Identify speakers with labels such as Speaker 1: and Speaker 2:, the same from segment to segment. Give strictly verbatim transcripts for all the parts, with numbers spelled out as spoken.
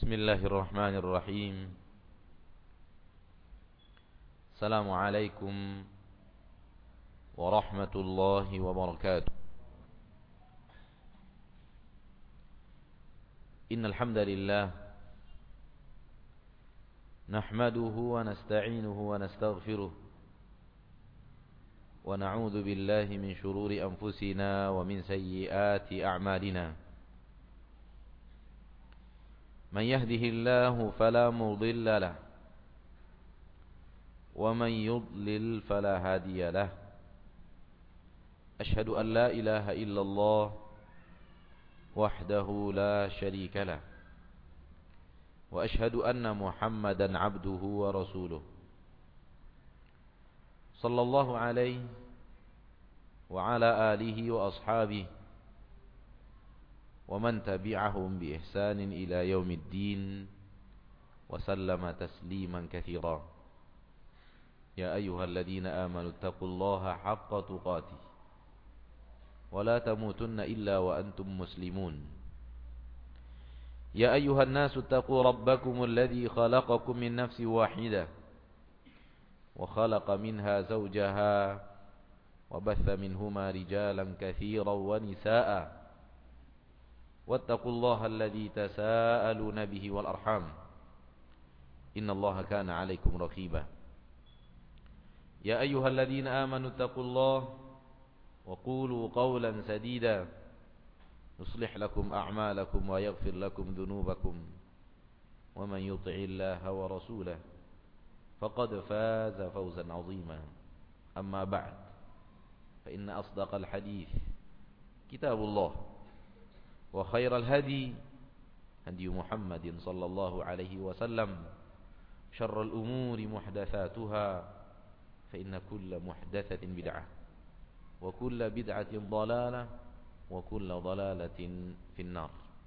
Speaker 1: Bismillahirrahmanirrahim. Assalamualaikum warahmatullahi wabarakatuh. Innal hamdalillah nahmaduhu wa nasta'inuhu wa nastaghfiruh wa na'udzu billahi min shururi anfusina wa min sayyiati a'malina. Man yahdihillahu fala mudilla lahu wa man yudlil fala hadiya lahu. Ashhadu an la ilaha illallah wahdahu la syarika lahu wa ashhadu anna Muhammadan abduhu wa rasuluh. Sallallahu alaihi wa ala alihi wa ashabihi wa man tabi'ahum bi ihsanin ila yaumiddin wa sallama tasliman katsira. Ya ayyuhalladzina amanu taqullaha haqqa tuqatih wa la tamutunna illa wa antum muslimun. Ya ayyuhan nasu taqu rabbakumul ladzi khalaqakum min nafsin wahidah wa khalaqa minha zawjaha wa batha minhuma rijalan katsiran wa nisaa'a. Wattaqullaha alladzi tasaaluna bihi wal arham. Innallaha kana 'alaikum raqiba. Ya ayyuhalladzina amanu taqullaha wa qulu qawlan sadida yuslih lakum a'malakum wa yaghfir lakum dhunubakum wa man yuti'illaha wa rasulahu faqad faza fawzan 'azima. Amma ba'd, fa inna asdaqal hadits kitabullah wa khairal hadi hadi Muhammadin sallallahu alaihi wasallam, syarrul umuri muhdatsatuha, fa inna kulla muhdatsatin bid'ah wa kulla bid'atin dhalalah wa kulla dhalalatin finnar.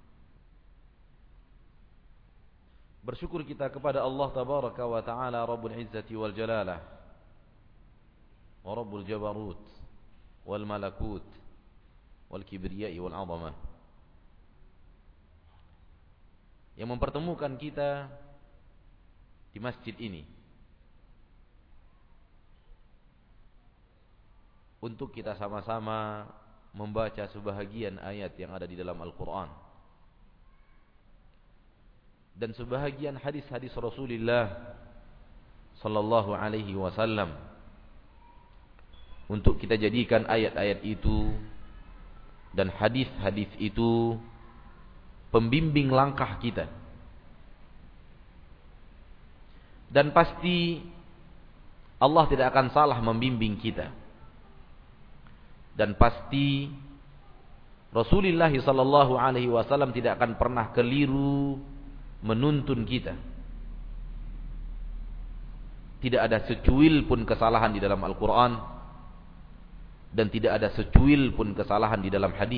Speaker 1: Bersyukur kita kepada Allah tabaraka wa taala Rabbul Izzati wal Jalalah wa Rabbul Jabarut wal Malakut wal Kibriyai wal 'Azamah, yang mempertemukan kita di masjid ini untuk kita sama-sama membaca sebahagian ayat yang ada di dalam Al-Quran dan sebahagian hadis-hadis Rasulullah sallallahu alaihi wasallam, untuk kita jadikan ayat-ayat itu dan hadis-hadis itu pembimbing langkah kita. Dan pasti Allah tidak akan salah membimbing kita. Dan pasti Rasulullah sallallahu alaihi wasallam tidak akan pernah keliru menuntun kita. Tidak ada secuil pun kesalahan di dalam Al-Quran, dan tidak ada secuil pun kesalahan di dalam hadis.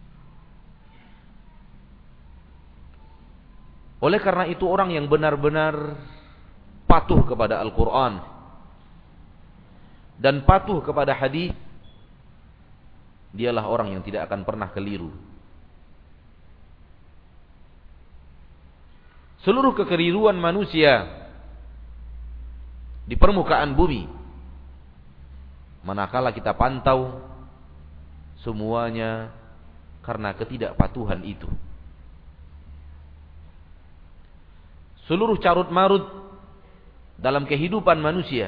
Speaker 1: Oleh karena itu, orang yang benar-benar patuh kepada Al-Quran dan patuh kepada hadis, dialah orang yang tidak akan pernah keliru. Seluruh kekeliruan manusia di permukaan bumi, manakala kita pantau, semuanya karena ketidakpatuhan itu. Seluruh carut marut dalam kehidupan manusia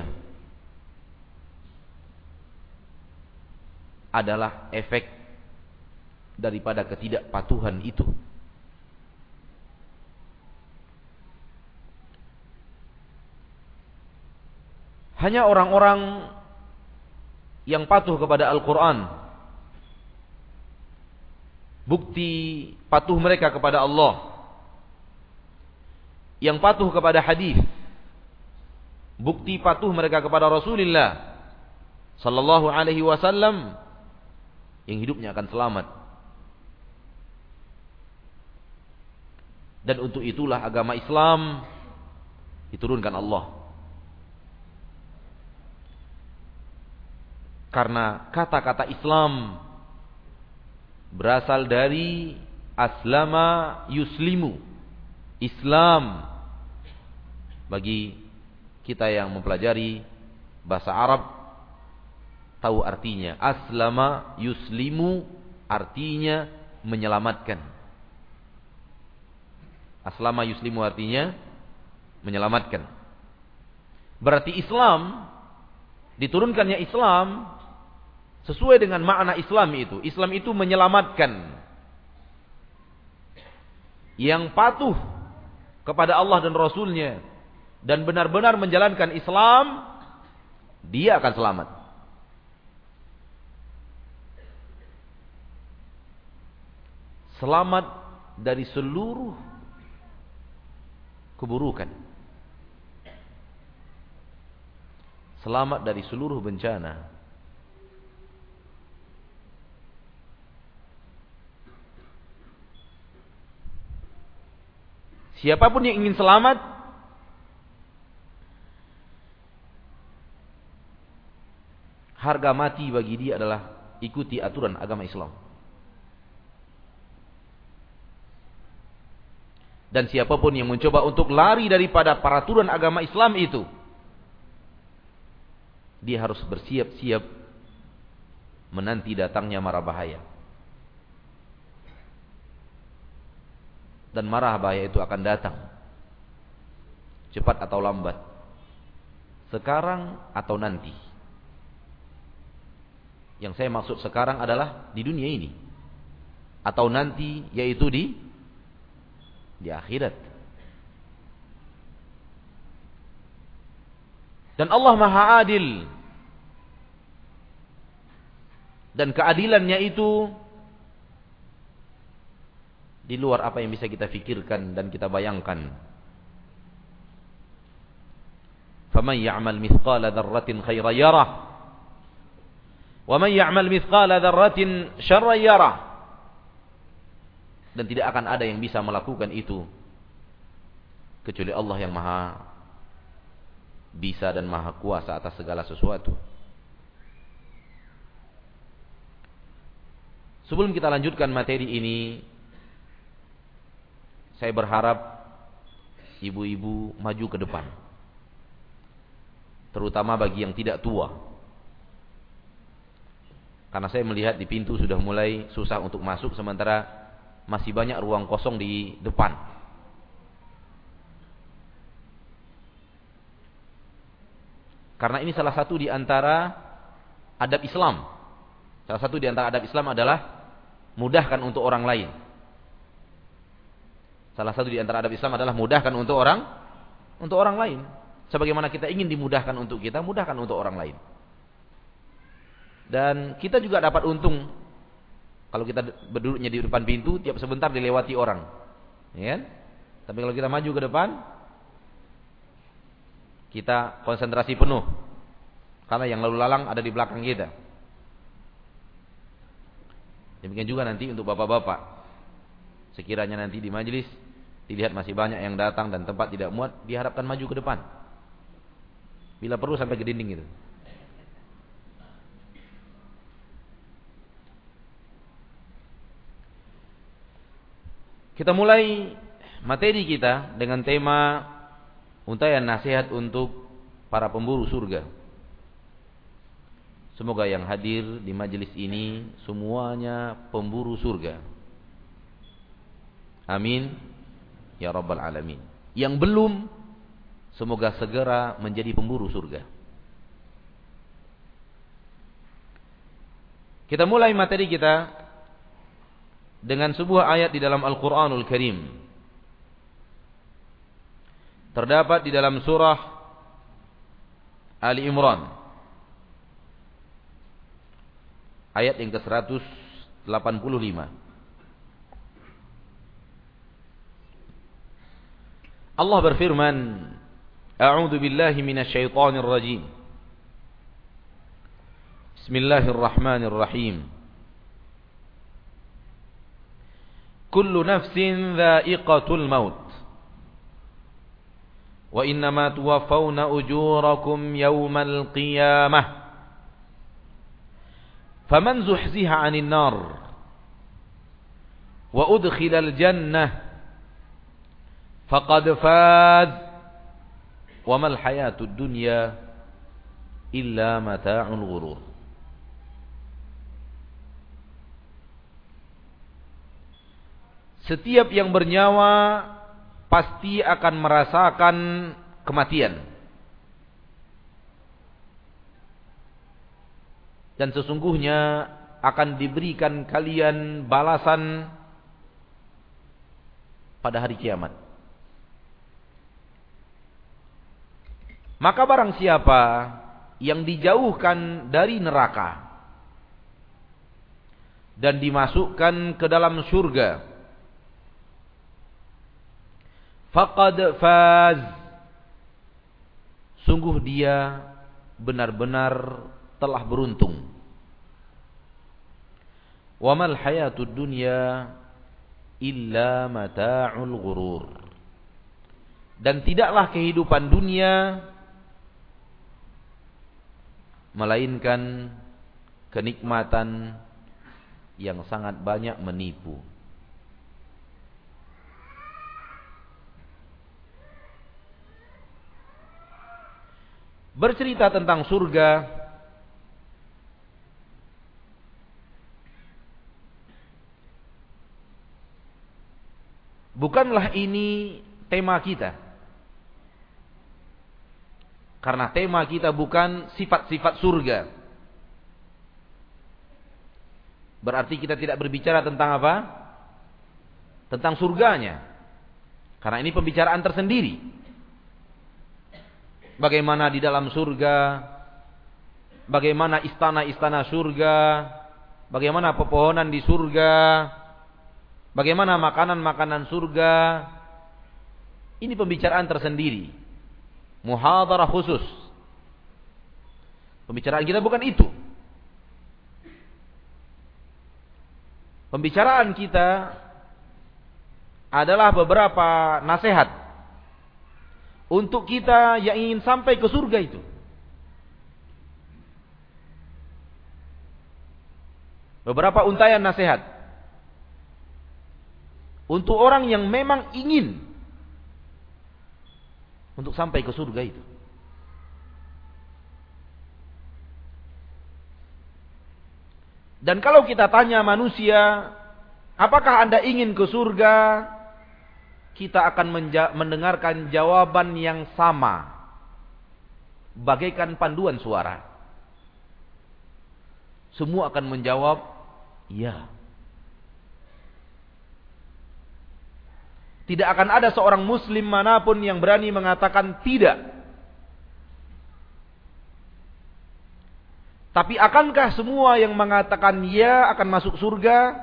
Speaker 1: adalah efek daripada ketidakpatuhan itu. Hanya orang-orang yang patuh kepada Al-Quran, bukti patuh mereka kepada Allah, yang patuh kepada hadis, bukti patuh mereka kepada Rasulullah sallallahu alaihi wasallam, yang hidupnya akan selamat. Dan untuk itulah agama Islam diturunkan Allah. Karena kata-kata Islam berasal dari aslama yuslimu, Islam bagi kita yang mempelajari bahasa Arab tahu artinya. Aslama yuslimu artinya menyelamatkan. Aslama yuslimu artinya menyelamatkan. Berarti Islam, diturunkannya Islam sesuai dengan makna Islam itu. Islam itu menyelamatkan. Yang patuh kepada Allah dan Rasulnya dan benar-benar menjalankan Islam, dia akan selamat. Selamat dari seluruh keburukan. Selamat dari seluruh bencana. Siapapun yang ingin selamat, harga mati bagi dia adalah ikuti aturan agama Islam. Dan siapapun yang mencoba untuk lari daripada peraturan agama Islam itu, dia harus bersiap-siap menanti datangnya mara bahaya. Dan marah bahaya itu akan datang, cepat atau lambat, sekarang atau nanti. Yang saya maksud sekarang adalah di dunia ini, atau nanti yaitu di di akhirat. Dan Allah Maha Adil, dan keadilannya itu di luar apa yang bisa kita fikirkan dan kita bayangkan. Faman ya'mal mithqala dzarratin khairan yarah, wa man ya'mal mithqala dzarratin syarran yarah. Dan tidak akan ada yang bisa melakukan itu kecuali Allah yang Maha bisa dan Maha kuasa atas segala sesuatu. Sebelum kita lanjutkan materi ini, saya berharap ibu-ibu maju ke depan, terutama bagi yang tidak tua. Karena saya melihat di pintu sudah mulai susah untuk masuk, sementara masih banyak ruang kosong di depan. Karena ini salah satu di antara adab Islam. Salah satu di antara adab Islam adalah mudahkan untuk orang lain. Salah satu di antara adab Islam adalah mudahkan untuk orang untuk orang lain. Sebagaimana kita ingin dimudahkan untuk kita, mudahkan untuk orang lain. Dan kita juga dapat untung kalau kita berduduknya di depan pintu, tiap sebentar dilewati orang, ya kan? Tapi kalau kita maju ke depan, kita konsentrasi penuh, karena yang lalu lalang ada di belakang kita. Demikian juga nanti untuk bapak-bapak, sekiranya nanti di majelis dilihat masih banyak yang datang dan tempat tidak muat, diharapkan maju ke depan. Bila perlu sampai ke dinding itu. Kita mulai materi kita dengan tema untayan nasihat untuk para pemburu surga. Semoga yang hadir di majelis ini semuanya pemburu surga. Amin ya rabbal alamin. Yang belum, semoga segera menjadi pemburu surga. Kita mulai materi kita dengan sebuah ayat di dalam Al-Quranul Karim. Terdapat di dalam surah Ali Imran, ayat yang ke seratus delapan puluh lima. Allah berfirman, A'udzu billahi minasy syaithanir rajim. Bismillahirrahmanirrahim. Kullu nafsin dha'iqatul maut. Wa innama tuwaffawna ujurakum yawmal qiyamah. Faman zuhziha 'anil nar wa udkhilal jannah faqad faz wa mal hayatud dunya illa mata'ul ghurur. Setiap yang bernyawa pasti akan merasakan kematian. Dan sesungguhnya akan diberikan kalian balasan pada hari kiamat. Maka barang siapa yang dijauhkan dari neraka dan dimasukkan ke dalam surga, faqad faz, sungguh dia benar-benar telah beruntung. Wa mal hayatud dunya illa mata'ul ghurur. Dan tidaklah kehidupan dunia melainkan kenikmatan yang sangat banyak menipu. Bercerita tentang surga, bukanlah ini tema kita. Karena tema kita bukan sifat-sifat surga. Berarti kita tidak berbicara tentang apa? Tentang surganya. Karena ini pembicaraan tersendiri. Bagaimana di dalam surga, bagaimana istana-istana surga, bagaimana pepohonan di surga, bagaimana makanan-makanan surga. Ini pembicaraan tersendiri. Muhadarah khusus. Pembicaraan kita bukan itu. Pembicaraan kita adalah beberapa nasihat untuk kita yang ingin sampai ke surga itu. Beberapa untayan nasihat untuk orang yang memang ingin untuk sampai ke surga itu. Dan kalau kita tanya manusia, apakah Anda ingin ke surga? Kita akan menja- mendengarkan jawaban yang sama, bagaikan panduan suara. Semua akan menjawab, ya. Tidak akan ada seorang muslim manapun yang berani mengatakan tidak. Tapi akankah semua yang mengatakan ya akan masuk surga?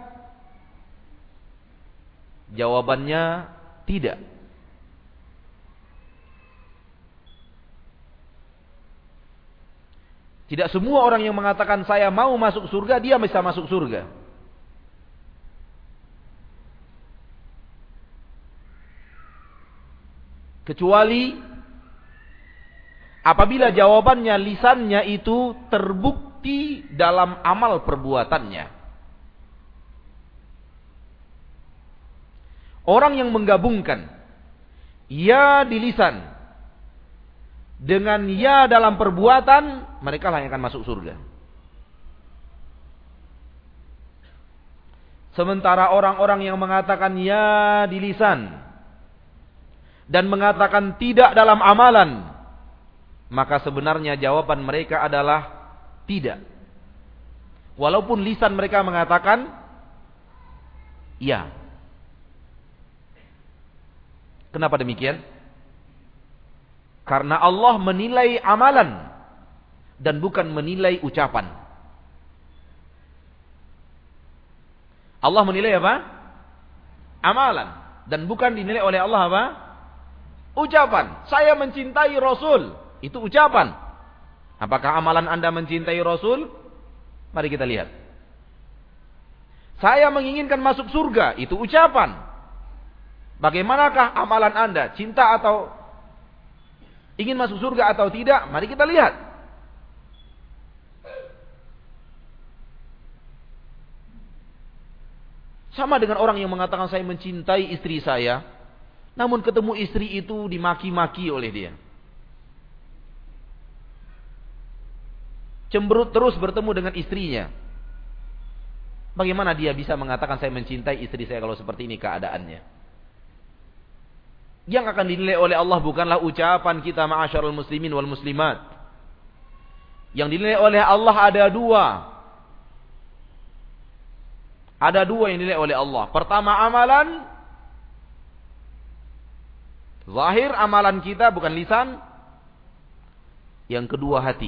Speaker 1: Jawabannya tidak. Tidak semua orang yang mengatakan saya mau masuk surga, dia bisa masuk surga. Kecuali apabila jawabannya, lisannya itu terbukti dalam amal perbuatannya. Orang yang menggabungkan ya di lisan dengan ya dalam perbuatan, mereka lah yang akan masuk surga. Sementara orang-orang yang mengatakan ya di lisan dan mengatakan tidak dalam amalan, maka sebenarnya jawaban mereka adalah tidak. Walaupun lisan mereka mengatakan ya. Kenapa demikian? Karena Allah menilai amalan dan bukan menilai ucapan. Allah menilai apa? Amalan. Dan bukan dinilai oleh Allah apa? Ucapan. Saya mencintai Rasul. Itu ucapan. Apakah amalan Anda mencintai Rasul? Mari kita lihat. Saya menginginkan masuk surga. Itu ucapan. Bagaimanakah amalan Anda? Cinta atau ingin masuk surga atau tidak? Mari kita lihat. Sama dengan orang yang mengatakan saya mencintai istri saya. Namun ketemu istri itu dimaki-maki oleh dia. Cemberut terus bertemu dengan istrinya. Bagaimana dia bisa mengatakan saya mencintai istri saya kalau seperti ini keadaannya? Yang akan dinilai oleh Allah bukanlah ucapan kita ma'asyarul muslimin wal muslimat. Yang dinilai oleh Allah ada dua. Ada dua yang dinilai oleh Allah. Pertama amalan. Zahir amalan kita bukan lisan. Yang kedua hati.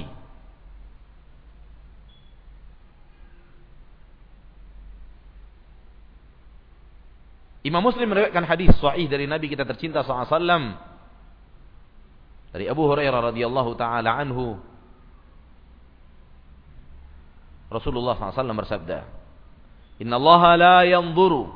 Speaker 1: Imam Muslim meriwayatkan hadis sahih dari Nabi kita tercinta sallallahu alaihi wasallam dari Abu Hurairah radhiyallahu taala anhu. Rasulullah sallallahu alaihi wasallam bersabda, "Inna Allah la yanzuru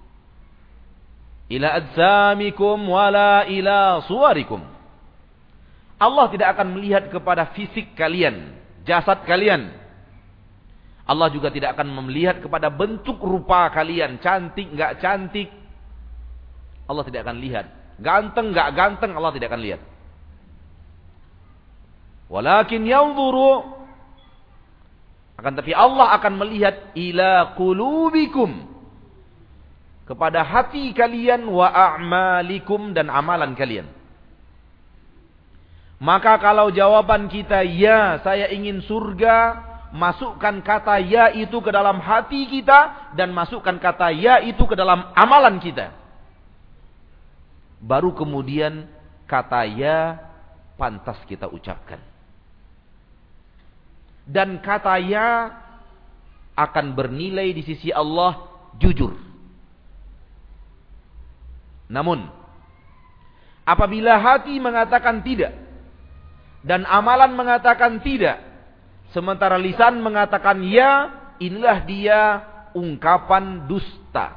Speaker 1: ila ajsamikum wala ila suwarikum." Allah tidak akan melihat kepada fisik kalian, jasad kalian. Allah juga tidak akan melihat kepada bentuk rupa kalian, cantik enggak cantik. Allah tidak akan lihat. Ganteng enggak ganteng, Allah tidak akan lihat. Walakin yanzuru, akan tapi Allah akan melihat ila qulubikum, kepada hati kalian, wa a'malikum, dan amalan kalian. Maka kalau jawaban kita ya, saya ingin surga, masukkan kata ya itu ke dalam hati kita, dan masukkan kata ya itu ke dalam amalan kita. Baru kemudian kata ya pantas kita ucapkan. Dan kata ya akan bernilai di sisi Allah jujur. Namun apabila hati mengatakan tidak dan amalan mengatakan tidak, sementara lisan mengatakan ya, inilah dia ungkapan dusta.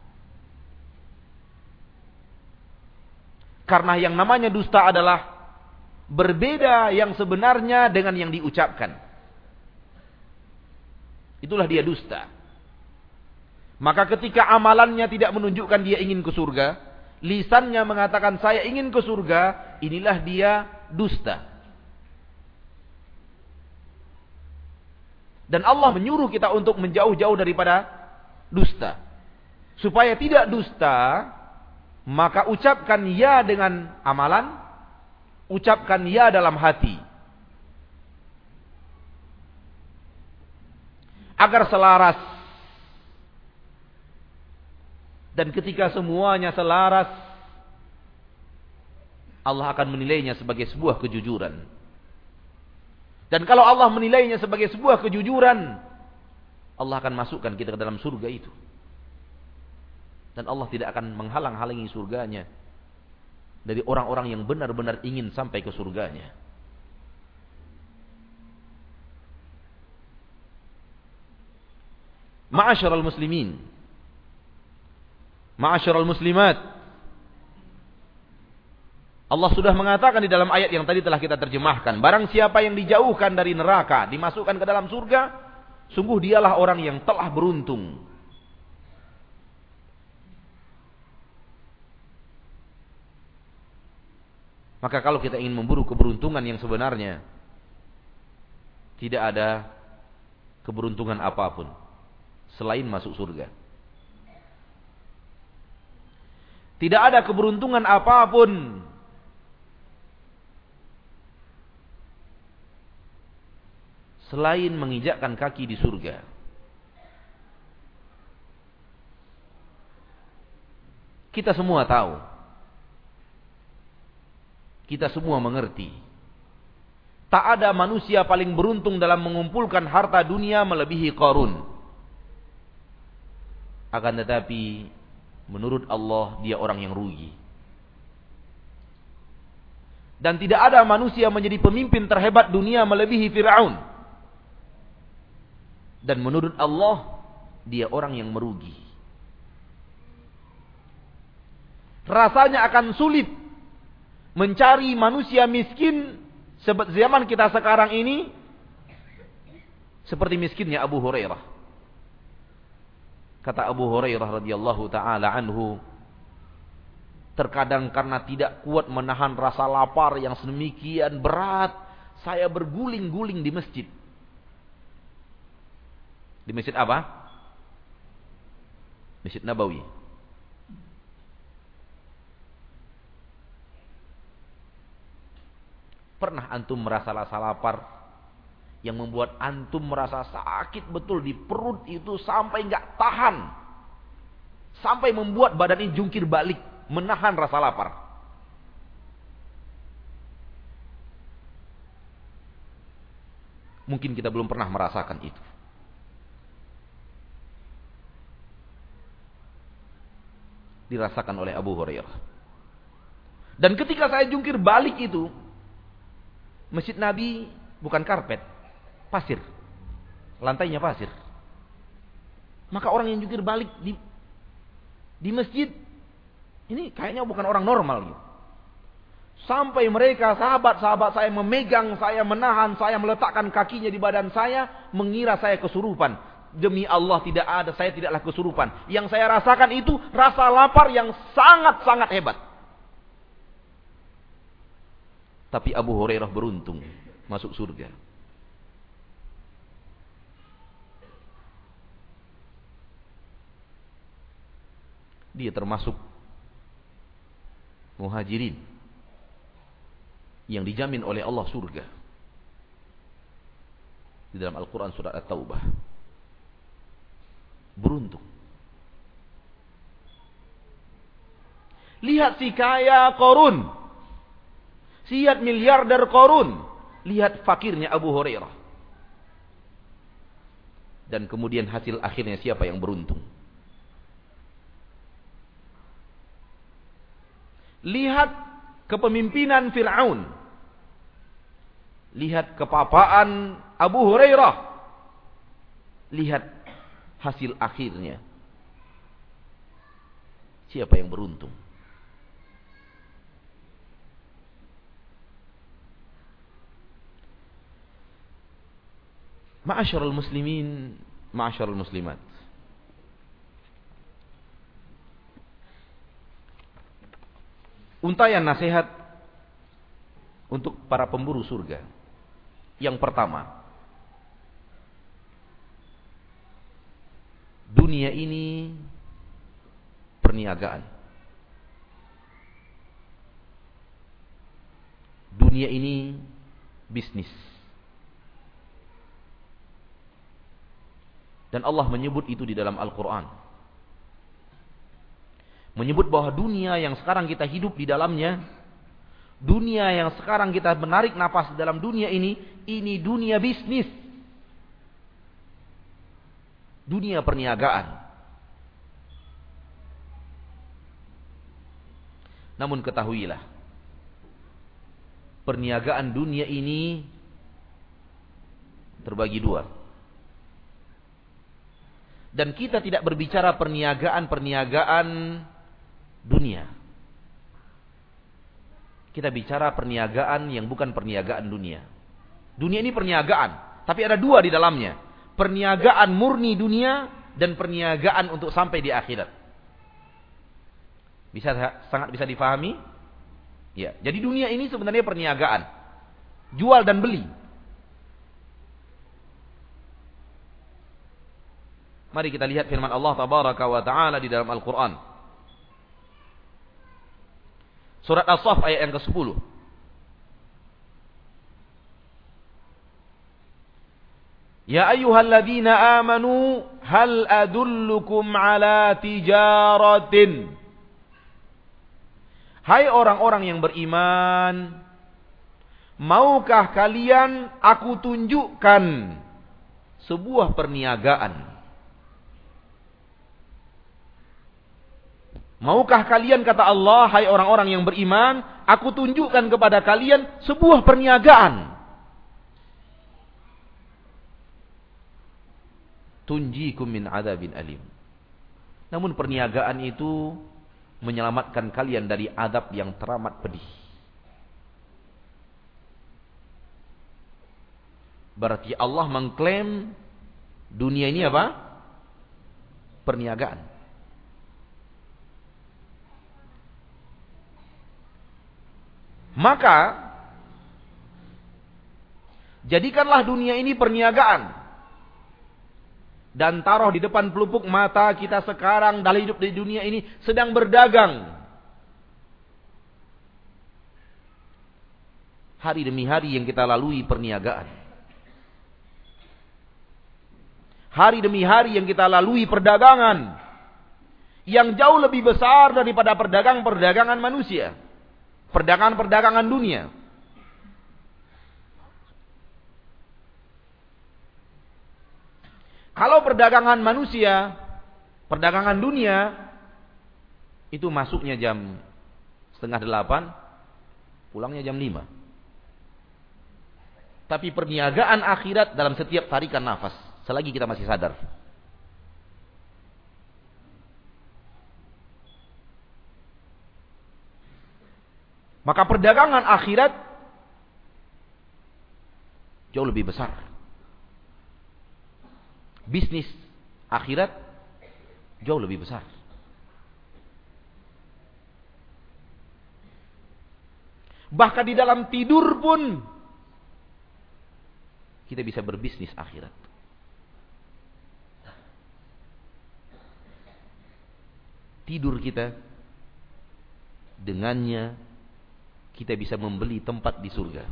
Speaker 1: Karena yang namanya dusta adalah berbeda yang sebenarnya dengan yang diucapkan. Itulah dia dusta. Maka ketika amalannya tidak menunjukkan dia ingin ke surga, lisannya mengatakan saya ingin ke surga, inilah dia dusta. Dan Allah menyuruh kita untuk menjauh-jauh daripada dusta. Supaya tidak dusta, maka ucapkan ya dengan amalan, ucapkan ya dalam hati. Agar selaras. Dan ketika semuanya selaras, Allah akan menilainya sebagai sebuah kejujuran. Dan kalau Allah menilainya sebagai sebuah kejujuran, Allah akan masukkan kita ke dalam surga itu. Dan Allah tidak akan menghalang-halangi surganya dari orang-orang yang benar-benar ingin sampai ke surganya. Ma'asyiral muslimin, ma'asyiral muslimat, Allah sudah mengatakan di dalam ayat yang tadi telah kita terjemahkan, barang siapa yang dijauhkan dari neraka, dimasukkan ke dalam surga, sungguh dialah orang yang telah beruntung. Maka kalau kita ingin memburu keberuntungan yang sebenarnya, tidak ada keberuntungan apapun selain masuk surga. Tidak ada keberuntungan apapun selain menginjakkan kaki di surga. Kita semua tahu. Kita semua mengerti. Tak ada manusia paling beruntung dalam mengumpulkan harta dunia melebihi Qarun. Akan tetapi, menurut Allah, dia orang yang rugi. Dan tidak ada manusia menjadi pemimpin terhebat dunia melebihi Fir'aun. Dan menurut Allah, dia orang yang merugi. Rasanya akan sulit mencari manusia miskin seperti zaman kita sekarang ini, seperti miskinnya Abu Hurairah. Kata Abu Hurairah radhiyallahu taala anhu, Terkadang karena tidak kuat menahan rasa lapar yang sedemikian berat, saya berguling-guling di masjid. Di masjid apa? Masjid Nabawi. Pernah antum merasa rasa lapar yang membuat antum merasa sakit betul di perut itu sampai nggak tahan, sampai membuat badan ini jungkir balik menahan rasa lapar? Mungkin kita belum pernah merasakan itu. Dirasakan oleh Abu Hurairah. Dan ketika saya jungkir balik itu, Masjid Nabi bukan karpet, pasir. Lantainya pasir. Maka orang yang jungkir balik di di masjid ini kayaknya bukan orang normal gitu. Sampai mereka sahabat-sahabat saya memegang saya, menahan saya, meletakkan kakinya di badan saya, mengira saya kesurupan. Demi Allah tidak ada, saya tidaklah kesurupan. Yang saya rasakan itu rasa lapar yang sangat-sangat hebat. Tapi Abu Hurairah beruntung masuk surga. Dia termasuk muhajirin yang dijamin oleh Allah surga. Di dalam Al-Quran surat At-Taubah. Beruntung. Lihat si kaya Qarun. Lihat miliarder Qarun. Lihat fakirnya Abu Hurairah. Dan kemudian hasil akhirnya siapa yang beruntung? Lihat kepemimpinan Fir'aun. Lihat kepapaan Abu Hurairah. Lihat hasil akhirnya. Siapa yang beruntung? Ma'asyarul muslimin, ma'asyarul muslimat. Untayan nasihat untuk para pemburu surga. Yang pertama, dunia ini perniagaan. Dunia ini bisnis. Dan Allah menyebut itu di dalam Al-Quran. Menyebut bahwa dunia yang sekarang kita hidup di dalamnya, dunia yang sekarang kita menarik napas dalam dunia ini, ini dunia bisnis. Dunia perniagaan. Namun ketahuilah, perniagaan dunia ini terbagi dua. Dan kita tidak berbicara perniagaan-perniagaan dunia. Kita bicara perniagaan yang bukan perniagaan dunia. Dunia ini perniagaan, tapi ada dua di dalamnya. Perniagaan murni dunia dan perniagaan untuk sampai di akhirat. Bisa sangat bisa difahami? Ya, jadi dunia ini sebenarnya perniagaan. Jual dan beli. Mari kita lihat firman Allah tabaraka wa taala di dalam Al-Qur'an. Surat As-Saff ayat yang kesepuluh. Ya ayyuhalladzina amanu hal adullukum ala tijaratin. Hai orang-orang yang beriman, maukah kalian aku tunjukkan sebuah perniagaan? Maukah kalian, kata Allah, hai orang-orang yang beriman, aku tunjukkan kepada kalian sebuah perniagaan. Tunjikum min adzabin alim. Namun perniagaan itu menyelamatkan kalian dari adab yang teramat pedih. Berarti Allah mengklaim dunia ini apa? Perniagaan.
Speaker 2: Maka jadikanlah dunia ini perniagaan. Dan taruh di depan pelupuk mata kita sekarang dalam hidup di dunia ini sedang berdagang. Hari demi hari yang kita lalui perniagaan. Hari demi hari yang kita lalui perdagangan. Yang jauh lebih besar daripada perdagangan-perdagangan manusia. Perdagangan-perdagangan dunia. Kalau perdagangan manusia, perdagangan dunia, itu masuknya jam setengah delapan, pulangnya jam lima. Tapi perniagaan akhirat dalam setiap tarikan nafas, selagi kita masih sadar. Maka perdagangan akhirat jauh lebih besar. Bisnis akhirat jauh lebih besar. Bahkan di dalam tidur pun kita bisa berbisnis akhirat. Tidur kita, dengannya kita bisa membeli tempat di surga.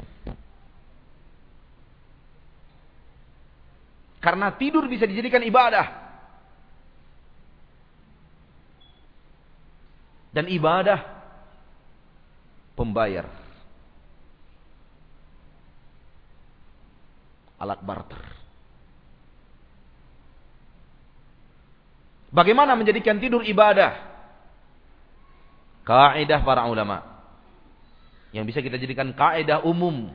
Speaker 2: Karena tidur bisa dijadikan ibadah. Dan ibadah pembayar. Alat barter. Bagaimana menjadikan tidur ibadah? Kaidah para ulama. Yang bisa kita jadikan kaidah umum.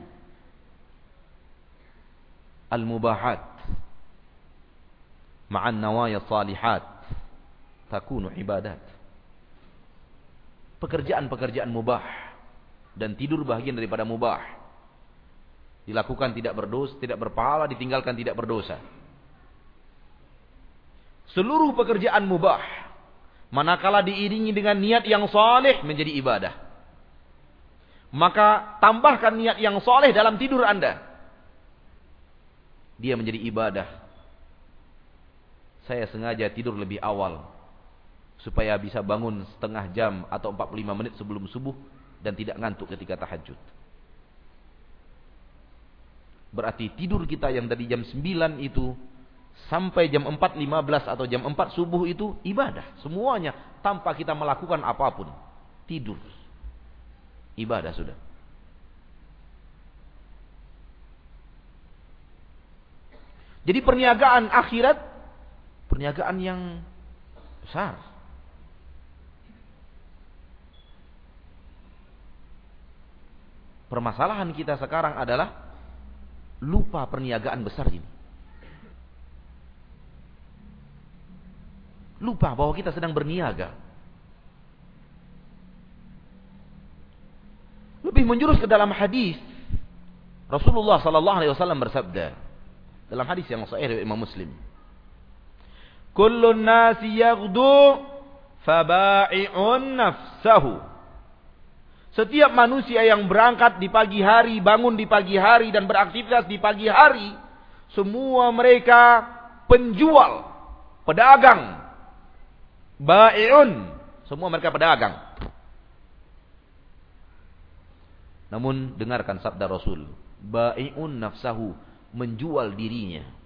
Speaker 2: Al-mubahat. Ma'an nawaya salihat takunu ibadat. Pekerjaan-pekerjaan mubah dan tidur bahagian daripada mubah. Dilakukan tidak berdosa, tidak berpahala, ditinggalkan tidak berdosa. Seluruh pekerjaan mubah manakala diiringi dengan niat yang saleh menjadi ibadah. Maka tambahkan niat yang saleh dalam tidur Anda. Dia menjadi ibadah. Saya sengaja tidur lebih awal supaya bisa bangun setengah jam atau empat puluh lima menit sebelum subuh dan tidak ngantuk ketika tahajud. Berarti tidur kita yang dari jam sembilan itu sampai jam empat lima belas atau jam empat subuh itu ibadah. Semuanya tanpa kita melakukan apapun. Tidur. Ibadah sudah. Jadi perniagaan akhirat perniagaan yang besar. Permasalahan kita sekarang adalah lupa perniagaan besar ini. Lupa bahwa kita sedang berniaga. Lebih menjurus ke dalam hadis. Rasulullah sallallahu alaihi wasallam bersabda dalam hadis yang sahih dari Imam Muslim. Kullun nasi yaghdu faba'i'un nafsahu. Setiap manusia yang berangkat di pagi hari, bangun di pagi hari dan beraktivitas di pagi hari, semua mereka penjual, pedagang. Ba'i'un, semua mereka pedagang. Namun dengarkan sabda Rasul, ba'i'un nafsahu, menjual dirinya.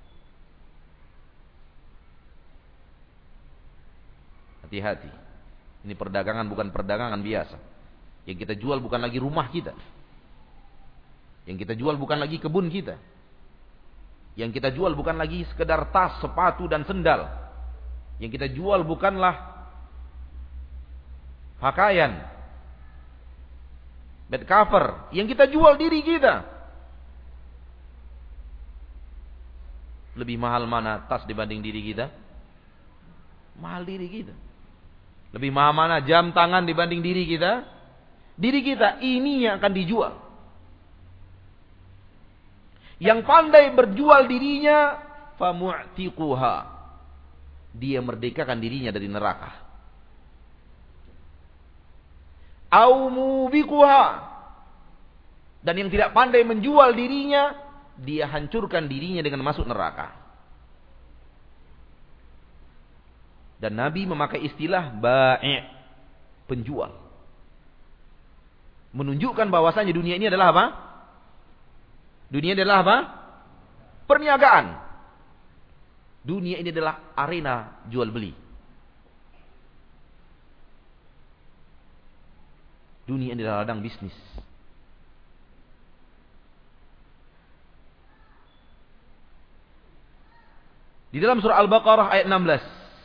Speaker 2: Hati-hati. Ini perdagangan bukan perdagangan biasa. Yang kita jual bukan lagi rumah kita. Yang kita jual bukan lagi kebun kita. Yang kita jual bukan lagi sekedar tas, sepatu dan sendal. Yang kita jual bukanlah pakaian, bed cover. Yang kita jual diri kita. Lebih mahal mana tas dibanding diri kita? Mahal diri kita. Lebih mahal mana jam tangan dibanding diri kita? Diri kita ini yang akan dijual. Yang pandai berjual dirinya, famu'tiquha. Dia merdekakan dirinya dari neraka. au mubiquha. Dan yang tidak pandai menjual dirinya, dia hancurkan dirinya dengan masuk neraka. Dan Nabi memakai istilah bai', penjual. Menunjukkan bahwasanya dunia ini adalah apa? Dunia ini adalah apa? Perniagaan. Dunia ini adalah arena jual beli. Dunia ini adalah ladang bisnis. Di dalam surah Al-Baqarah ayat enam belas.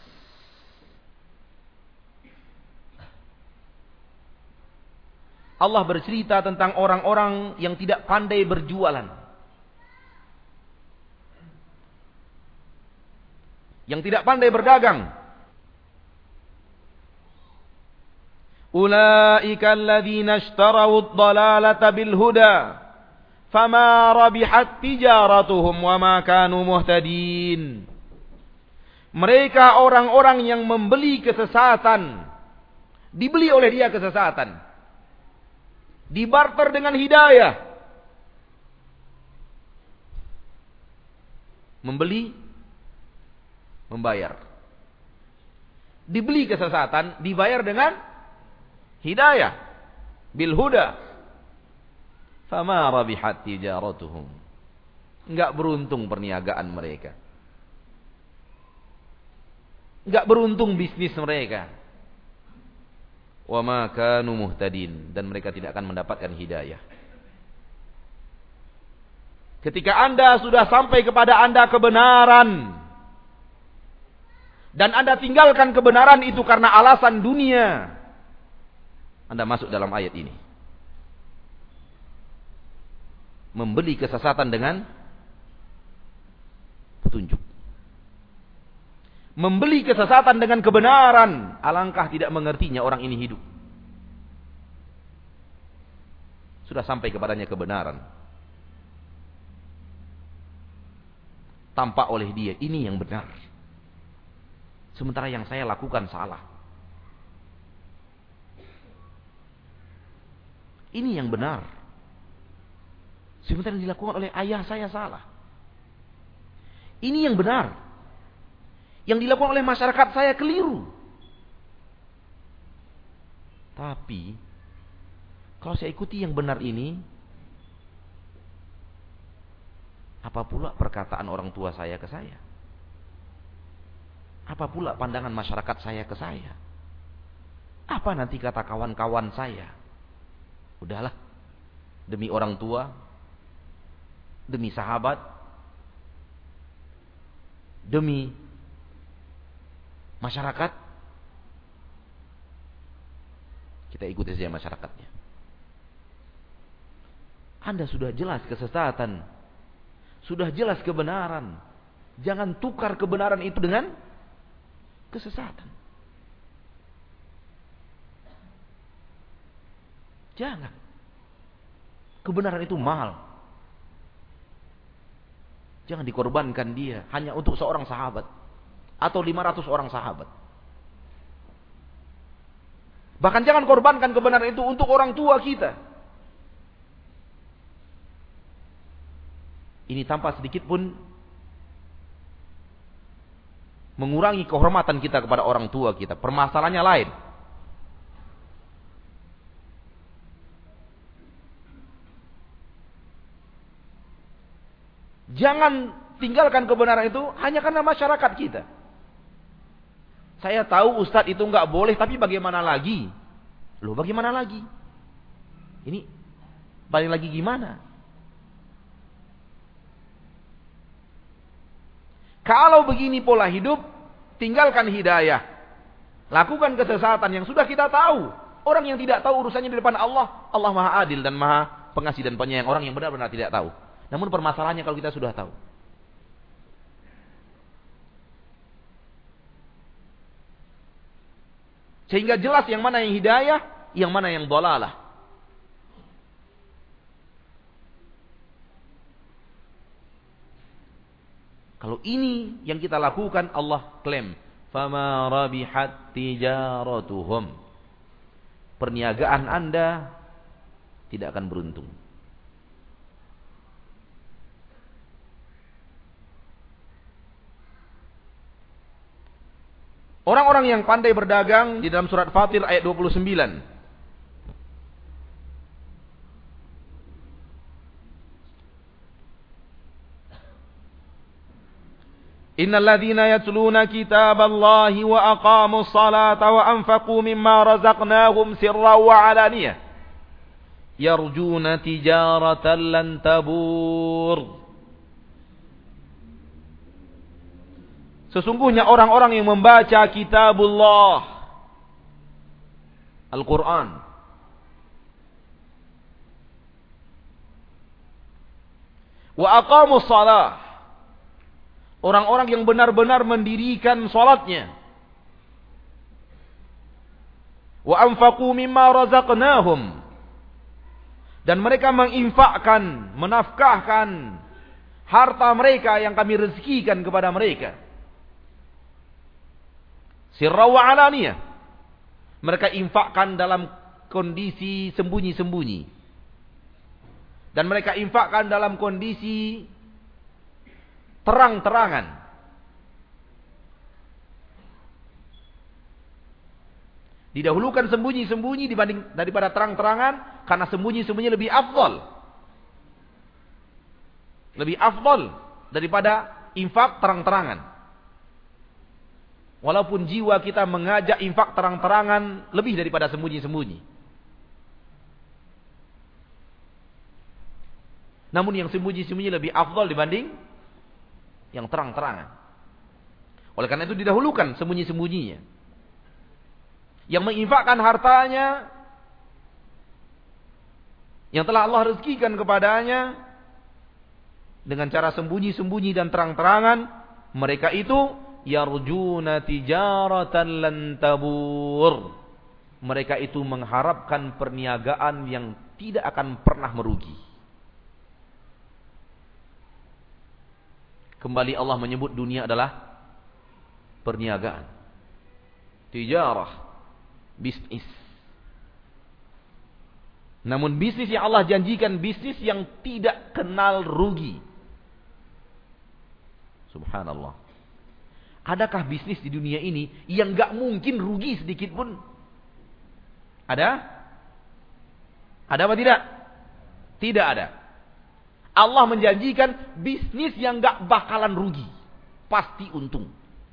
Speaker 2: Allah bercerita tentang orang-orang yang tidak pandai berjualan. Yang tidak pandai berdagang. Ulaika alladzina ishtarawud dalalata bil huda fama rabihat tijaratuhum wama kanu muhtadin. Mereka orang-orang yang membeli kesesatan, dibeli oleh dia kesesatan, dibarter dengan hidayah. Membeli, membayar. Dibeli kesesatan, dibayar dengan hidayah. Bil huda. Fama rabihat tijaratuhum. Enggak beruntung perniagaan mereka. Enggak beruntung bisnis mereka. Wa ma kanu muhtadin, dan mereka tidak akan mendapatkan hidayah. Ketika Anda sudah sampai kepada Anda kebenaran dan Anda tinggalkan kebenaran itu karena alasan dunia, Anda masuk dalam ayat ini. Membeli kesesatan dengan petunjuk. Membeli kesesatan dengan kebenaran. Alangkah tidak mengertinya orang ini hidup. Sudah sampai kepadanya kebenaran. Tampak oleh dia, ini yang benar. Sementara yang saya lakukan salah. Ini yang benar. Sementara yang dilakukan oleh ayah saya salah. Ini yang benar. Yang dilakukan oleh masyarakat saya keliru. Tapi kalau saya ikuti yang benar ini, apa pula perkataan orang tua saya ke saya? Apa pula pandangan masyarakat saya ke saya? Apa nanti kata kawan-kawan saya? Udahlah, demi orang tua, demi sahabat, demi masyarakat, kita ikuti saja masyarakatnya. Anda sudah jelas kesesatan, sudah jelas kebenaran. Jangan tukar kebenaran itu dengan kesesatan. Jangan. Kebenaran itu mahal. Jangan dikorbankan dia hanya untuk seorang sahabat atau lima ratus orang sahabat. Bahkan jangan korbankan kebenaran itu untuk orang tua kita. Ini tanpa sedikit pun mengurangi kehormatan kita kepada orang tua kita. Permasalahannya lain. Jangan tinggalkan kebenaran itu hanya karena masyarakat kita. Saya tahu Ustadz itu enggak boleh, tapi bagaimana lagi? Loh, bagaimana lagi? Ini balik lagi gimana? Kalau begini pola hidup, tinggalkan hidayah. Lakukan kesesatan yang sudah kita tahu. Orang yang tidak tahu urusannya di depan Allah, Allah Maha Adil dan Maha Pengasih dan Penyayang. Orang yang benar-benar tidak tahu. Namun permasalahannya kalau kita sudah tahu. Sehingga jelas yang mana yang hidayah, yang mana yang dhalalah. Kalau ini yang kita lakukan, Allah klaim, "Fama rabihat tijaratuhum." perniagaan Anda tidak akan beruntung. Orang-orang yang pandai berdagang di dalam surat Fatir ayat dua puluh sembilan. Innal ladzina yatluna kitaballahi wa aqamus salata wa anfaqu mimma razaqnahum sirran wa alaniyah yarjuna tijaratan lan tabur. Sesungguhnya orang-orang yang membaca kitabullah Al-Quran, wa aqamus salah, orang-orang yang benar-benar mendirikan salatnya, wa anfaqu mimma razaqnahum, dan mereka menginfakkan, menafkahkan harta mereka yang kami rezekikan kepada mereka. Sirra wa alaniyah, mereka infakkan dalam kondisi sembunyi-sembunyi, dan mereka infakkan dalam kondisi terang-terangan. Didahulukan sembunyi-sembunyi dibanding daripada terang-terangan, karena sembunyi-sembunyi lebih afdal. Lebih afdal daripada infak terang-terangan. Walaupun jiwa kita mengajak infak terang-terangan lebih daripada sembunyi-sembunyi. Namun yang sembunyi-sembunyi lebih afdal dibanding yang terang-terangan. Oleh karena itu didahulukan sembunyi-sembunyinya. Yang menginfakkan hartanya yang telah Allah rezekikan kepadanya dengan cara sembunyi-sembunyi dan terang-terangan, mereka itu yarjuna tijaratan lan tabur. Mereka itu mengharapkan perniagaan yang tidak akan pernah merugi. Kembali Allah menyebut dunia adalah perniagaan. Tijarah, bisnis. Namun bisnis yang Allah janjikan bisnis yang tidak kenal rugi. Subhanallah. Adakah bisnis di dunia ini yang gak mungkin rugi sedikit pun? Ada? Ada apa tidak? Tidak ada. Allah menjanjikan bisnis yang gak bakalan rugi. Pasti untung.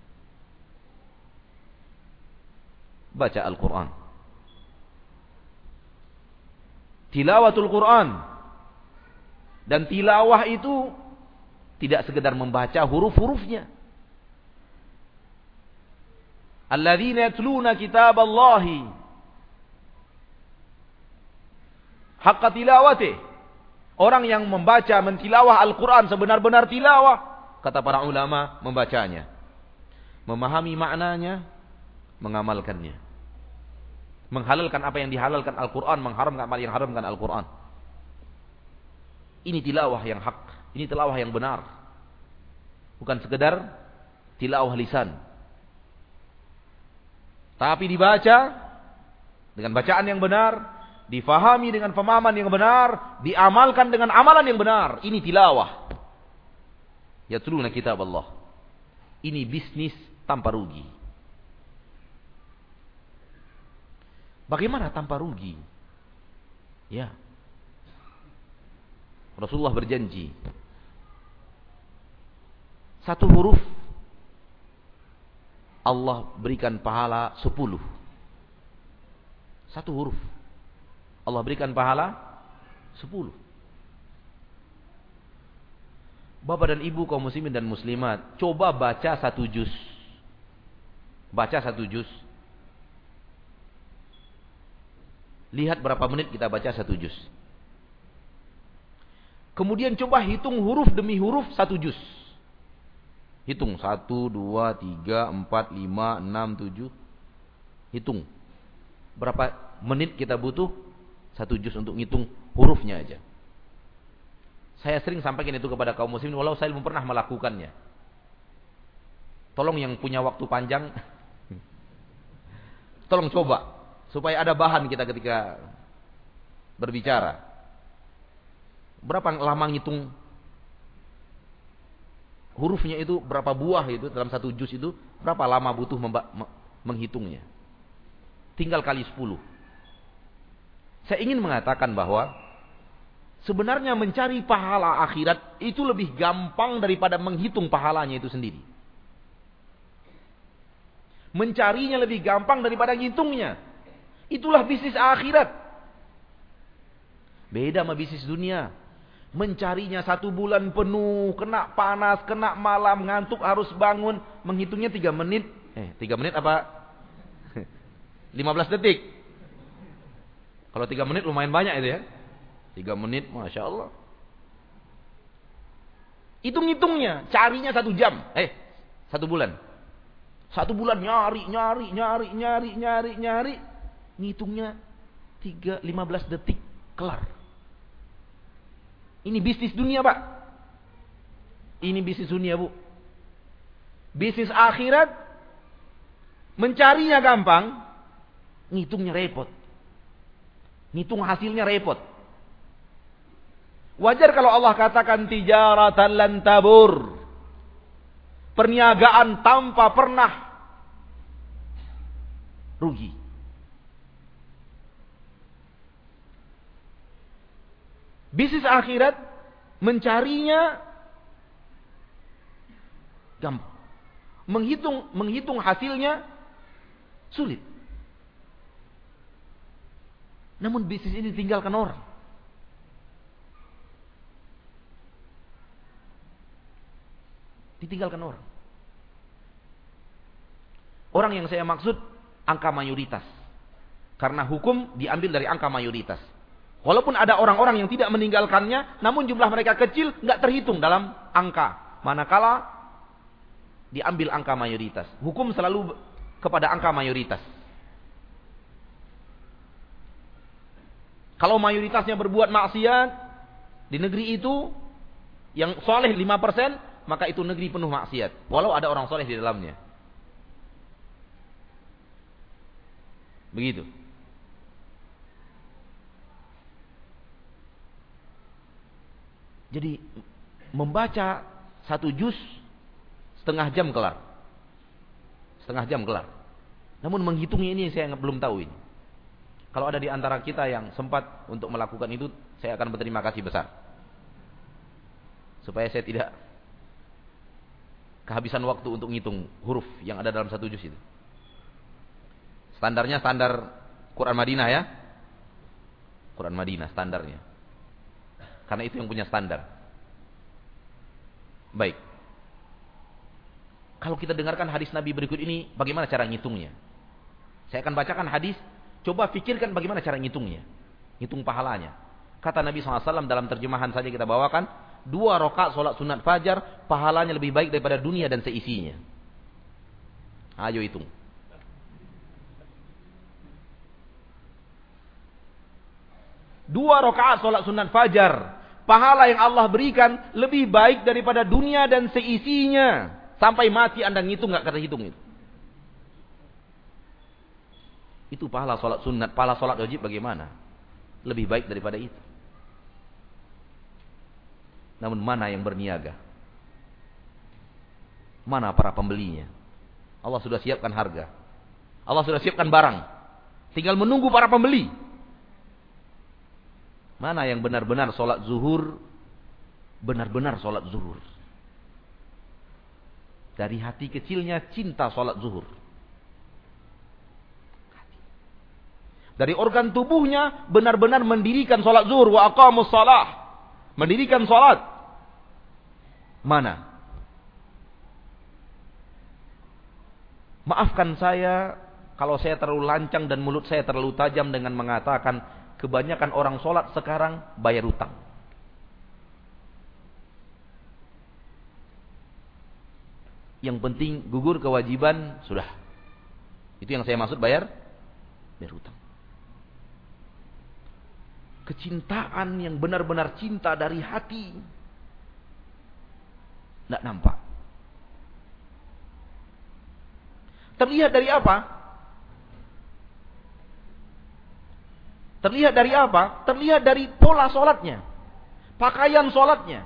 Speaker 2: Baca Al-Quran. Tilawatul Quran. Dan tilawah itu tidak sekedar membaca huruf-hurufnya. Alladzina yatluna kitaballahi haqqa tilawatih. Orang yang membaca, mentilawah Al-Quran sebenar-benar tilawah. Kata para ulama, membacanya, memahami maknanya, mengamalkannya. Menghalalkan apa yang dihalalkan Al-Quran, mengharamkan apa yang haramkan Al-Quran. Ini tilawah yang hak. Ini tilawah yang benar. Bukan sekedar tilawah lisan. Tapi dibaca dengan bacaan yang benar, difahami dengan pemahaman yang benar, diamalkan dengan amalan yang benar. Ini tilawah. Yatluna kitab Allah. Ini bisnis tanpa rugi. Bagaimana tanpa rugi? Ya. Rasulullah berjanji. Satu huruf Allah berikan pahala sepuluh. Satu huruf Allah berikan pahala sepuluh. Bapak dan ibu kaum muslimin dan muslimat, coba baca satu juz. Baca satu juz. Lihat berapa menit kita baca satu juz. Kemudian coba hitung huruf demi huruf satu juz. Hitung satu, dua, tiga, empat, lima, enam, tujuh. Hitung berapa menit kita butuh satu juz untuk ngitung hurufnya aja. Saya sering sampaikan itu kepada kaum muslimin, walau saya belum pernah melakukannya. Tolong yang punya waktu panjang, tolong coba Supaya ada bahan kita ketika berbicara. Berapa lama ngitung hurufnya itu, berapa buah itu dalam satu juz itu, berapa lama butuh menghitungnya. Tinggal kali sepuluh. Saya ingin mengatakan bahwa sebenarnya mencari pahala akhirat itu lebih gampang daripada menghitung pahalanya itu sendiri. Mencarinya lebih gampang daripada ngitungnya. Itulah bisnis akhirat. Beda sama bisnis dunia. Mencarinya satu bulan penuh, kena panas, kena malam, ngantuk, harus bangun. Menghitungnya tiga menit. Eh, tiga menit apa? lima belas detik. Kalau tiga menit lumayan banyak itu ya. tiga menit, Masya Allah. Hitung-hitungnya, carinya satu jam. Eh, satu bulan. Satu bulan nyari, nyari, nyari, nyari, nyari, nyari. Ngitungnya tiga, lima belas detik, kelar. Ini bisnis dunia, Pak. Ini bisnis dunia, Bu. Bisnis akhirat, mencarinya gampang, ngitungnya repot. Ngitung hasilnya repot. Wajar kalau Allah katakan tijaratan lan tabur. Perniagaan tanpa pernah rugi. Bisnis akhirat mencarinya gampang. Menghitung menghitung hasilnya sulit. Namun bisnis ini ditinggalkan orang. Ditinggalkan orang. Orang yang saya maksud angka mayoritas. Karena hukum diambil dari angka mayoritas. Walaupun ada orang-orang yang tidak meninggalkannya, namun jumlah mereka kecil, nggak terhitung dalam angka. Manakala diambil angka mayoritas. Hukum selalu kepada angka mayoritas. Kalau mayoritasnya berbuat maksiat di negeri itu, yang soleh lima persen, maka itu negeri penuh maksiat. Walau ada orang soleh di dalamnya. Begitu. Jadi membaca satu juz setengah jam kelar. Setengah jam kelar. Namun menghitungnya ini saya belum tahu ini. Kalau ada di antara kita yang sempat untuk melakukan itu, saya akan berterima kasih besar. Supaya saya tidak kehabisan waktu untuk ngitung huruf yang ada dalam satu juz itu. Standarnya standar Quran Madinah ya. Quran Madinah standarnya. Karena itu yang punya standar. Baik. Kalau kita dengarkan hadis Nabi berikut ini, bagaimana cara ngitungnya? Saya akan bacakan hadis. Coba pikirkan bagaimana cara ngitungnya. Ngitung pahalanya. Kata Nabi shallallahu alaihi wasallam dalam terjemahan saja kita bawakan. Dua rakaat sholat sunat fajar. Pahalanya lebih baik daripada dunia dan seisinya. Ayo hitung. Dua rakaat sholat sunat fajar. Pahala yang Allah berikan lebih baik daripada dunia dan seisinya. Sampai mati Anda ngitung gak kata hitung itu. Itu pahala sholat sunat, pahala sholat wajib bagaimana? Lebih baik daripada itu. Namun mana yang berniaga? Mana para pembelinya? Allah sudah siapkan harga. Allah sudah siapkan barang. Tinggal menunggu para pembeli. Mana yang benar-benar sholat zuhur? Benar-benar sholat zuhur. Dari hati kecilnya cinta sholat zuhur. Dari organ tubuhnya benar-benar mendirikan sholat zuhur. Wa aqamus shalah. Mendirikan sholat. Mana? Maafkan saya kalau saya terlalu lancang dan mulut saya terlalu tajam dengan mengatakan kebanyakan orang sholat sekarang bayar utang. Yang penting gugur kewajiban sudah. Itu yang saya maksud bayar bayar utang. Kecintaan yang benar-benar cinta dari hati tidak nampak. Terlihat dari apa? Terlihat dari apa? Terlihat dari pola sholatnya, pakaian sholatnya.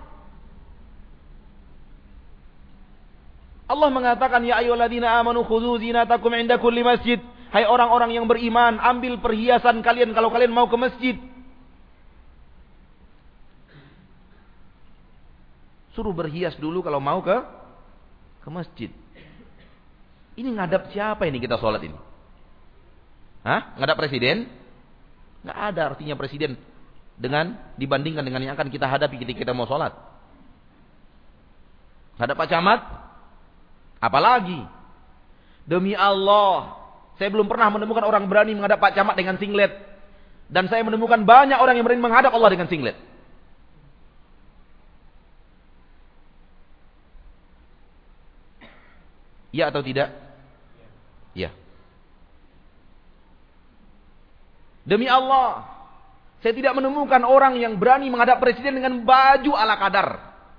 Speaker 2: Allah mengatakan, ya ayyuhalladzina amanu khudzu zinatakum 'inda kulli masjid. Hai orang-orang yang beriman, ambil perhiasan kalian kalau kalian mau ke masjid. Suruh berhias dulu kalau mau ke ke masjid. Ini ngadap siapa ini kita sholat ini? Hah? Ngadap presiden? Nggak ada artinya presiden dengan dibandingkan dengan yang akan kita hadapi ketika kita mau sholat. Ngadap Pak Camat? Apalagi? Demi Allah, saya belum pernah menemukan orang berani menghadap Pak Camat dengan singlet. Dan saya menemukan banyak orang yang berani menghadap Allah dengan singlet. Ya atau tidak? Ya. Demi Allah, saya tidak menemukan orang yang berani menghadap presiden dengan baju ala kadar.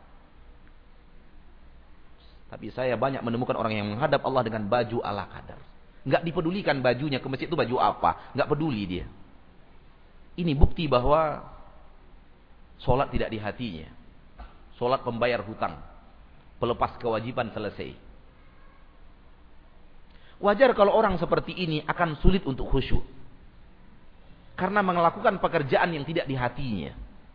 Speaker 2: Tapi saya banyak menemukan orang yang menghadap Allah dengan baju ala kadar. Enggak dipedulikan bajunya ke masjid itu baju apa, enggak peduli dia. Ini bukti bahwa sholat tidak di hatinya. Sholat pembayar hutang, pelepas kewajiban selesai. Wajar kalau orang seperti ini akan sulit untuk khusyuk. Karena melakukan pekerjaan yang tidak di hatinya.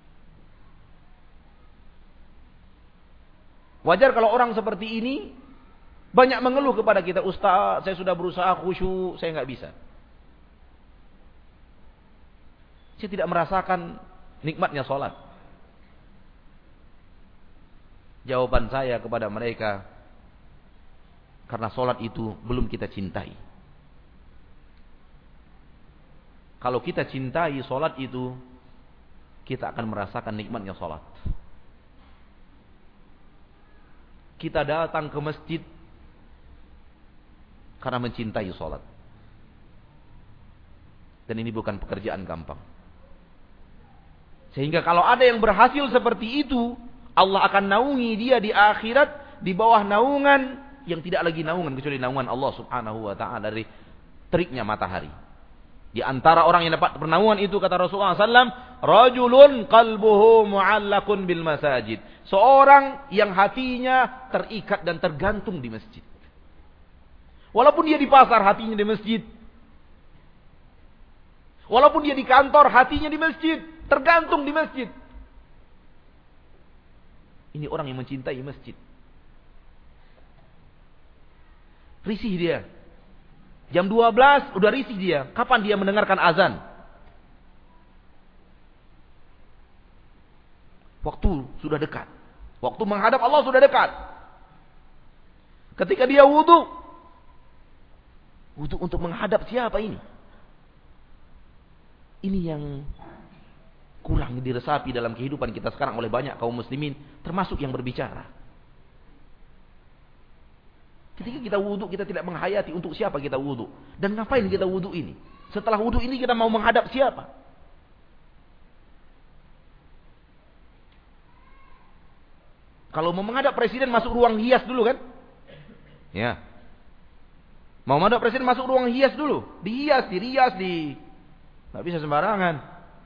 Speaker 2: Wajar kalau orang seperti ini banyak mengeluh kepada kita, Ustaz, saya sudah berusaha khusyuk, saya nggak bisa. Saya tidak merasakan nikmatnya sholat. Jawaban saya kepada mereka, karena sholat itu belum kita cintai. Kalau kita cintai sholat itu, kita akan merasakan nikmatnya sholat. Kita datang ke masjid karena mencintai sholat. Dan ini bukan pekerjaan gampang. Sehingga kalau ada yang berhasil seperti itu, Allah akan naungi dia di akhirat di bawah naungan yang tidak lagi naungan kecuali naungan Allah Subhanahu wa taala dari teriknya matahari. Di antara orang yang dapat pernaungan itu, kata Rasulullah sallallahu alaihi wasallam, rajulun qalbuhu mu'allaqun bil masajid. Seorang yang hatinya terikat dan tergantung di masjid. Walaupun dia di pasar, hatinya di masjid. Walaupun dia di kantor, hatinya di masjid, tergantung di masjid. Ini orang yang mencintai masjid. Risih dia. Jam dua belas udah risih dia. Kapan dia mendengarkan azan? Waktu sudah dekat. Waktu menghadap Allah sudah dekat. Ketika dia wudu, wudu untuk menghadap siapa ini? Ini yang kurang diresapi dalam kehidupan kita sekarang oleh banyak kaum muslimin, termasuk yang berbicara. Ketika kita wudu, kita tidak menghayati untuk siapa kita wudu. Dan ngapain kita wudu ini? Setelah wudu ini kita mau menghadap siapa? Kalau mau menghadap presiden masuk ruang hias dulu kan? Ya. Mau menghadap presiden masuk ruang hias dulu. Dihias, dirias, di... Nggak bisa sembarangan.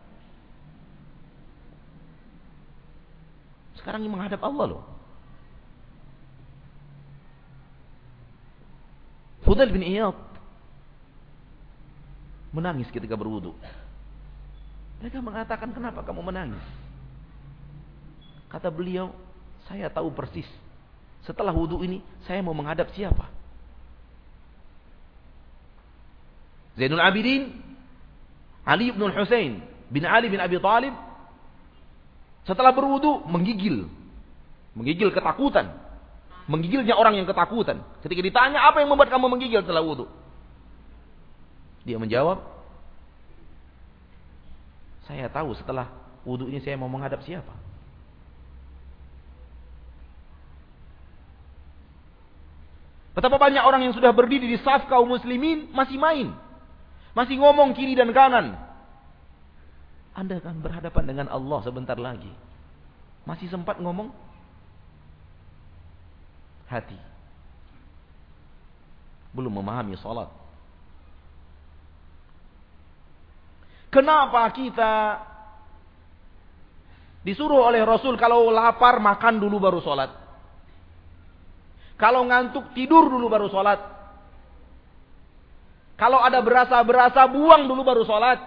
Speaker 2: Sekarang ini menghadap Allah loh. Fudail bin Iyad menangis ketika berwudu. Mereka mengatakan, kenapa kamu menangis? Kata beliau, saya tahu persis. Setelah wudu ini, saya mau menghadap siapa? Zainul Abidin, Ali bin Husain bin Ali bin Abi Thalib, setelah berwudu menggigil. Menggigil ketakutan. Menggigilnya orang yang ketakutan. Ketika ditanya, apa yang membuat kamu menggigil setelah wudu? Dia menjawab, saya tahu setelah wudu ini saya mau menghadap siapa. Betapa banyak orang yang sudah berdiri di saf kaum muslimin masih main. Masih ngomong kiri dan kanan. Anda akan berhadapan dengan Allah sebentar lagi. Masih sempat ngomong hati. Belum memahami salat. Kenapa kita disuruh oleh Rasul kalau lapar makan dulu baru sholat? Kalau ngantuk tidur dulu baru sholat? Kalau ada berasa-berasa buang dulu baru sholat?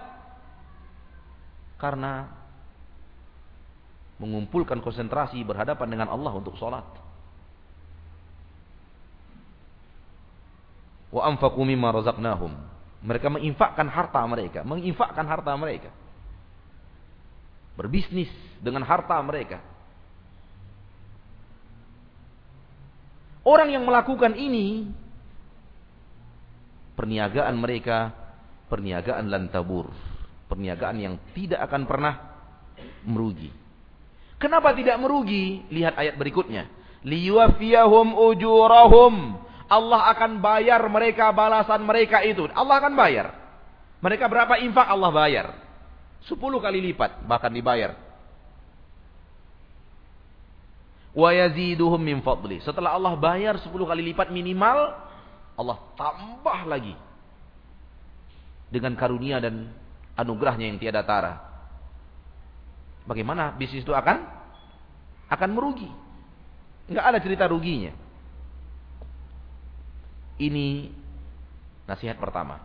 Speaker 2: Karena mengumpulkan konsentrasi berhadapan dengan Allah untuk sholat. Wa anfaqu mimma razaqnahum. Mereka menginfakkan harta mereka, menginfakkan harta mereka. Berbisnis dengan harta mereka. Orang yang melakukan ini, perniagaan mereka, perniagaan lan tabur. Perniagaan yang tidak akan pernah merugi. Kenapa tidak merugi? Lihat ayat berikutnya. Liyuwaffiyahum ujurahum. Allah akan bayar mereka balasan mereka itu. Allah akan bayar. Mereka berapa infak Allah bayar. Sepuluh kali lipat bahkan dibayar. Wa yaziduhum min fadli. Setelah Allah bayar sepuluh kali lipat minimal, Allah tambah lagi dengan karunia dan anugerahnya yang tiada tara. Bagaimana bisnis itu akan akan merugi? Enggak ada cerita ruginya. Ini nasihat pertama.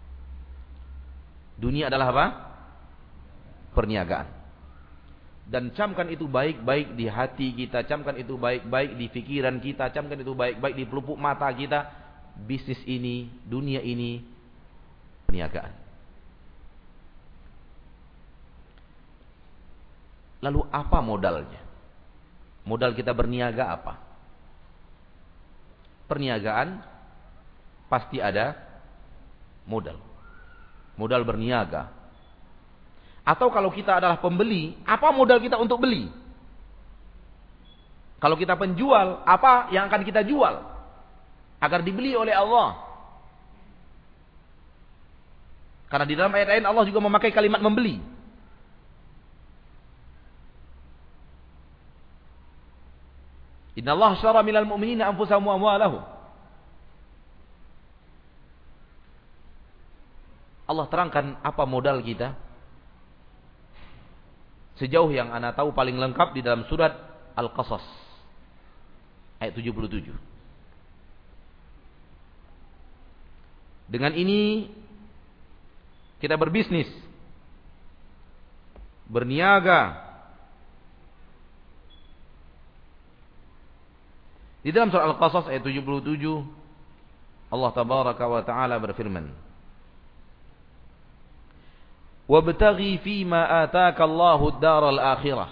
Speaker 2: Dunia adalah apa? Perniagaan. Dan camkan itu baik-baik di hati kita, camkan itu baik-baik di pikiran kita, camkan itu baik-baik di pelupuk mata kita. Bisnis ini, dunia ini perniagaan. Lalu apa modalnya? Modal kita berniaga apa? Perniagaan pasti ada modal. Modal berniaga. Atau kalau kita adalah pembeli, apa modal kita untuk beli? Kalau kita penjual, apa yang akan kita jual agar dibeli oleh Allah? Karena di dalam ayat lain Allah juga memakai kalimat membeli. Innallaha ashtara minal mu'minina anfusahum wa amwalahum. Allah terangkan apa modal kita. Sejauh yang ana tahu paling lengkap di dalam surat Al-Qasas ayat tujuh puluh tujuh. Dengan ini kita berbisnis, berniaga. Di dalam surah Al-Qasas ayat tujuh puluh tujuh Allah tabaraka wa taala berfirman, وَابْتَغِي فِيمَا آتَاكَ اللَّهُ الدَّارَ الْآخِرَةَ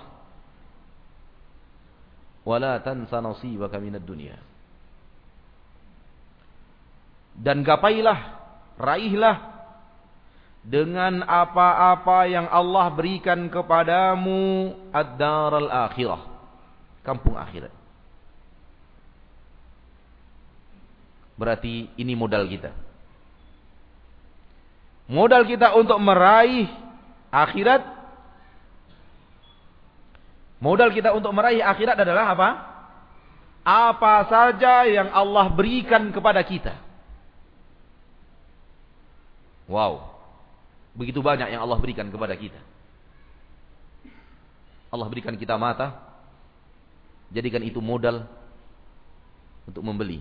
Speaker 2: وَلَا تَنْسَ نَصِيبَكَ مِنَ الدُّنْيَا. Dan gapailah, raihlah dengan apa-apa yang Allah berikan kepadamu ad-dar al-akhirah, kampung akhirat. Berarti ini modal kita. Modal kita untuk meraih akhirat. Modal kita untuk meraih akhirat adalah apa? Apa saja yang Allah berikan kepada kita. Wow. Begitu banyak yang Allah berikan kepada kita. Allah berikan kita mata. Jadikan itu modal untuk membeli.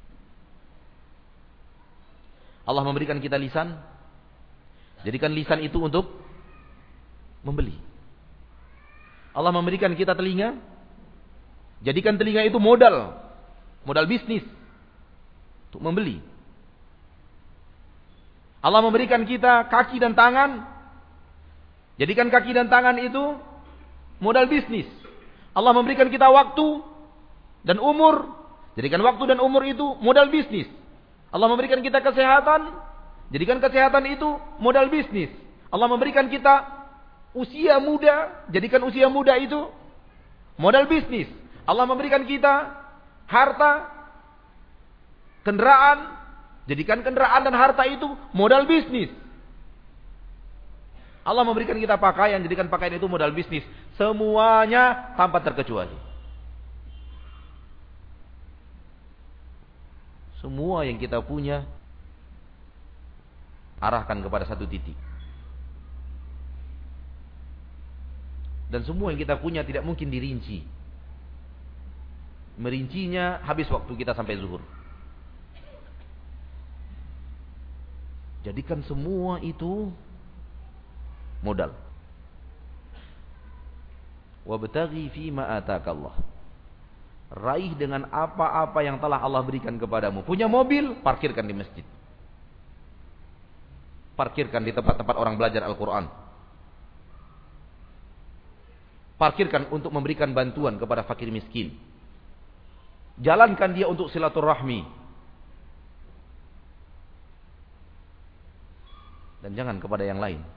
Speaker 2: Allah memberikan kita lisan. Jadikan lisan itu untuk membeli. Allah memberikan kita telinga. Jadikan telinga itu modal. Modal bisnis. Untuk membeli. Allah memberikan kita kaki dan tangan. Jadikan kaki dan tangan itu modal bisnis. Allah memberikan kita waktu dan umur. Jadikan waktu dan umur itu modal bisnis. Allah memberikan kita kesehatan. Jadikan kesehatan itu modal bisnis. Allah memberikan kita usia muda. Jadikan usia muda itu modal bisnis. Allah memberikan kita harta, kendaraan. Jadikan kendaraan dan harta itu modal bisnis. Allah memberikan kita pakaian. Jadikan pakaian itu modal bisnis. Semuanya tanpa terkecuali. Semua yang kita punya arahkan kepada satu titik. Dan semua yang kita punya tidak mungkin dirinci. Merincinya habis waktu kita sampai zuhur. Jadikan semua itu modal. Wabtaghi fima ataka Allah. Raih dengan apa-apa yang telah Allah berikan kepadamu. Punya mobil, parkirkan di masjid. Parkirkan di tempat-tempat orang belajar Al-Quran. Parkirkan untuk memberikan bantuan kepada fakir miskin. Jalankan dia untuk silaturahmi. Dan jangan kepada yang lain.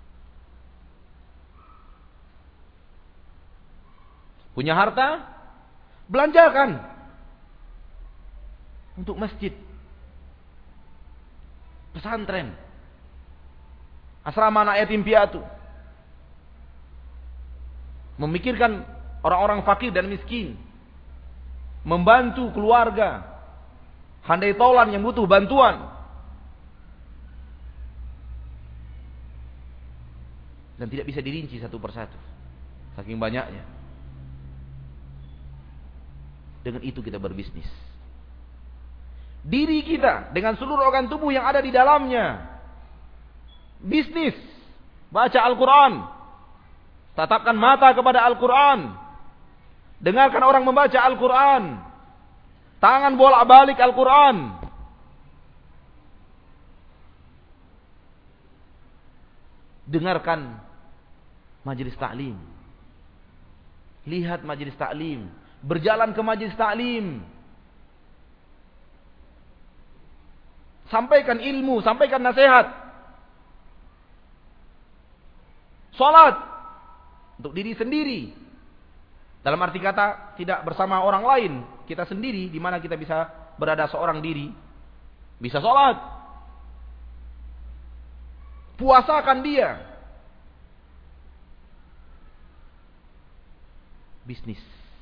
Speaker 2: Punya harta, belanjakan untuk masjid, pesantren, asrama anak yatim piatu. Memikirkan orang-orang fakir dan miskin. Membantu keluarga handai taulan yang butuh bantuan. Dan tidak bisa dirinci satu persatu, saking banyaknya. Dengan itu kita berbisnis. Diri kita dengan seluruh organ tubuh yang ada di dalamnya. Bisnis. Baca Al-Quran. Tatapkan mata kepada Al-Quran. Dengarkan orang membaca Al-Quran. Tangan bolak-balik Al-Quran. Dengarkan majelis ta'lim. Lihat majelis ta'lim. Berjalan ke majelis ta'lim. Sampaikan ilmu, sampaikan nasihat. Salat untuk diri sendiri. Dalam arti kata tidak bersama orang lain, kita sendiri, di mana kita bisa berada seorang diri, bisa salat. Puasakan dia. Bisnis.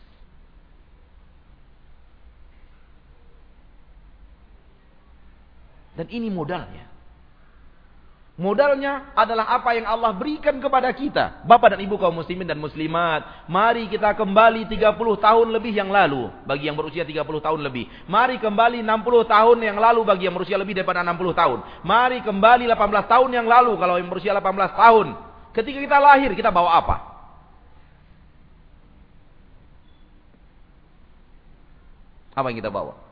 Speaker 2: Dan ini modalnya. Modalnya adalah apa yang Allah berikan kepada kita. Bapak dan ibu kaum muslimin dan muslimat. Mari kita kembali tiga puluh tahun lebih yang lalu. Bagi yang berusia tiga puluh tahun lebih. Mari kembali enam puluh tahun yang lalu bagi yang berusia lebih daripada enam puluh tahun. Mari kembali delapan belas tahun yang lalu kalau yang berusia delapan belas tahun. Ketika kita lahir kita bawa apa? Apa yang kita bawa?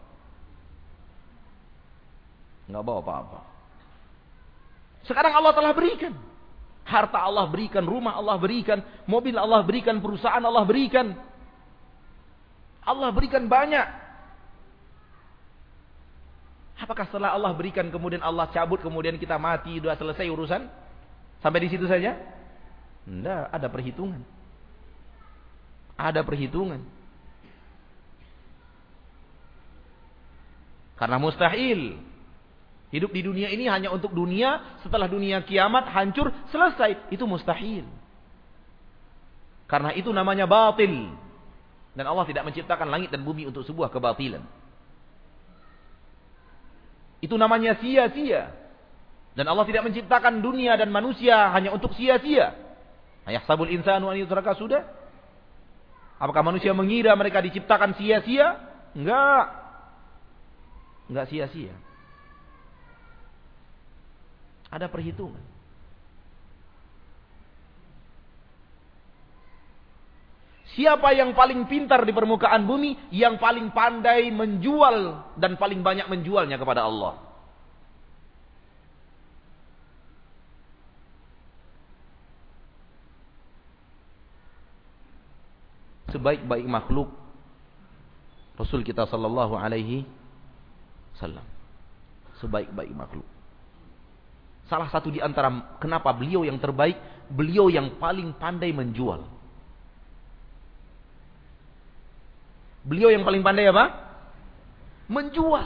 Speaker 2: Nggak bawa apa-apa. Sekarang Allah telah berikan. Harta Allah berikan, rumah Allah berikan, mobil Allah berikan, perusahaan Allah berikan. Allah berikan banyak. Apakah setelah Allah berikan kemudian Allah cabut, kemudian kita mati, sudah selesai urusan? Sampai di situ saja? Tidak, ada perhitungan. Ada perhitungan. Karena mustahil hidup di dunia ini hanya untuk dunia, setelah dunia kiamat hancur, selesai. Itu mustahil. Karena itu namanya batil. Dan Allah tidak menciptakan langit dan bumi untuk sebuah kebatilan. Itu namanya sia-sia. Dan Allah tidak menciptakan dunia dan manusia hanya untuk sia-sia. Ayahsabul insanu an yutraka sudah? Apakah manusia mengira mereka diciptakan sia-sia? Enggak. Enggak sia-sia. Ada perhitungan. Siapa yang paling pintar di permukaan bumi? Yang paling pandai menjual dan paling banyak menjualnya kepada Allah. Sebaik-baik makhluk Rasul kita sallallahu alaihi wasallam. Sebaik-baik makhluk. Salah satu di antara kenapa beliau yang terbaik, beliau yang paling pandai menjual. Beliau yang paling pandai apa? Menjual.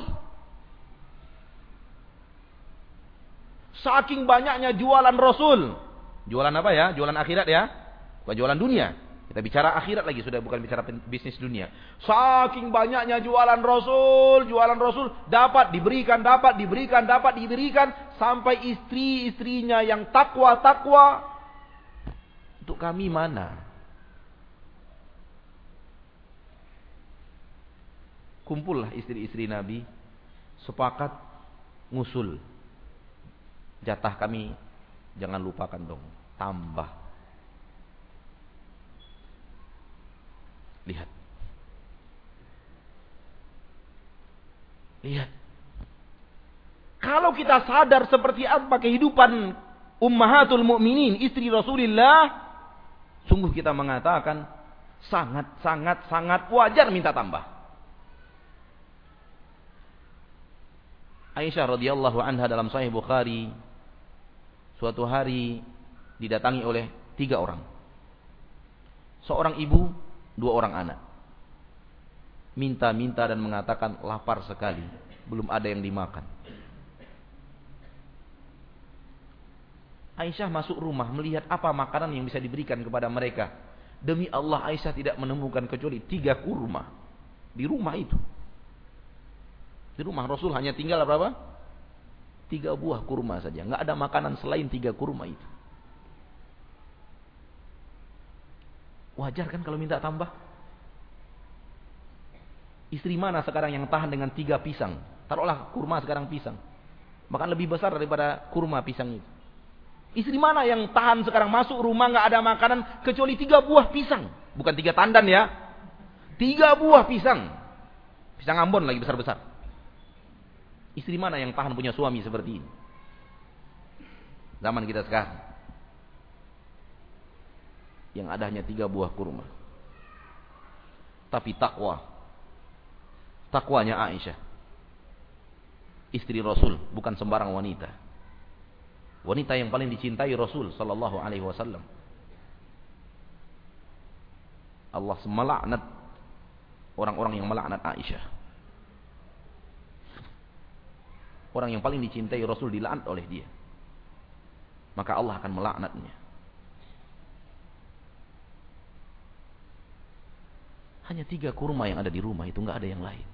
Speaker 2: Saking banyaknya jualan Rasul. Jualan apa ya? Jualan akhirat ya? Bukan jualan dunia. Kita bicara akhirat lagi, sudah bukan bicara bisnis dunia. Saking banyaknya jualan Rasul, jualan Rasul, dapat diberikan, dapat diberikan, dapat diberikan, sampai istri-istrinya yang takwa-takwa. Untuk kami mana? kumpullah istri-istri Nabi, sepakat ngusul. Jatah kami jangan lupakan dong, tambah. Lihat. Lihat. Kalau kita sadar seperti apa kehidupan ummahatul mukminin, istri Rasulullah, sungguh kita mengatakan sangat sangat sangat wajar minta tambah. Aisyah radhiyallahu anha dalam Sahih Bukhari, suatu hari didatangi oleh tiga orang. Seorang ibu, dua orang anak. Minta-minta dan mengatakan lapar sekali, belum ada yang dimakan. Aisyah masuk rumah melihat apa makanan yang bisa diberikan kepada mereka. Demi Allah, Aisyah tidak menemukan kecuali tiga kurma di rumah itu. Di rumah Rasul hanya tinggal berapa? Tiga buah kurma saja. Nggak ada makanan selain tiga kurma itu. Wajar kan kalau minta tambah? Istri mana sekarang yang tahan dengan tiga pisang? Taruhlah kurma sekarang pisang. Bahkan lebih besar daripada kurma pisang itu. Istri mana yang tahan sekarang masuk rumah nggak ada makanan kecuali tiga buah pisang? Bukan tiga tandan ya. Tiga buah pisang. Pisang Ambon lagi besar-besar. Istri mana yang tahan punya suami seperti ini? Zaman kita sekarang. Yang ada hanya tiga buah kurma. Tapi takwa. Takwanya Aisyah. Istri Rasul, bukan sembarang wanita. Wanita yang paling dicintai Rasul sallallahu alaihi wasallam. Allah melaknat orang-orang yang melaknat Aisyah. Orang yang paling dicintai Rasul dilaknat oleh dia. Maka Allah akan melaknatnya. Hanya tiga kurma yang ada di rumah itu, nggak ada yang lain.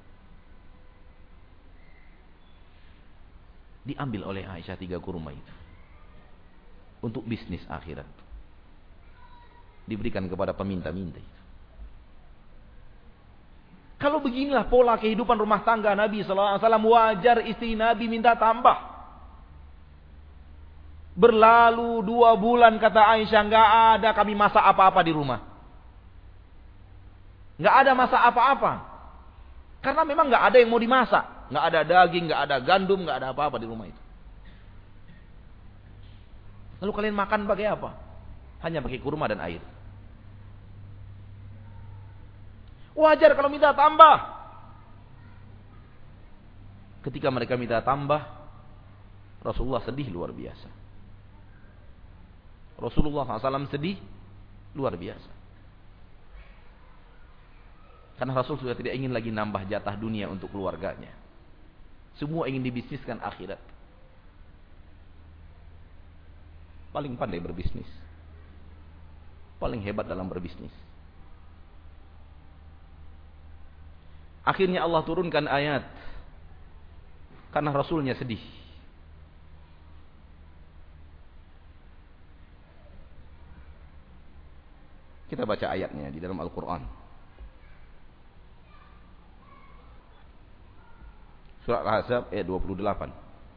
Speaker 2: Diambil oleh Aisyah tiga kurma itu. Untuk bisnis akhirat. Diberikan kepada peminta-minta itu. Kalau beginilah pola kehidupan rumah tangga Nabi sallallahu alaihi wasallam, wajar istri Nabi minta tambah. Berlalu dua bulan kata Aisyah, nggak ada kami masak apa-apa di rumah. Nggak ada masak apa-apa. Karena memang nggak ada yang mau dimasak. Nggak ada daging, nggak ada gandum, nggak ada apa-apa di rumah itu. Lalu kalian makan pakai apa? Hanya pakai kurma dan air. Wajar kalau minta tambah. Ketika mereka minta tambah, Rasulullah sedih luar biasa. Rasulullah shallallahu alaihi wasallam sedih luar biasa. Karena Rasul sudah tidak ingin lagi nambah jatah dunia untuk keluarganya. Semua ingin dibisniskan akhirat. Paling pandai berbisnis. Paling hebat dalam berbisnis. Akhirnya Allah turunkan ayat. Karena Rasulnya sedih. Kita baca ayatnya di dalam Al-Quran. Surat Al-Ahzab ayat dua puluh delapan.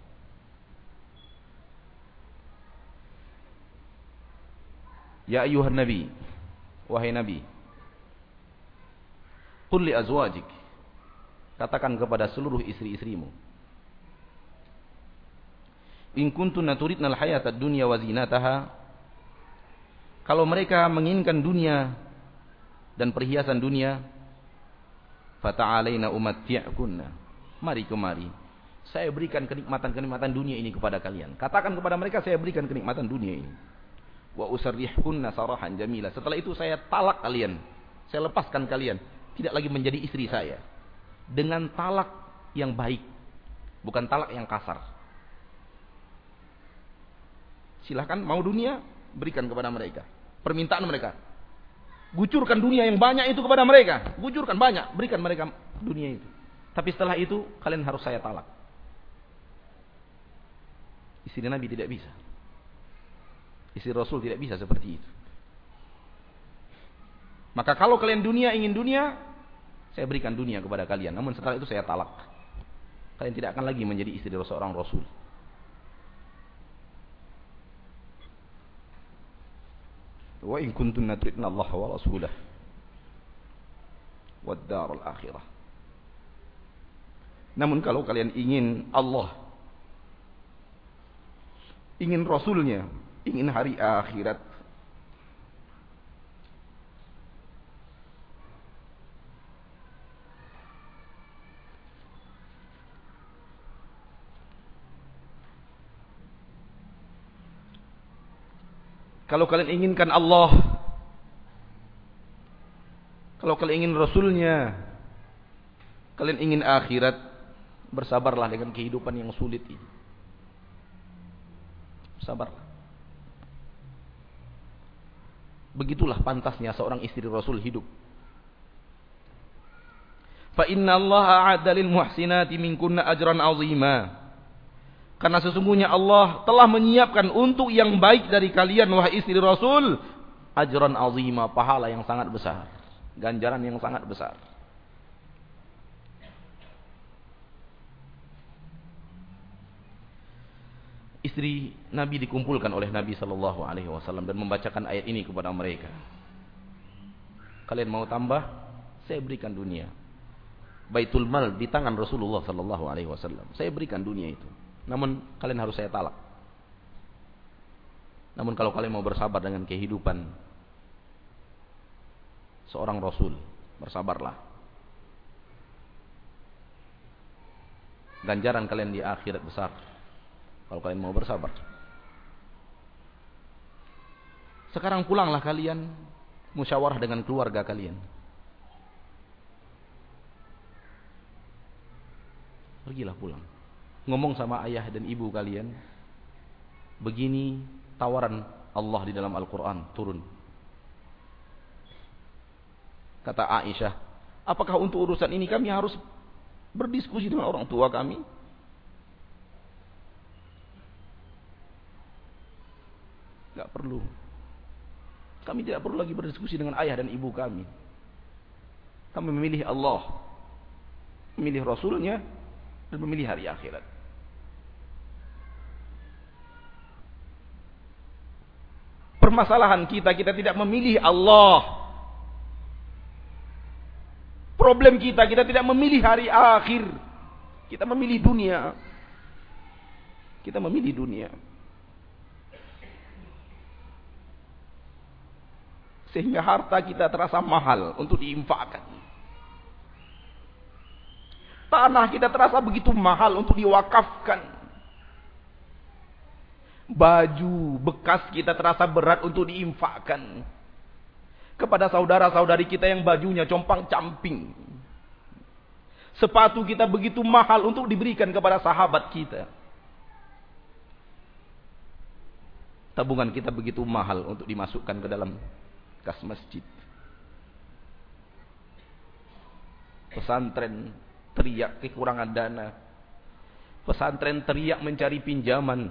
Speaker 2: Ya ayuhan nabi, wahai nabi, qul li azwajik, katakan kepada seluruh istri-istrimu, in kuntunna turidna al-hayata ad-dunya wa zinataha, kalau mereka menginginkan dunia dan perhiasan dunia, fata'alaina umatti'kunna, mari kemari, saya berikan kenikmatan-kenikmatan dunia ini kepada kalian. Katakan kepada mereka, saya berikan kenikmatan dunia ini. Wa usarrihkunna sarahan jamila. Setelah itu saya talak kalian. Saya lepaskan kalian. Tidak lagi menjadi istri saya. Dengan talak yang baik. Bukan talak yang kasar. Silahkan mau dunia, berikan kepada mereka. Permintaan mereka. Gucurkan dunia yang banyak itu kepada mereka. Gucurkan banyak, berikan mereka dunia itu. Tapi setelah itu, kalian harus saya talak. Istri Nabi tidak bisa. Istri Rasul tidak bisa seperti itu. Maka kalau kalian dunia ingin dunia,
Speaker 3: Saya berikan dunia kepada kalian, namun setelah itu saya talak. Kalian tidak akan lagi menjadi istri seorang Rasul. Wa in kuntunna turidna Allah wa rasulah wad darul akhirah. Namun kalau kalian ingin Allah, ingin Rasulnya, ingin hari akhirat, kalau kalian inginkan Allah, kalau kalian ingin Rasulnya, kalian ingin akhirat, bersabarlah dengan kehidupan yang sulit ini. Sabarlah. Begitulah pantasnya seorang istri Rasul hidup. Fa inna Allah a'adda lil muhsinati minkunna ajran 'azima. Karena sesungguhnya Allah telah menyiapkan untuk yang baik dari kalian wahai istri Rasul ajran 'azima, pahala yang sangat besar, ganjaran yang sangat besar. Istri Nabi dikumpulkan oleh Nabi sallallahu alaihi wasallam dan membacakan ayat ini kepada mereka. Kalian mau tambah? Saya berikan dunia. Baitul Mal di tangan Rasulullah sallallahu alaihi wasallam. Saya berikan dunia itu. Namun kalian harus saya talak. Namun kalau kalian mau bersabar dengan kehidupan seorang Rasul, bersabarlah. Ganjaran kalian di akhirat besar. Kalau kalian mau bersabar. Sekarang pulanglah kalian, musyawarah dengan keluarga kalian. Pergilah pulang. Ngomong sama ayah dan ibu kalian. Begini tawaran Allah di dalam Al-Quran turun. Kata Aisyah, apakah untuk urusan ini kami harus berdiskusi dengan orang tua kami? Tidak perlu. Kami tidak perlu lagi berdiskusi dengan ayah dan ibu kami. Kami memilih Allah, memilih Rasulnya, dan memilih hari akhirat. Permasalahan kita, kita tidak memilih Allah. Problem kita, kita tidak memilih hari akhir. Kita memilih dunia. Kita memilih dunia. Sehingga harta kita terasa mahal untuk diinfakkan. Tanah kita terasa begitu mahal untuk diwakafkan. Baju bekas kita terasa berat untuk diinfakkan. Kepada saudara-saudari kita yang bajunya compang-camping. Sepatu kita begitu mahal untuk diberikan kepada sahabat kita. Tabungan kita begitu mahal untuk dimasukkan ke dalam kas masjid. Pesantren teriak kekurangan dana. Pesantren teriak mencari pinjaman.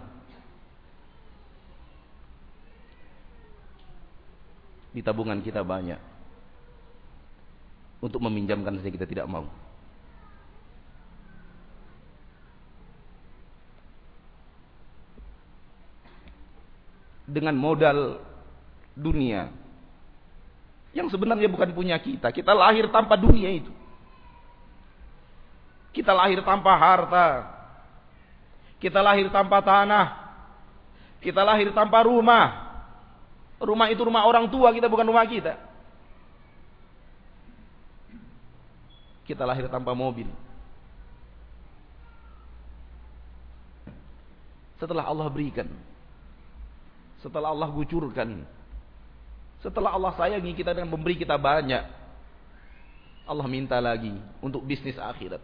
Speaker 3: Di tabungan kita banyak. Untuk meminjamkan saja kita tidak mau. Dengan modal dunia yang sebenarnya bukan punya kita. Kita lahir tanpa dunia itu. Kita lahir tanpa harta. Kita lahir tanpa tanah. Kita lahir tanpa rumah. Rumah itu rumah orang tua kita, bukan rumah kita. Kita lahir tanpa mobil. Setelah Allah berikan, setelah Allah gucurkan, setelah Allah sayangi kita dengan memberi kita banyak, Allah minta lagi untuk bisnis akhirat.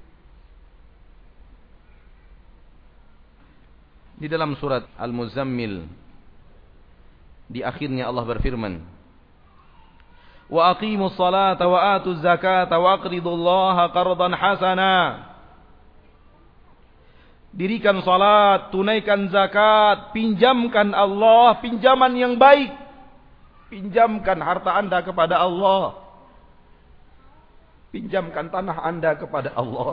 Speaker 3: Di dalam surat Al-Muzammil, di akhirnya Allah berfirman, wa aqimus salata wa atuz zakata wa aqridullaha qardan hasana. Dirikan salat, tunaikan zakat, pinjamkan Allah pinjaman yang baik. Pinjamkan harta Anda kepada Allah. Pinjamkan tanah Anda kepada Allah.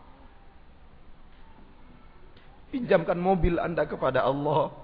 Speaker 3: Pinjamkan mobil Anda kepada Allah.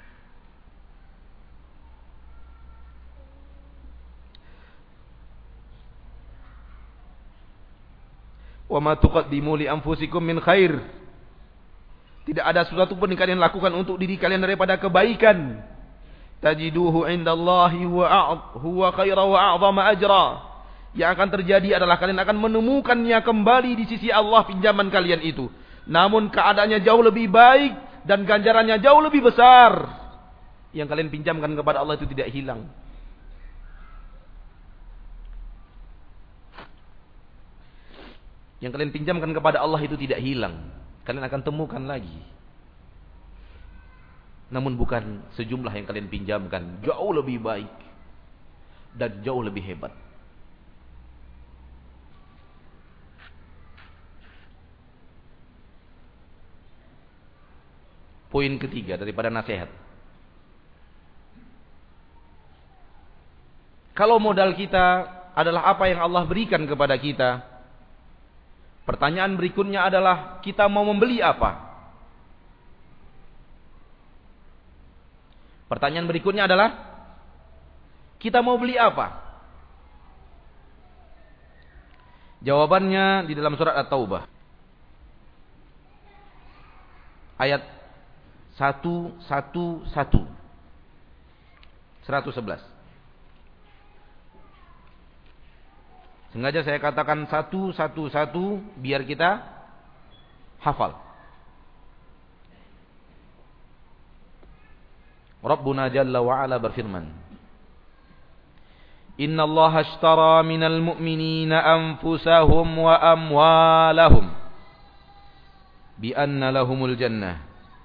Speaker 3: Wa ma tuqaddimu li anfusikum min khair. Tidak ada sesuatu pun yang kalian lakukan untuk diri kalian daripada kebaikan. Tajiduhu indallahi huwa khaira wa a'zama ajra. Yang akan terjadi adalah kalian akan menemukannya kembali di sisi Allah pinjaman kalian itu. Namun keadaannya jauh lebih baik dan ganjarannya jauh lebih besar. Yang kalian pinjamkan kepada Allah itu tidak hilang. Yang kalian pinjamkan kepada Allah itu tidak hilang. Kalian akan temukan lagi. Namun bukan sejumlah yang kalian pinjamkan. Jauh lebih baik. Dan jauh lebih hebat. Poin ketiga daripada nasihat. Kalau modal kita adalah apa yang Allah berikan kepada kita, pertanyaan berikutnya adalah kita mau membeli apa? Pertanyaan berikutnya adalah kita mau beli apa? Jawabannya di dalam surat At-Taubah. Ayat seratus sebelas. seratus sebelas. Sengaja saya katakan satu, satu, satu, biar kita hafal. Rabbuna Jalla wa'ala berfirman. Inna Allah ashtara minal mu'minina anfusahum wa amwalahum. Bi anna lahumul jannah.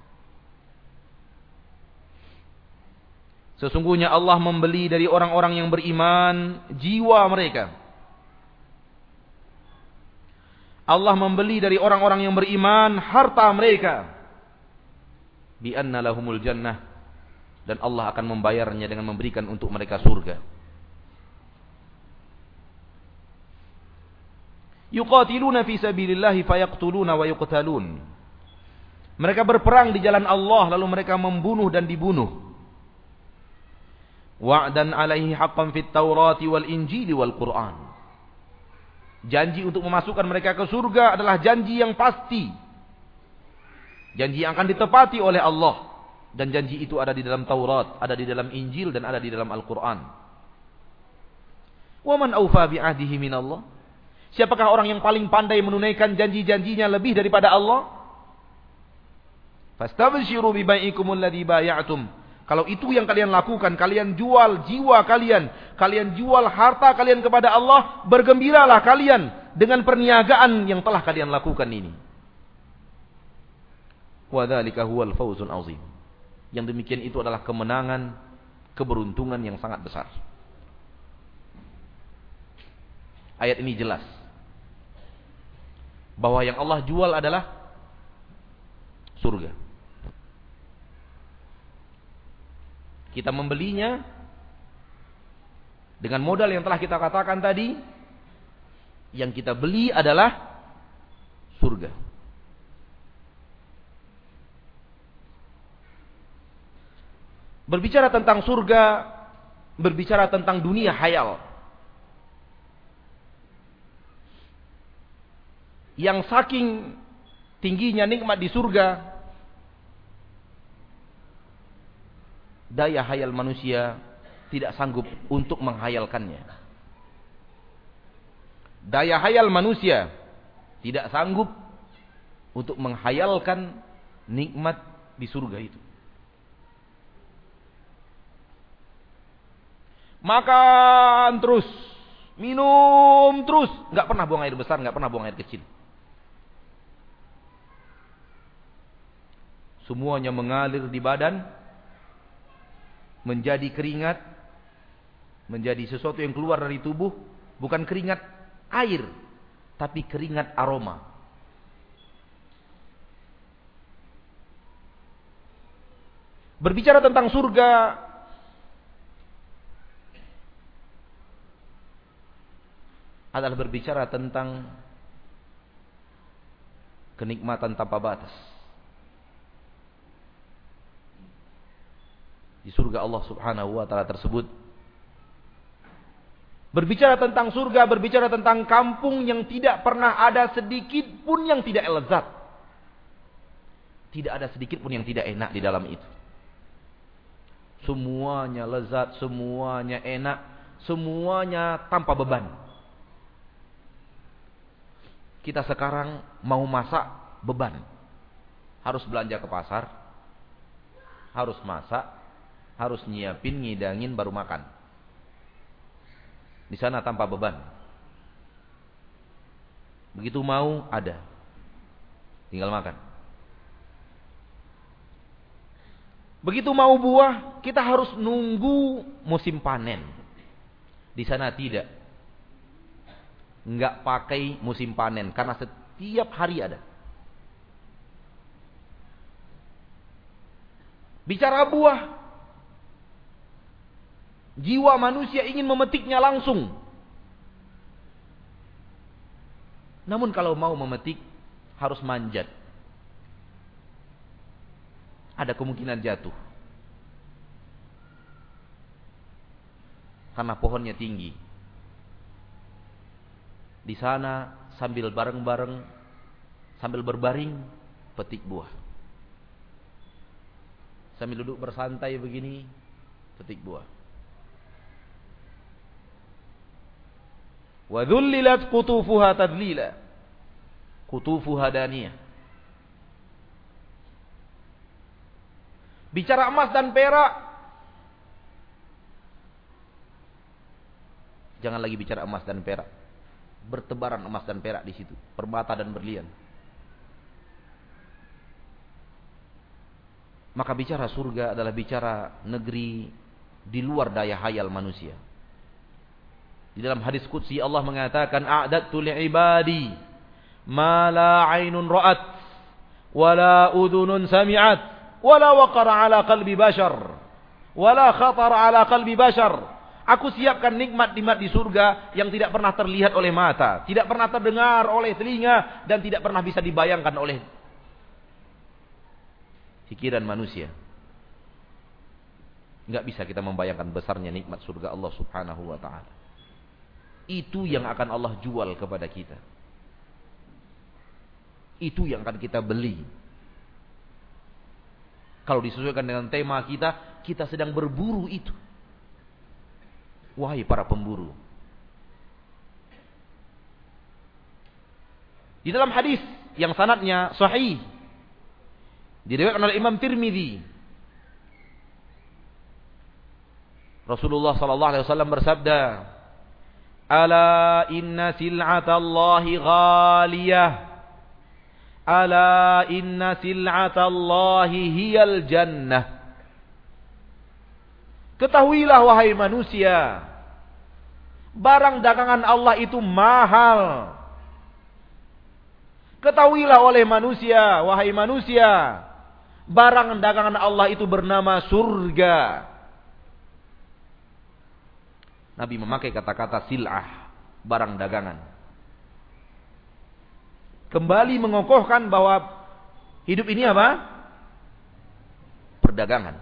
Speaker 3: Sesungguhnya Allah membeli dari orang-orang yang beriman jiwa mereka. Allah membeli dari orang-orang yang beriman harta mereka. Bi anna lahumul jannah. Dan Allah akan membayarnya dengan memberikan untuk mereka surga. Yuqatiluna fi sabilillahi fayaqtuluna wa yuqtalun. Mereka berperang di jalan Allah lalu mereka membunuh dan dibunuh. Wa'dan alaihi haqqan fit Taurati wal Injili wal Quran. Janji untuk memasukkan mereka ke surga adalah janji yang pasti. Janji yang akan ditepati oleh Allah. Dan janji itu ada di dalam Taurat, ada di dalam Injil dan ada di dalam Al-Quran. Wa man awfa bi'ahdihi minallah. Siapakah orang yang paling pandai menunaikan janji-janjinya lebih daripada Allah? Fastabshiru bi bai'ikumul ladzi bay'atum. Kalau itu yang kalian lakukan, kalian jual jiwa kalian, kalian jual harta kalian kepada Allah, bergembiralah kalian dengan perniagaan yang telah kalian lakukan ini. Wa dzalika huwal fawzul azim. Yang demikian itu adalah kemenangan, keberuntungan yang sangat besar. Ayat ini jelas bahwa yang Allah jual adalah surga. Kita membelinya dengan modal yang telah kita katakan tadi. Yang kita beli adalah surga. Berbicara tentang surga, berbicara tentang dunia hayal. Yang saking tingginya nikmat di surga, daya hayal manusia tidak sanggup untuk menghayalkannya. Daya hayal manusia tidak sanggup untuk menghayalkan nikmat di surga itu. Makan terus, minum terus, nggak pernah buang air besar, nggak pernah buang air kecil. Semuanya mengalir di badan, menjadi keringat, menjadi sesuatu yang keluar dari tubuh, bukan keringat air, tapi keringat aroma. Berbicara tentang surga, adalah berbicara tentang kenikmatan tanpa batas. Di surga Allah Subhanahu wa taala tersebut berbicara tentang surga, berbicara tentang kampung yang tidak pernah ada sedikit pun yang tidak lezat. Tidak ada sedikit pun yang tidak enak di dalam itu. Semuanya lezat, semuanya enak, semuanya tanpa beban. Kita sekarang mau masak, beban. Harus belanja ke pasar, harus masak, harus nyiapin, ngidangin, baru makan. Di sana tanpa beban. Begitu mau, ada. Tinggal makan. Begitu mau buah, kita harus nunggu musim panen. Di sana tidak. Enggak pakai musim panen, karena setiap hari ada. Bicara buah, jiwa manusia ingin memetiknya langsung. Namun kalau mau memetik, harus manjat. Ada kemungkinan jatuh. Karena pohonnya tinggi. Di sana sambil bareng-bareng, sambil berbaring, petik buah. Sambil duduk bersantai begini, petik buah. Wa dhullilat qutufuha tadlila. Qutufuha daniyah. Bicara emas dan perak, jangan lagi bicara emas dan perak. Bertebaran emas dan perak di situ, permata dan berlian. Maka bicara surga adalah bicara negeri di luar daya hayal manusia. Di dalam hadis qudsi Allah mengatakan, a'dadtu li'ibadi ma la 'ainun ra'at wa la udhunun sami'at wa la waqara 'ala qalbi bashar wa la khatara 'ala qalbi bashar. Aku siapkan nikmat-nikmat di surga yang tidak pernah terlihat oleh mata, tidak pernah terdengar oleh telinga, dan tidak pernah bisa dibayangkan oleh pikiran manusia. Enggak bisa kita membayangkan besarnya nikmat surga Allah Subhanahu wa taala. Itu yang akan Allah jual kepada kita. Itu yang akan kita beli. Kalau disesuaikan dengan tema kita, kita sedang berburu itu. Wahai para pemburu. Di dalam hadis yang sanadnya sahih, diriwayatkan oleh Imam Tirmidzi, Rasulullah sallallahu alaihi wasallam bersabda, "Ala inna sil'atallahi ghaliyah. Ala inna sil'atallahi hiyal jannah." Ketahuilah wahai manusia, barang dagangan Allah itu mahal. Ketahuilah oleh manusia, wahai manusia, barang dagangan Allah itu bernama surga. Nabi memakai kata-kata sil'ah, barang dagangan. Kembali mengokohkan bahwa hidup ini apa? Perdagangan.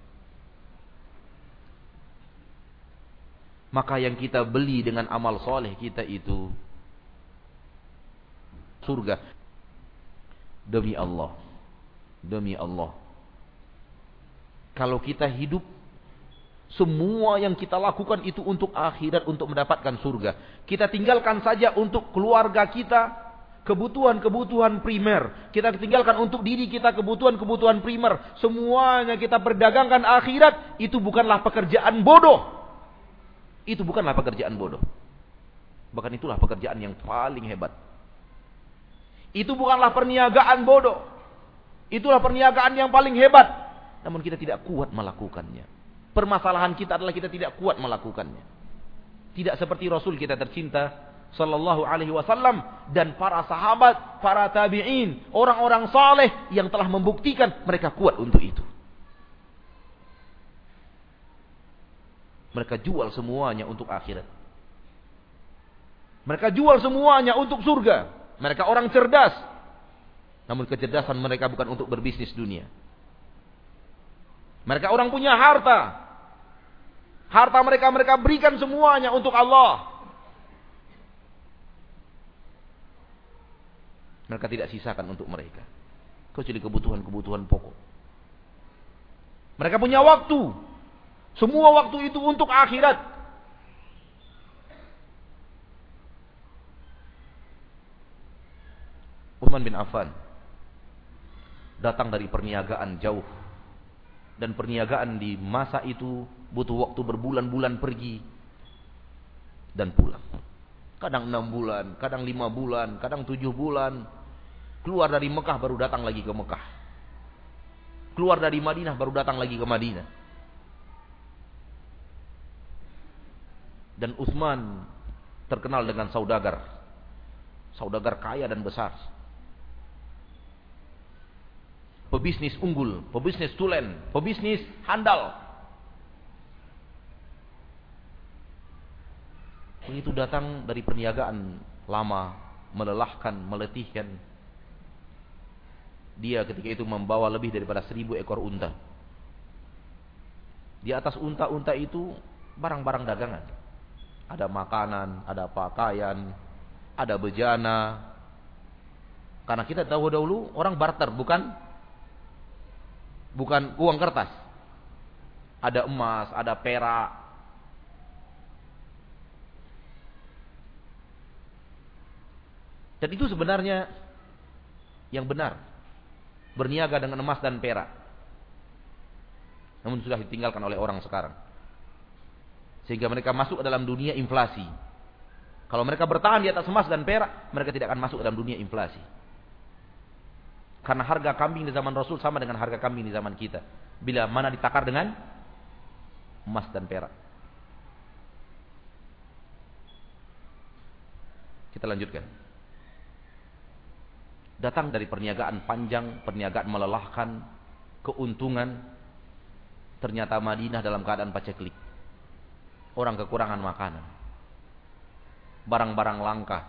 Speaker 3: Maka yang kita beli dengan amal soleh kita itu surga. Demi Allah, demi Allah, kalau kita hidup, semua yang kita lakukan itu untuk akhirat, untuk mendapatkan surga. Kita tinggalkan saja untuk keluarga kita, kebutuhan-kebutuhan primer. Kita tinggalkan untuk diri kita, kebutuhan-kebutuhan primer. Semuanya kita perdagangkan akhirat. Itu bukanlah pekerjaan bodoh. Itu bukanlah pekerjaan bodoh. Bahkan itulah pekerjaan yang paling hebat. Itu bukanlah perniagaan bodoh. Itulah perniagaan yang paling hebat. Namun kita tidak kuat melakukannya. Permasalahan kita adalah kita tidak kuat melakukannya. Tidak seperti Rasul kita tercinta sallallahu alaihi wasallam dan para sahabat, para tabi'in, orang-orang saleh yang telah membuktikan mereka kuat untuk itu. Mereka jual semuanya untuk akhirat.
Speaker 2: Mereka jual semuanya untuk surga. Mereka orang cerdas. Namun kecerdasan mereka bukan untuk berbisnis dunia. Mereka orang punya harta. Harta mereka mereka berikan semuanya untuk Allah. Mereka tidak sisakan untuk mereka, kecuali kebutuhan-kebutuhan pokok. Mereka punya waktu. Semua waktu itu untuk akhirat. Utsman bin Affan datang dari perniagaan jauh. Dan perniagaan di masa itu butuh waktu berbulan-bulan pergi dan pulang. Kadang enam bulan, kadang lima bulan, kadang tujuh bulan. Keluar dari Mekah baru datang lagi ke Mekah. Keluar dari Madinah baru datang lagi ke Madinah. Dan Utsman terkenal dengan saudagar. Saudagar kaya dan besar. Pebisnis unggul, pebisnis tulen, pebisnis handal. Begitu datang dari perniagaan lama, melelahkan, meletihkan. Dia ketika itu membawa lebih daripada seribu ekor unta. Di atas unta-unta itu barang-barang dagangan. Ada makanan, ada pakaian, ada bejana. Karena kita tahu dahulu orang barter, bukan bukan uang kertas. Ada emas, ada perak. Dan itu sebenarnya yang benar. Berniaga dengan emas dan perak. Namun sudah ditinggalkan oleh orang sekarang. Sehingga mereka masuk ke dalam dunia inflasi. Kalau mereka bertahan di atas emas dan perak, mereka tidak akan masuk ke dalam dunia inflasi. Karena harga kambing di zaman Rasul sama dengan harga kambing di zaman kita. Bila mana ditakar dengan emas dan perak. Kita lanjutkan. Datang dari perniagaan panjang, perniagaan melelahkan, keuntungan. Ternyata Madinah dalam keadaan paceklik. Orang kekurangan makanan. Barang-barang langka.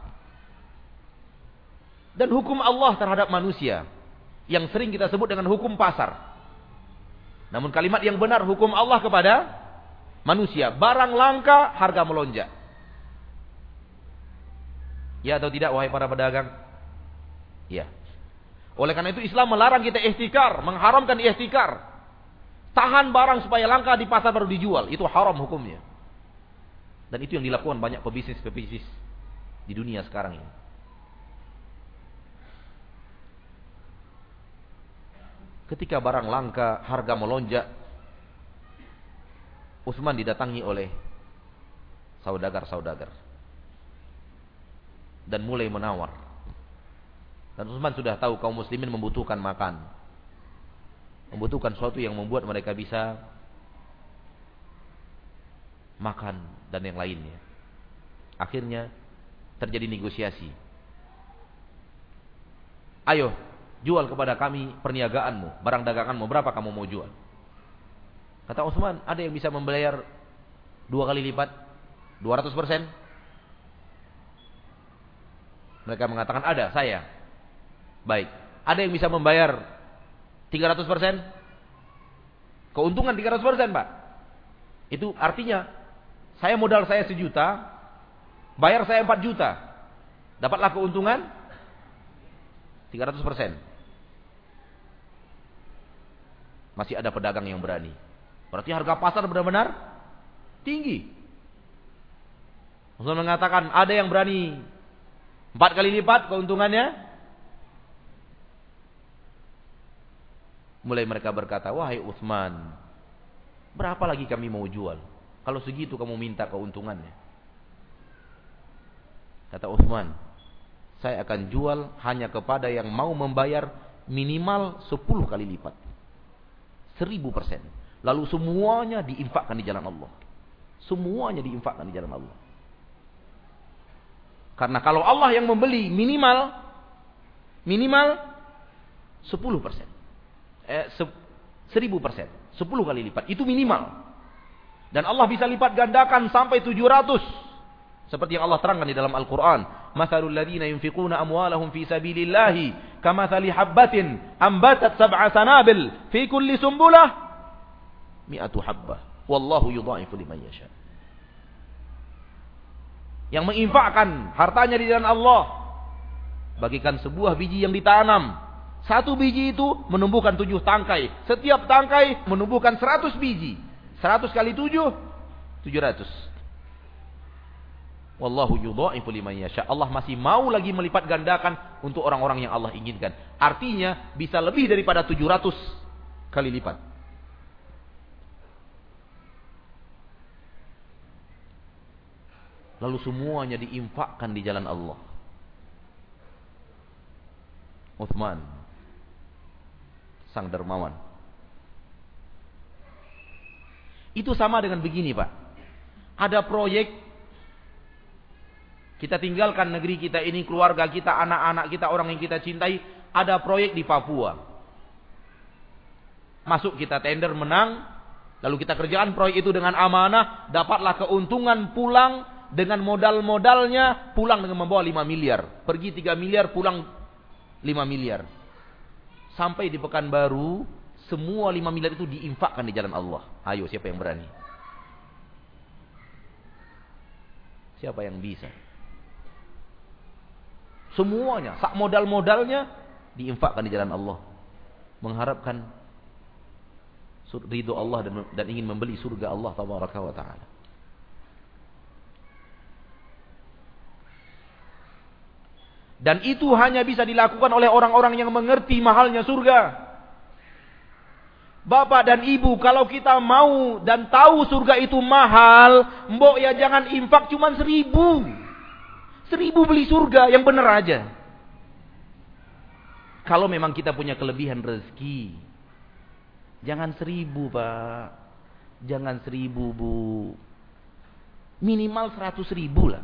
Speaker 2: Dan hukum Allah terhadap manusia, yang sering kita sebut dengan hukum pasar. Namun kalimat yang benar, hukum Allah kepada manusia. Barang langka, harga melonjak. Ya atau tidak, wahai para pedagang? Ya. Oleh karena itu Islam melarang kita ihtikar, mengharamkan ihtikar. Tahan barang supaya langka di pasar baru dijual. Itu haram hukumnya. Dan itu yang dilakukan banyak pebisnis-pebisnis di dunia sekarang ini. Ketika barang langka, harga melonjak, Utsman didatangi oleh saudagar-saudagar. Dan mulai menawar. Dan Utsman sudah tahu kaum muslimin membutuhkan makan. Membutuhkan sesuatu yang membuat mereka bisa makan dan yang lainnya. Akhirnya terjadi negosiasi. Ayo, jual kepada kami perniagaanmu, barang daganganmu, berapa kamu mau jual? Kata Utsman, ada yang bisa membayar dua kali lipat, dua ratus persen? Mereka mengatakan, ada, saya. Baik, ada yang bisa membayar tiga ratus persen? Keuntungan tiga ratus persen, Pak. Itu artinya, saya modal saya sejuta, bayar saya empat juta. Dapatlah keuntungan tiga ratus persen. Masih ada pedagang yang berani. Berarti harga pasar benar-benar tinggi. Utsman mengatakan, ada yang berani empat kali lipat keuntungannya? Mulai mereka berkata, wahai Utsman, berapa lagi kami mau jual? Kalau segitu kamu minta keuntungannya. Kata Utsman, saya akan jual hanya kepada yang mau membayar minimal sepuluh kali lipat. Seribu persen. Lalu semuanya diinfakkan di jalan Allah. Semuanya diinfakkan di jalan Allah. Karena kalau Allah yang membeli minimal, minimal sepuluh persen. Eh, seribu persen. Sepuluh kali lipat. Itu minimal. Dan Allah bisa lipat gandakan sampai tujuh ratus. Seperti yang Allah terangkan di dalam Al-Quran. Mathalul ladhina yunfiquna amwalahum fi sabilillahi kamathali habbatin ambatat sab'a sanabil fi kulli sumbulah mi'atu habbah. Wallahu yudha'ifu liman yasha. Yang menginfakkan hartanya di jalan Allah bagikan sebuah biji yang ditanam. Satu biji itu menumbuhkan tujuh tangkai. Setiap tangkai menumbuhkan seratus biji. Seratus kali tujuh, tujuh ratus. Wallahu yudha'ifu liman yasha. Allah masih mau lagi melipat gandakan untuk orang-orang yang Allah inginkan. Artinya bisa lebih daripada tujuh ratus kali lipat. Lalu semuanya diinfakkan di jalan Allah. Uthman, sang dermawan. Itu sama dengan begini, Pak. Ada proyek, kita tinggalkan negeri kita ini, keluarga kita, anak-anak kita, orang yang kita cintai. Ada proyek di Papua. Masuk kita tender, menang. Lalu kita kerjakan proyek itu dengan amanah. Dapatlah keuntungan, pulang dengan modal-modalnya, pulang dengan membawa lima miliar. Pergi tiga miliar, pulang lima miliar. Sampai di Pekanbaru, semua lima miliar itu diinfakkan di jalan Allah. Ayo, siapa yang berani? Siapa yang bisa? Semuanya, sak modal-modalnya diinfakkan di jalan Allah. Mengharapkan ridho Allah dan, dan ingin membeli surga Allah tabaraka wa ta'ala. Dan itu hanya bisa dilakukan oleh orang-orang yang mengerti mahalnya surga. Bapak dan ibu, kalau kita mau dan tahu surga itu mahal, mbok ya jangan infak cuma seribu. Seribu beli surga, yang benar aja. Kalau memang kita punya kelebihan rezeki, jangan seribu, Pak. Jangan seribu, Bu. Minimal seratus ribu lah.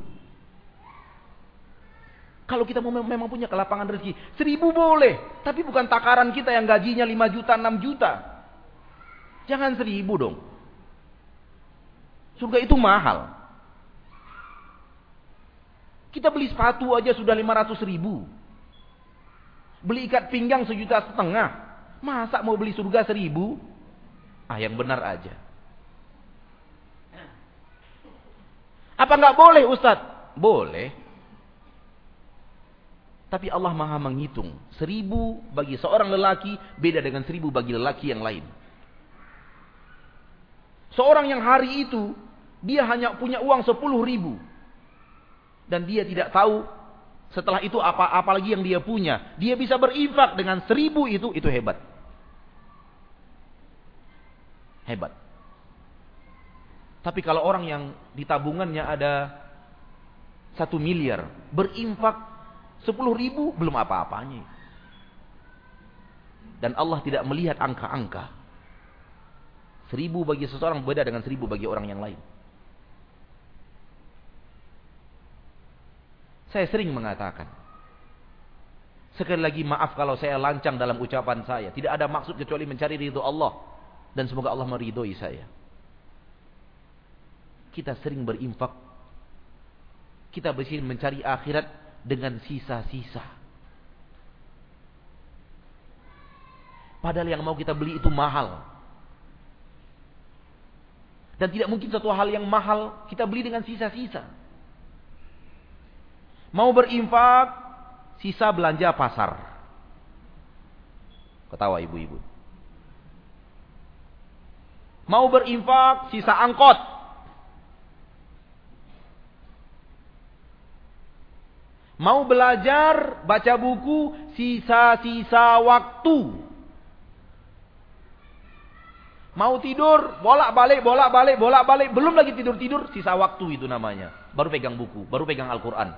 Speaker 2: Kalau kita memang punya kelapangan rezeki, seribu boleh. Tapi bukan takaran kita yang gajinya lima juta, enam juta. Jangan seribu dong. Surga itu mahal. Kita beli sepatu aja sudah lima ratus ribu. Beli ikat pinggang sejuta setengah. Masa mau beli surga seribu? Ah, yang benar aja. Apa nggak boleh, Ustadz? Boleh. Tapi Allah maha menghitung. Seribu bagi seorang lelaki beda dengan seribu bagi lelaki yang lain. Seorang yang hari itu dia hanya punya uang sepuluh ribu. Dan dia tidak tahu setelah itu apa apalagi yang dia punya. Dia bisa berinfak dengan seribu itu, itu hebat. Hebat. Tapi kalau orang yang di tabungannya ada satu miliar, berinfak sepuluh ribu belum apa-apanya. Dan Allah tidak melihat angka-angka. Seribu bagi seseorang beda dengan seribu bagi orang yang lain. Saya sering mengatakan, sekali lagi maaf kalau saya lancang dalam ucapan saya. Tidak ada maksud kecuali mencari ridho Allah. Dan semoga Allah meridhoi saya. Kita sering berinfak. Kita bersih mencari akhirat dengan sisa-sisa. Padahal yang mau kita beli itu mahal. Dan tidak mungkin satu hal yang mahal kita beli dengan sisa-sisa. Mau berinfak, sisa belanja pasar. Ketawa ibu-ibu. Mau berinfak, sisa angkot. Mau belajar, baca buku, sisa-sisa waktu. Mau tidur, bolak-balik, bolak-balik, bolak-balik. Belum lagi tidur-tidur, sisa waktu itu namanya. Baru pegang buku, baru pegang Al-Quran.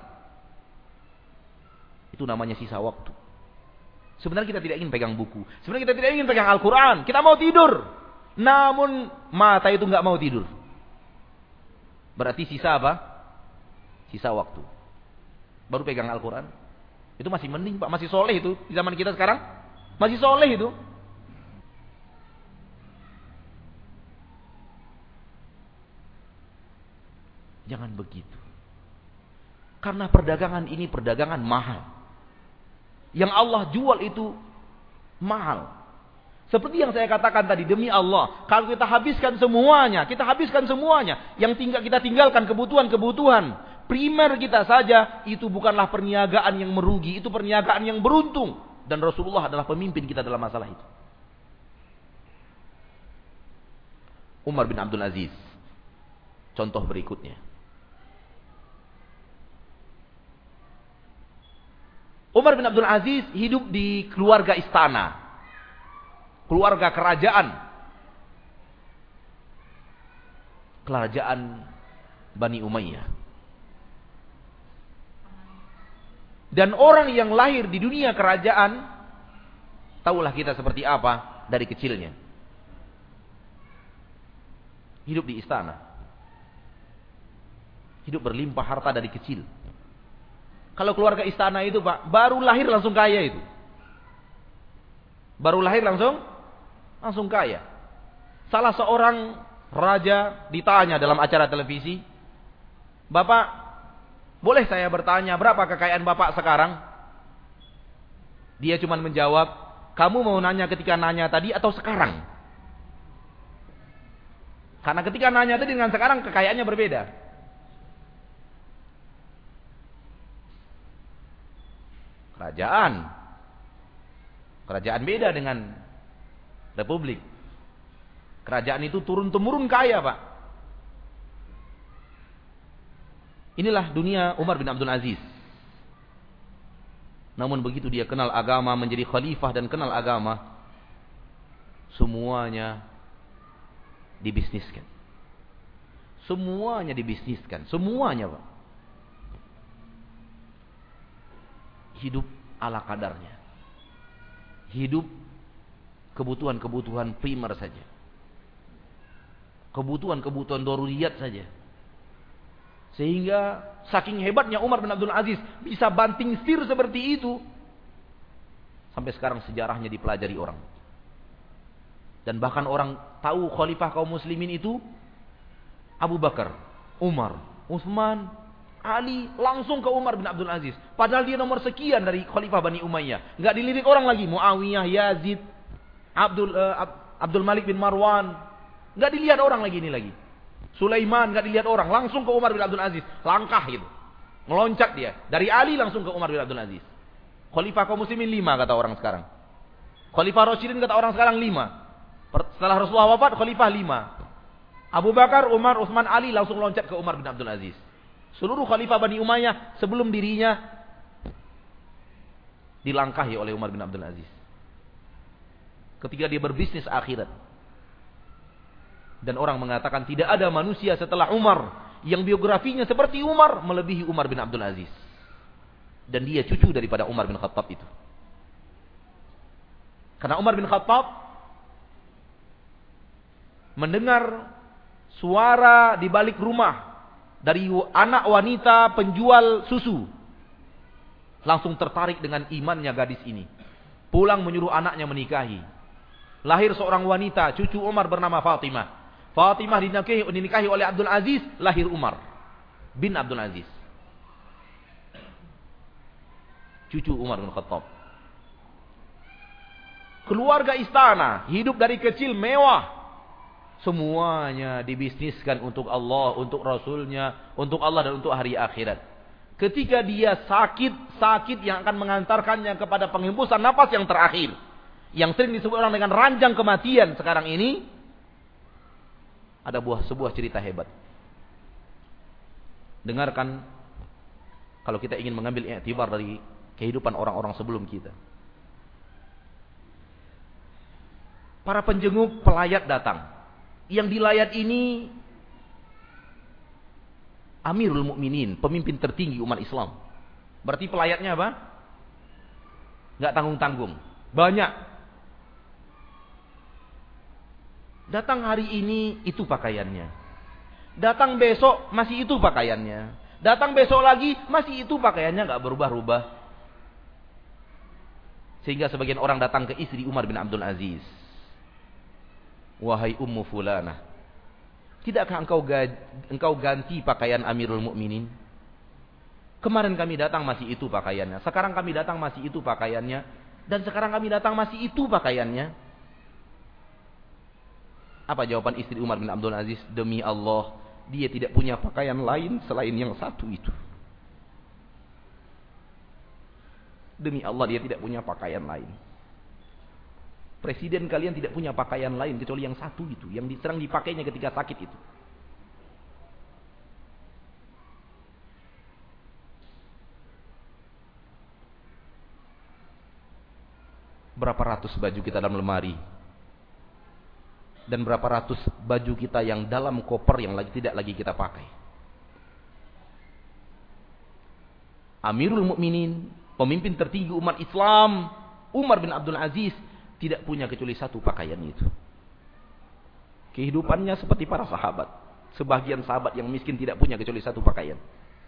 Speaker 2: Itu namanya sisa waktu. Sebenarnya kita tidak ingin pegang buku. Sebenarnya kita tidak ingin pegang Al-Quran. Kita mau tidur. Namun mata itu nggak mau tidur. Berarti sisa apa? Sisa waktu. Baru pegang Al-Quran. Itu masih mending, Pak. Masih soleh itu. Di zaman kita sekarang. Masih soleh itu. Jangan begitu.
Speaker 3: Karena perdagangan ini perdagangan mahal. Yang Allah jual itu mahal. Seperti yang saya katakan tadi, demi Allah, kalau kita habiskan semuanya, kita habiskan semuanya, yang tinggal kita tinggalkan kebutuhan-kebutuhan primer kita saja, itu bukanlah perniagaan yang merugi, itu perniagaan yang beruntung. Dan Rasulullah adalah pemimpin kita dalam masalah itu. Umar bin Abdul Aziz, contoh berikutnya. Umar bin Abdul Aziz hidup di keluarga istana. Keluarga kerajaan. Kerajaan Bani Umayyah. Dan orang yang lahir di dunia kerajaan, tahulah kita seperti apa dari kecilnya. Hidup di istana. Hidup berlimpah harta dari kecil. Kalau keluarga istana itu, Pak, baru lahir langsung kaya itu. Baru lahir langsung langsung kaya. Salah seorang raja ditanya dalam acara televisi, "Bapak, boleh saya bertanya berapa kekayaan Bapak sekarang?" Dia cuma menjawab, "Kamu mau nanya ketika nanya tadi atau sekarang?" Karena ketika nanya tadi dengan sekarang kekayaannya berbeda. Kerajaan. Kerajaan beda dengan republik. Kerajaan itu turun-temurun kaya, Pak. Inilah dunia Umar bin Abdul Aziz. Namun begitu dia kenal agama, menjadi khalifah dan kenal agama, semuanya dibisniskan. Semuanya dibisniskan. Semuanya, Pak. Hidup ala kadarnya. Hidup kebutuhan-kebutuhan primer saja. Kebutuhan-kebutuhan daruriyat saja. Sehingga saking hebatnya Umar bin Abdul Aziz bisa banting setir seperti itu. Sampai sekarang sejarahnya dipelajari orang. Dan bahkan orang tahu khalifah kaum muslimin itu Abu Bakar, Umar, Utsman, Ali, langsung ke Umar bin Abdul Aziz. Padahal dia nomor sekian dari khalifah Bani Umayyah. Enggak dilirik orang lagi. Muawiyah, Yazid, Abdul uh, Abdul Malik bin Marwan. Enggak dilihat orang lagi ini lagi. Sulaiman enggak dilihat orang, langsung ke Umar bin Abdul Aziz. Langkah gitu. Meloncat dia. Dari Ali langsung ke Umar bin Abdul Aziz. Khalifah kaum muslimin lima kata orang sekarang. Khalifah Rasyidin kata orang sekarang lima. Setelah Rasulullah wafat, khalifah lima. Abu Bakar, Umar, Utsman, Ali langsung loncat ke Umar bin Abdul Aziz. Seluruh khalifah Bani Umayyah sebelum dirinya dilangkahi oleh Umar bin Abdul Aziz. Ketika dia berbisnis akhirat. Dan orang mengatakan tidak ada manusia setelah Umar yang biografinya seperti Umar melebihi Umar bin Abdul Aziz. Dan dia cucu daripada Umar bin Khattab itu. Karena Umar bin Khattab mendengar suara di balik rumah dari anak wanita penjual susu. Langsung tertarik dengan imannya gadis ini. Pulang menyuruh anaknya menikahi. Lahir seorang wanita, cucu Umar bernama Fatimah. Fatimah dinikahi, dinikahi oleh Abdul Aziz, lahir Umar bin Abdul Aziz. Cucu Umar bin Khattab. Keluarga istana, hidup dari kecil mewah. Semuanya dibisniskan untuk Allah, untuk Rasulnya, untuk Allah dan untuk hari akhirat. Ketika dia sakit, sakit yang akan mengantarkannya kepada penghembusan nafas yang terakhir. Yang sering disebut orang dengan ranjang kematian sekarang ini. Ada buah, sebuah cerita hebat. Dengarkan, kalau kita ingin mengambil iktibar dari kehidupan orang-orang sebelum kita. Para penjenguk pelayat datang. Yang dilayat ini Amirul Mukminin, pemimpin tertinggi umat Islam. Berarti pelayatnya apa? Enggak tanggung-tanggung. Banyak. Datang hari ini itu pakaiannya. Datang besok masih itu pakaiannya. Datang besok lagi masih itu pakaiannya, enggak berubah-ubah. Sehingga sebagian orang datang ke istri Umar bin Abdul Aziz. Wahai Ummu Fulanah, tidakkah engkau, engkau ganti pakaian Amirul Mukminin? Kemarin kami datang masih itu pakaiannya. Sekarang kami datang masih itu pakaiannya. Dan sekarang kami datang masih itu pakaiannya. Apa jawaban istri Umar bin Abdul Aziz? Demi Allah, dia tidak punya pakaian lain selain yang satu itu. Demi Allah, dia tidak punya pakaian lain. Presiden kalian tidak punya pakaian lain kecuali yang satu itu, yang diserang dipakainya ketika sakit itu. Berapa ratus baju kita dalam lemari, dan berapa ratus baju kita yang dalam koper yang lagi tidak lagi kita pakai. Amirul Mukminin, pemimpin tertinggi umat Islam, Umar bin Abdul Aziz, tidak punya kecuali satu pakaian itu. Kehidupannya seperti para sahabat. Sebagian sahabat yang miskin tidak punya kecuali satu pakaian.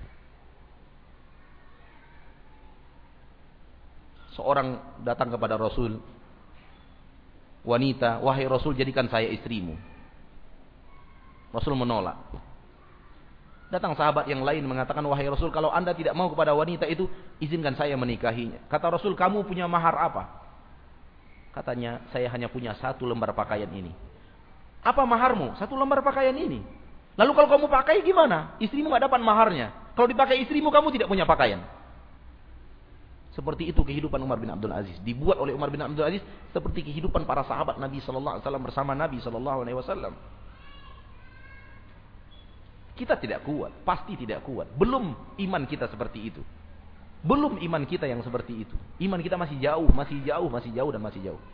Speaker 3: Seorang datang kepada Rasul, wanita, wahai Rasul, jadikan saya istrimu. Rasul menolak. Datang sahabat yang lain mengatakan, wahai Rasul, kalau anda tidak mau kepada wanita itu, izinkan saya menikahinya. Kata Rasul, kamu punya mahar apa? Katanya, saya hanya punya satu lembar pakaian ini. Apa maharmu? Satu lembar pakaian ini. Lalu kalau kamu pakai gimana? Istrimu gak dapat maharnya. Kalau dipakai istrimu, kamu tidak punya pakaian. Seperti itu kehidupan Umar bin Abdul Aziz. Dibuat oleh Umar bin Abdul Aziz seperti kehidupan para sahabat Nabi Sallallahu Alaihi Wasallam bersama Nabi Sallallahu Alaihi Wasallam. Kita tidak kuat, pasti tidak kuat. Belum iman kita seperti itu. Belum iman kita yang seperti itu. Iman kita masih jauh, masih jauh, masih jauh dan masih jauh.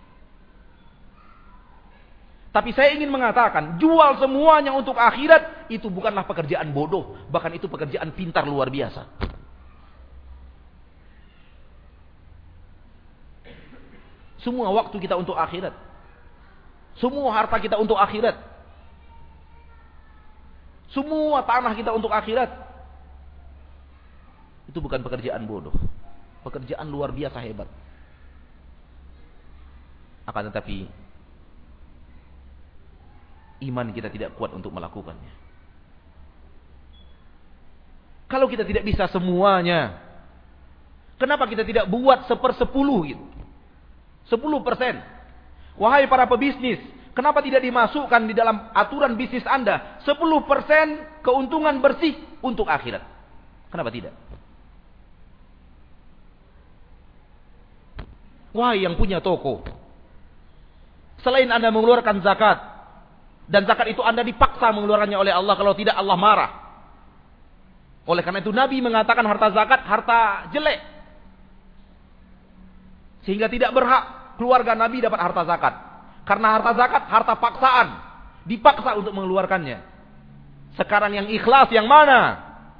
Speaker 3: Tapi saya ingin mengatakan, jual semuanya untuk akhirat itu bukanlah pekerjaan bodoh, bahkan itu pekerjaan pintar luar biasa. Semua waktu kita untuk akhirat. Semua harta kita untuk akhirat. Semua tanah kita untuk akhirat. Itu bukan pekerjaan bodoh. Pekerjaan luar biasa hebat. Akan tetapi iman kita tidak kuat untuk melakukannya. Kalau kita tidak bisa semuanya, kenapa kita tidak buat sepersepuluh gitu? Sepuluh persen. Wahai para pebisnis, kenapa tidak dimasukkan di dalam aturan bisnis Anda sepuluh persen keuntungan bersih untuk akhirat? Kenapa tidak? Wahai yang punya toko, selain Anda mengeluarkan zakat, dan zakat itu Anda dipaksa mengeluarkannya oleh Allah, kalau tidak Allah marah. Oleh karena itu Nabi mengatakan harta zakat harta jelek. Sehingga tidak berhak keluarga Nabi dapat harta zakat. Karena harta zakat harta paksaan. Dipaksa untuk mengeluarkannya. Sekarang yang ikhlas yang mana?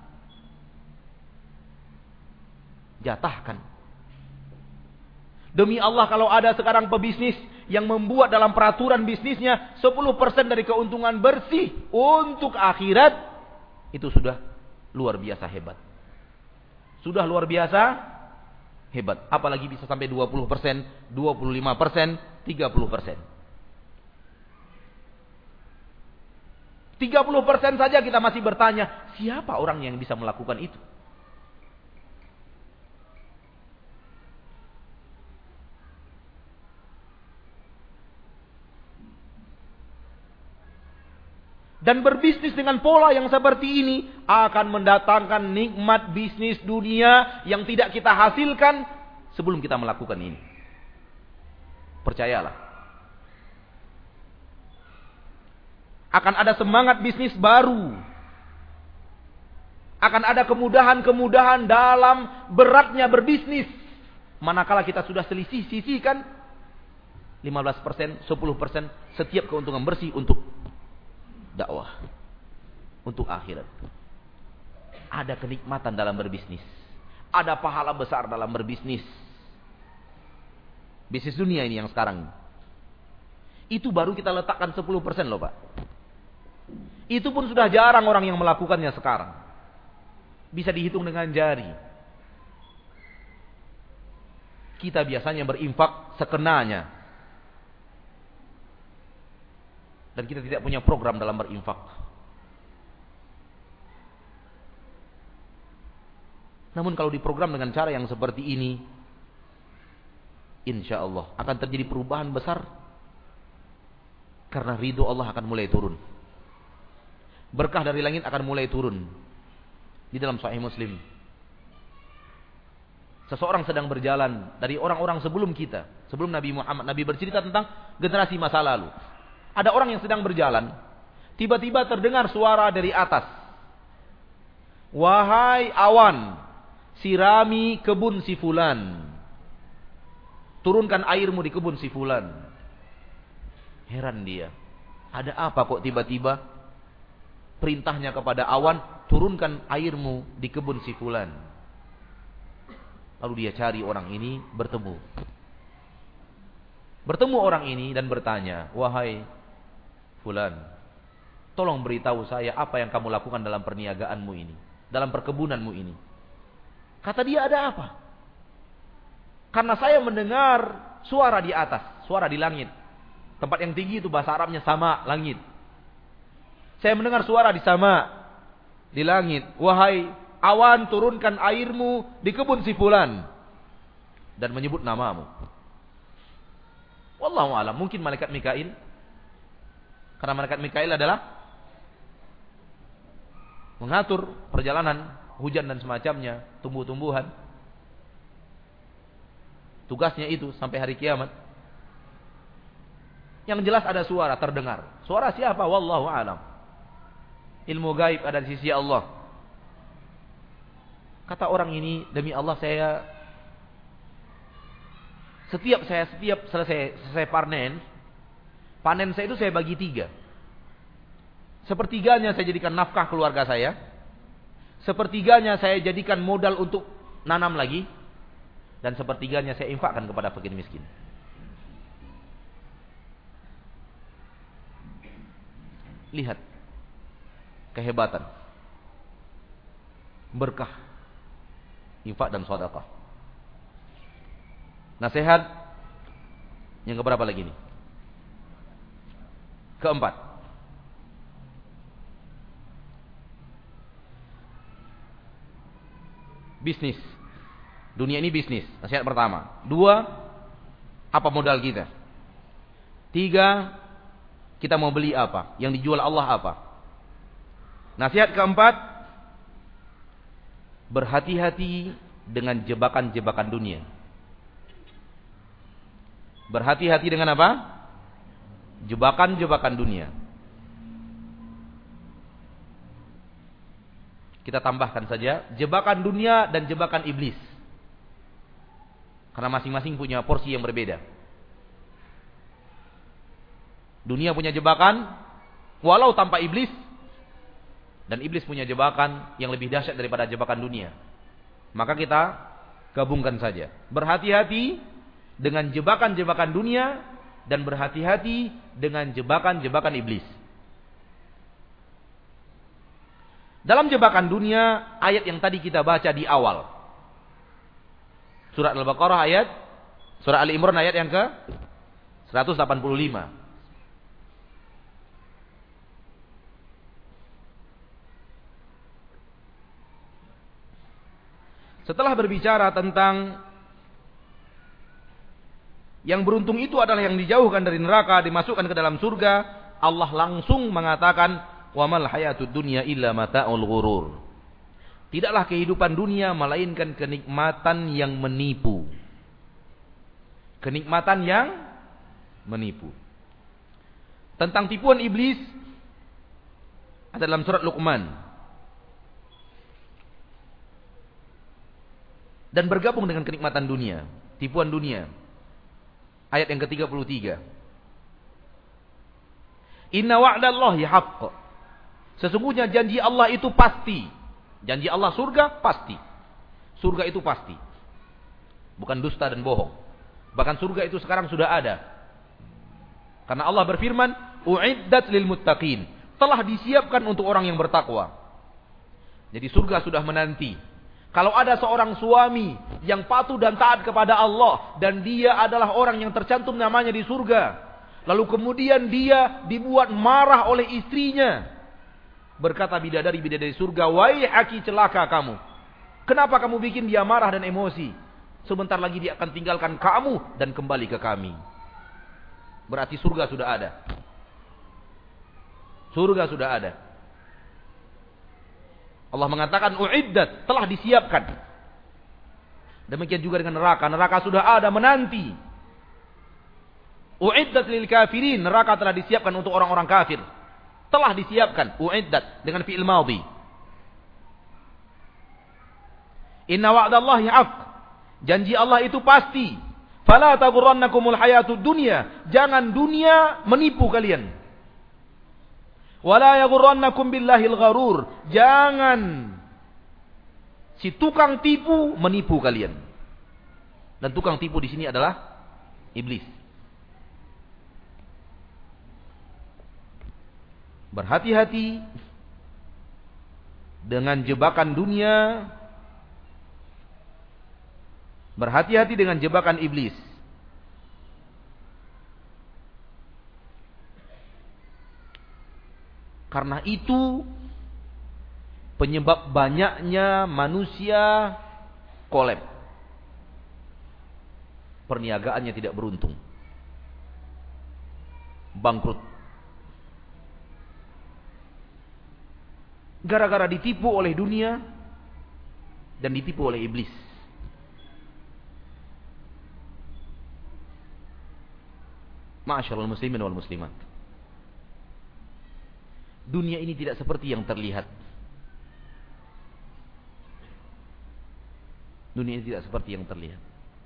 Speaker 3: Jatahkan. Demi Allah, kalau ada sekarang pebisnis yang membuat dalam peraturan bisnisnya sepuluh persen dari keuntungan bersih untuk akhirat, itu sudah luar biasa hebat. Sudah luar biasa hebat. Apalagi bisa sampai dua puluh persen, dua puluh lima persen, tiga puluh persen. tiga puluh persen saja kita masih bertanya, siapa orang yang bisa melakukan itu? Dan berbisnis dengan pola yang seperti ini akan mendatangkan nikmat bisnis dunia yang tidak kita hasilkan sebelum kita melakukan ini. Percayalah. Akan ada semangat bisnis baru. Akan ada kemudahan-kemudahan dalam beratnya berbisnis. Manakala kita sudah selisih-sisihkan lima belas persen, sepuluh persen setiap keuntungan bersih untuk dakwah, untuk akhirat. Ada kenikmatan dalam berbisnis. Ada pahala besar dalam berbisnis. Bisnis dunia ini yang sekarang. Itu baru kita letakkan sepuluh persen loh Pak. Itu pun sudah jarang orang yang melakukannya sekarang. Bisa dihitung dengan jari. Kita biasanya berinfak sekenanya. Dan kita tidak punya program dalam berinfak.
Speaker 2: Namun kalau diprogram dengan cara yang seperti ini, insya Allah akan terjadi perubahan besar. Karena ridho Allah akan mulai turun. Berkah dari langit akan mulai turun. Di dalam Sahih Muslim, seseorang sedang berjalan dari orang-orang sebelum kita, sebelum Nabi Muhammad. Nabi bercerita tentang generasi masa lalu. Ada orang yang sedang berjalan, tiba-tiba terdengar suara dari atas. Wahai awan, sirami kebun si fulan. Turunkan airmu di kebun si fulan. Heran dia. Ada apa kok tiba-tiba perintahnya kepada awan, turunkan airmu di kebun si fulan. Lalu dia cari orang ini, bertemu. Bertemu orang ini dan bertanya, wahai fulan, tolong beritahu saya apa yang kamu lakukan dalam perniagaanmu ini, dalam perkebunanmu ini. Kata dia, ada apa? Karena saya mendengar suara di atas, suara di langit. Tempat yang tinggi itu bahasa Arabnya sama, langit. Saya mendengar suara di sama, di langit. Wahai awan, turunkan airmu di kebun si fulan. Dan menyebut namamu. Wallahu a'lam, mungkin malaikat Mikail. Karena malaikat Mikail adalah mengatur perjalanan hujan dan semacamnya, tumbuh-tumbuhan. Tugasnya itu sampai hari kiamat. Yang jelas ada suara terdengar. Suara siapa? Wallahu a'lam. Ilmu gaib ada di sisi Allah. Kata orang ini, demi Allah saya setiap saya setiap selesai selesai panen, panen saya itu saya bagi tiga. Sepertiganya saya jadikan nafkah keluarga saya. Sepertiganya saya jadikan modal untuk nanam lagi. Dan sepertiganya saya infakkan kepada fakir miskin. Lihat kehebatan, berkah, infak dan sedekah. Nasihat yang keberapa lagi nih? Keempat. Bisnis. Dunia ini bisnis. Nasihat pertama. Dua, apa modal kita? Tiga, kita mau beli apa? Yang dijual Allah apa? Nasihat keempat, berhati-hati dengan jebakan-jebakan dunia. Berhati-hati dengan apa? Jebakan-jebakan dunia. Kita tambahkan saja jebakan dunia dan jebakan iblis. Karena masing-masing punya porsi yang berbeda. Dunia punya jebakan walau tanpa iblis, dan iblis punya jebakan yang lebih dahsyat daripada jebakan dunia. Maka kita gabungkan saja. Berhati-hati dengan jebakan-jebakan dunia dan berhati-hati dengan jebakan-jebakan iblis. Dalam jebakan dunia, ayat yang tadi kita baca di awal. Surat Al-Baqarah ayat, surah Ali Imran ayat yang ke seratus delapan puluh lima. Setelah berbicara tentang yang beruntung itu adalah yang dijauhkan dari neraka, dimasukkan ke dalam surga, Allah langsung mengatakan, "Wa mal hayatud dunya illa mata'ul ghurur." Tidaklah kehidupan dunia melainkan kenikmatan yang menipu. Kenikmatan yang menipu. Tentang tipuan iblis ada dalam surat Luqman. Dan bergabung dengan kenikmatan dunia, tipuan dunia. Ayat yang ke tiga puluh tiga. Inna wa'dallahi haqq. Sesungguhnya janji Allah itu pasti. Janji Allah surga pasti. Surga itu pasti. Bukan dusta dan bohong. Bahkan surga itu sekarang sudah ada. Karena Allah berfirman, "U'iddat lil muttaqin." Telah disiapkan untuk orang yang bertakwa. Jadi surga sudah menanti. Kalau ada seorang suami yang patuh dan taat kepada Allah, dan dia adalah orang yang tercantum namanya di surga, lalu kemudian dia dibuat marah oleh istrinya, berkata bidadari-bidadari surga, "Waihaki, celaka kamu. Kenapa kamu bikin dia marah dan emosi? Sebentar lagi dia akan tinggalkan kamu dan kembali ke kami. Berarti surga sudah ada. Surga sudah ada. Allah mengatakan uiddat, telah disiapkan. Demikian juga dengan neraka. Neraka sudah ada, menanti. Uiddat lil kafirin, neraka telah disiapkan untuk orang-orang kafir. Telah disiapkan, uiddat dengan fi'il madhi. Inna wa'dallahi haqq. Janji Allah itu pasti. Fala taghurrannakumul hayatud dunya. Jangan dunia menipu kalian. Wala yaghurrannakum billahil gharur. Jangan si tukang tipu menipu kalian. Dan tukang tipu di sini adalah iblis. Berhati-hati dengan jebakan dunia. Berhati-hati dengan jebakan iblis. Karena itu penyebab banyaknya manusia kolab. Perniagaannya tidak beruntung. Bangkrut. Gara-gara ditipu oleh dunia dan ditipu oleh iblis. Ma'asyiral muslimin wal muslimat. Dunia ini tidak seperti yang terlihat. Dunia ini tidak seperti yang terlihat.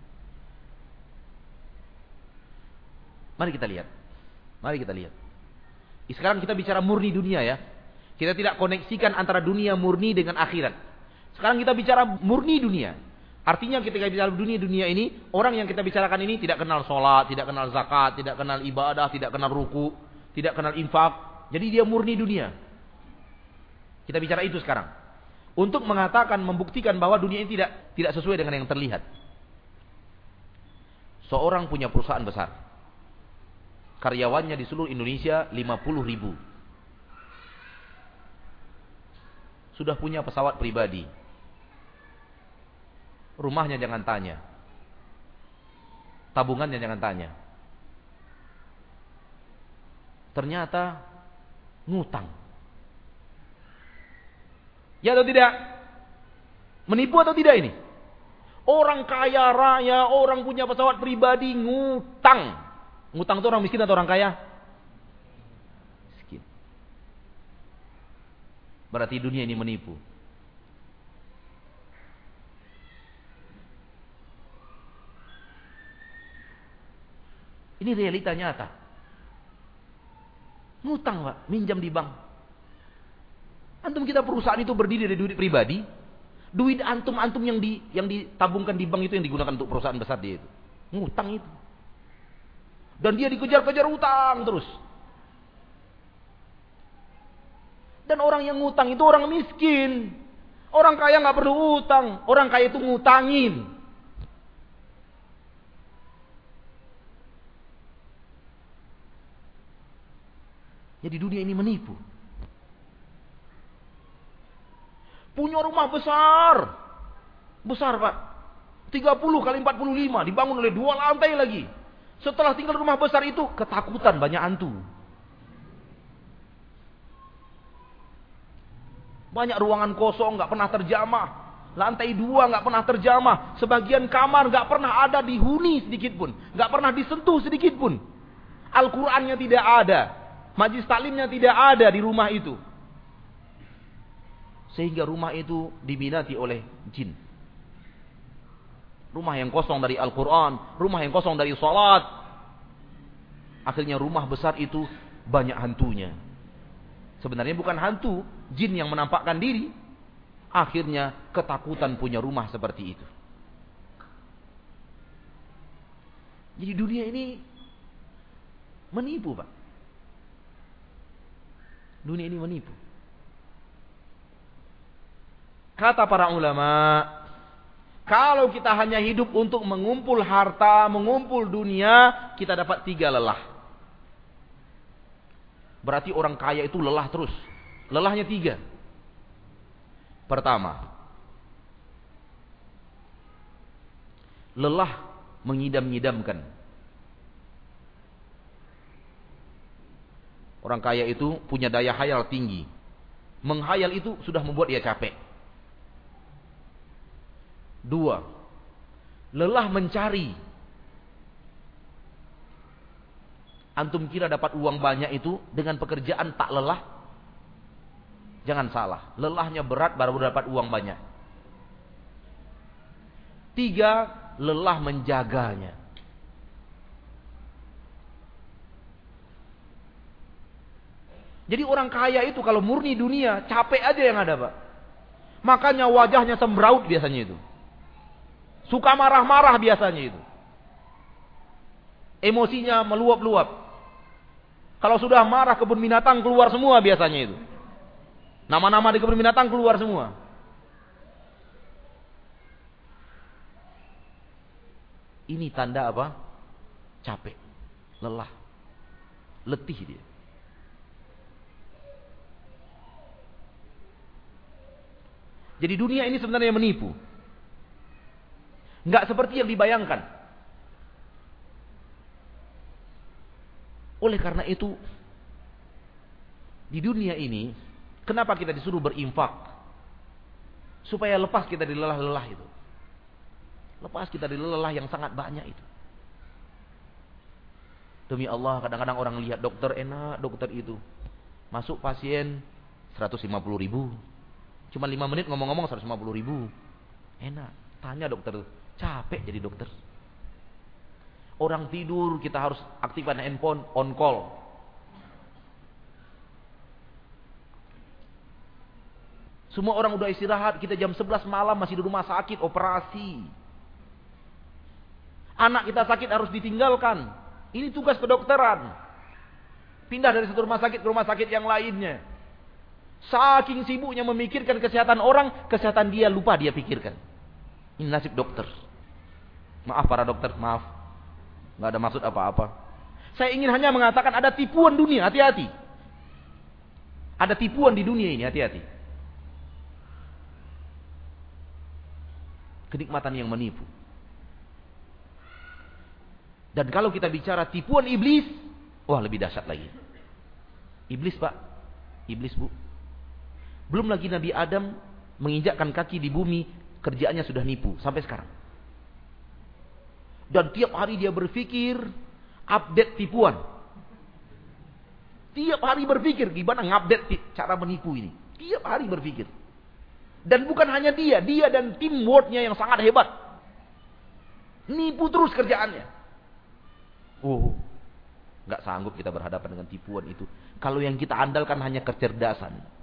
Speaker 2: Mari kita lihat. Mari kita lihat. Sekarang kita bicara murni dunia ya. Kita tidak koneksikan antara dunia murni dengan akhirat. Sekarang kita bicara murni dunia. Artinya ketika bicara dunia-dunia ini, orang yang kita bicarakan ini tidak kenal sholat, tidak kenal zakat, tidak kenal ibadah, tidak kenal ruku, tidak kenal infak. Jadi dia murni dunia. Kita bicara itu sekarang. Untuk mengatakan, membuktikan bahwa dunia ini tidak tidak sesuai dengan yang terlihat. Seorang punya perusahaan besar. Karyawannya di seluruh Indonesia lima puluh ribu. Sudah punya pesawat pribadi. Rumahnya jangan tanya. Tabungannya jangan tanya. Ternyata ngutang. Ya atau tidak? Menipu atau tidak ini? Orang kaya raya, orang punya pesawat pribadi ngutang. Ngutang itu orang miskin atau orang kaya? Miskin. Berarti dunia ini menipu. Ini realita nyata. Ngutang Pak, minjam di bank. Antum kita perusahaan itu berdiri dari duit pribadi. Duit antum-antum yang di yang ditabungkan di bank itu yang digunakan untuk perusahaan besar dia itu. Ngutang itu. Dan dia dikejar-kejar utang terus. Dan orang yang ngutang itu orang miskin. Orang kaya nggak perlu utang. Orang kaya itu ngutangin. Jadi dunia ini menipu. Punya rumah besar. Besar Pak. tiga puluh kali empat puluh lima. Dibangun oleh dua lantai lagi. Setelah tinggal rumah besar itu, ketakutan banyak hantu. Banyak ruangan kosong, gak pernah terjamah. Lantai dua gak pernah terjamah. Sebagian kamar gak pernah ada dihuni sedikit pun. Gak pernah disentuh sedikit pun. Al-Qurannya tidak ada. Majlis taklimnya tidak ada di rumah itu. Sehingga rumah itu diminati oleh jin. Rumah yang kosong dari Al-Quran. Rumah yang kosong dari salat. Akhirnya rumah besar itu banyak hantunya. Sebenarnya bukan hantu. Jin yang menampakkan diri. Akhirnya ketakutan punya rumah seperti itu. Jadi dunia ini menipu Pak. Dunia ini menipu. Kata para ulama, kalau kita hanya hidup untuk mengumpul harta, mengumpul dunia, kita dapat tiga lelah. Berarti orang kaya itu lelah terus. Lelahnya tiga. Pertama,
Speaker 3: Lelah mengidam-ngidamkan. Orang kaya itu punya daya khayal tinggi. Menghayal itu sudah membuat dia capek. Dua, lelah mencari. Antum kira dapat uang banyak itu dengan pekerjaan tak lelah? Jangan salah, lelahnya berat baru dapat uang banyak. Tiga, lelah menjaganya. Jadi orang kaya itu kalau murni dunia, capek aja yang ada, Pak. Makanya wajahnya sembraut biasanya itu. Suka marah-marah biasanya itu. Emosinya meluap-luap. Kalau sudah marah, kebun binatang keluar semua biasanya itu. Nama-nama di kebun binatang keluar semua. Ini tanda apa? Capek, lelah, letih dia. Jadi dunia ini sebenarnya menipu. Enggak seperti yang dibayangkan. Oleh karena itu, di dunia ini, kenapa kita disuruh berinfak? Supaya lepas kita dari lelah-lelah itu. Lepas kita dari lelah yang sangat banyak itu. Demi Allah, kadang-kadang orang lihat dokter enak, dokter itu. Masuk pasien seratus lima puluh ribu. Cuma lima menit ngomong-ngomong seratus lima puluh ribu. Enak. Tanya dokter, capek jadi dokter. Orang tidur, kita harus aktifkan handphone, on call. Semua orang udah istirahat, kita jam sebelas malam masih di rumah sakit, operasi. Anak kita sakit harus ditinggalkan. Ini tugas kedokteran. Pindah dari satu rumah sakit ke rumah sakit yang lainnya. Saking sibuknya memikirkan kesehatan orang, kesehatan dia lupa dia pikirkan. Ini nasib dokter. Maaf para dokter, maaf. Nggak ada maksud apa-apa. Saya ingin hanya mengatakan ada tipuan dunia, hati-hati. Ada tipuan di dunia ini, hati-hati. Kenikmatan yang menipu. Dan kalau kita bicara tipuan iblis, wah lebih dahsyat lagi. Iblis, Pak. Iblis, Bu. Belum lagi Nabi Adam menginjakkan kaki di bumi, kerjaannya sudah nipu sampai sekarang. Dan tiap hari dia berpikir update tipuan. Tiap hari berpikir gimana ngupdate cara menipu ini. Tiap hari berpikir. Dan bukan hanya dia, dia dan teamworknya yang sangat hebat. Nipu terus kerjaannya. Oh, nggak sanggup kita berhadapan dengan tipuan itu. Kalau yang kita andalkan hanya kecerdasan.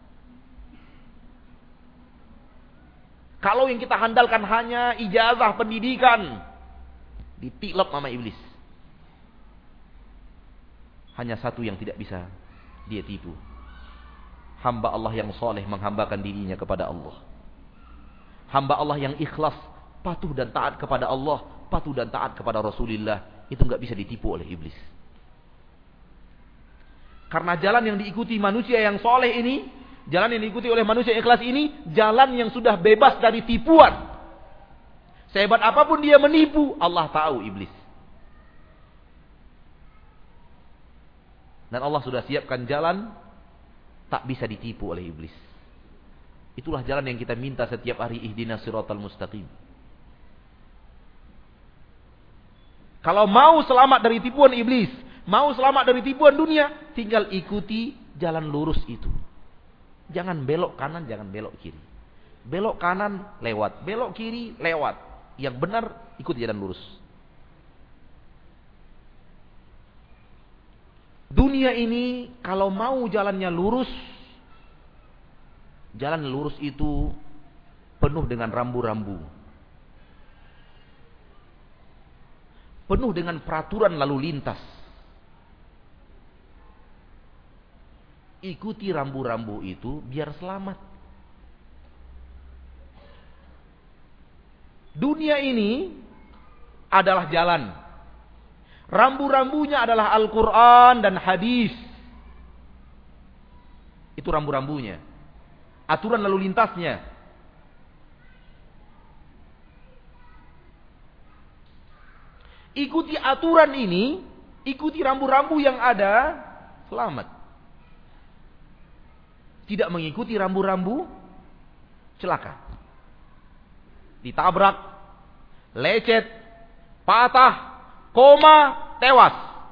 Speaker 3: Kalau yang kita handalkan hanya ijazah pendidikan, ditilap sama iblis. Hanya satu yang tidak bisa dia tipu. Hamba Allah yang soleh menghambakan dirinya kepada Allah. Hamba Allah yang ikhlas, patuh dan taat kepada Allah, patuh dan taat kepada Rasulullah, itu nggak bisa ditipu oleh iblis. Karena jalan yang diikuti manusia yang soleh ini, jalan yang diikuti oleh manusia ikhlas ini, jalan yang sudah bebas dari tipuan. Sehebat apapun dia menipu, Allah tahu iblis. Dan Allah sudah siapkan jalan, tak bisa ditipu oleh iblis. Itulah jalan yang kita minta setiap hari, ihdinas siratal mustaqim. Kalau mau selamat dari tipuan iblis, mau selamat dari tipuan dunia, tinggal ikuti jalan lurus itu. Jangan belok kanan, jangan belok kiri. Belok kanan, lewat. Belok kiri, lewat. Yang benar, ikuti jalan lurus. Dunia ini, kalau mau jalannya lurus, jalan lurus itu penuh dengan rambu-rambu. Penuh dengan peraturan lalu lintas. Ikuti rambu-rambu itu biar selamat. Dunia ini adalah jalan. Rambu-rambunya adalah Al-Quran dan hadis. Itu rambu-rambunya. Aturan lalu lintasnya.
Speaker 2: Ikuti aturan ini, ikuti rambu-rambu yang ada, selamat. Tidak mengikuti rambu-rambu, celaka. Ditabrak, lecet, patah, koma, tewas.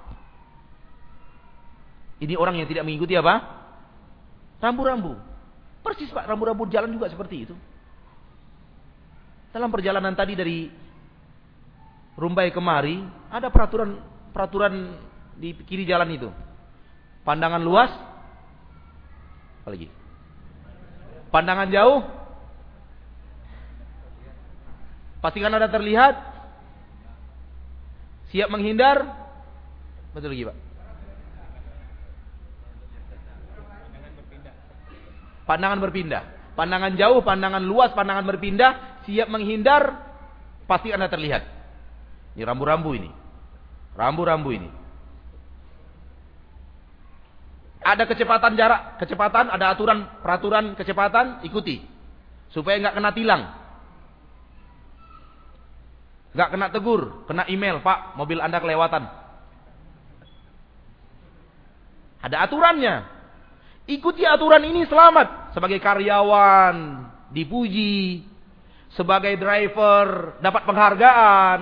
Speaker 2: Ini orang yang tidak mengikuti apa? Rambu-rambu. Persis Pak, rambu-rambu jalan juga seperti itu. Dalam perjalanan tadi dari Rumbai kemari, ada peraturan peraturan di kiri jalan itu. Pandangan luas, apa lagi? Pandangan jauh, pastikan ada terlihat, siap menghindar, betul lagi Pak. Pandangan berpindah, pandangan jauh, pandangan luas, pandangan berpindah, siap menghindar, pasti anda terlihat. Ini rambu-rambu ini. Rambu-rambu ini. Ada kecepatan jarak, kecepatan, ada aturan, peraturan kecepatan, ikuti. Supaya nggak kena tilang. Nggak kena tegur, kena email, Pak, mobil Anda kelewatan. Ada aturannya. Ikuti aturan ini, selamat. Sebagai karyawan, dipuji. Sebagai driver, dapat penghargaan.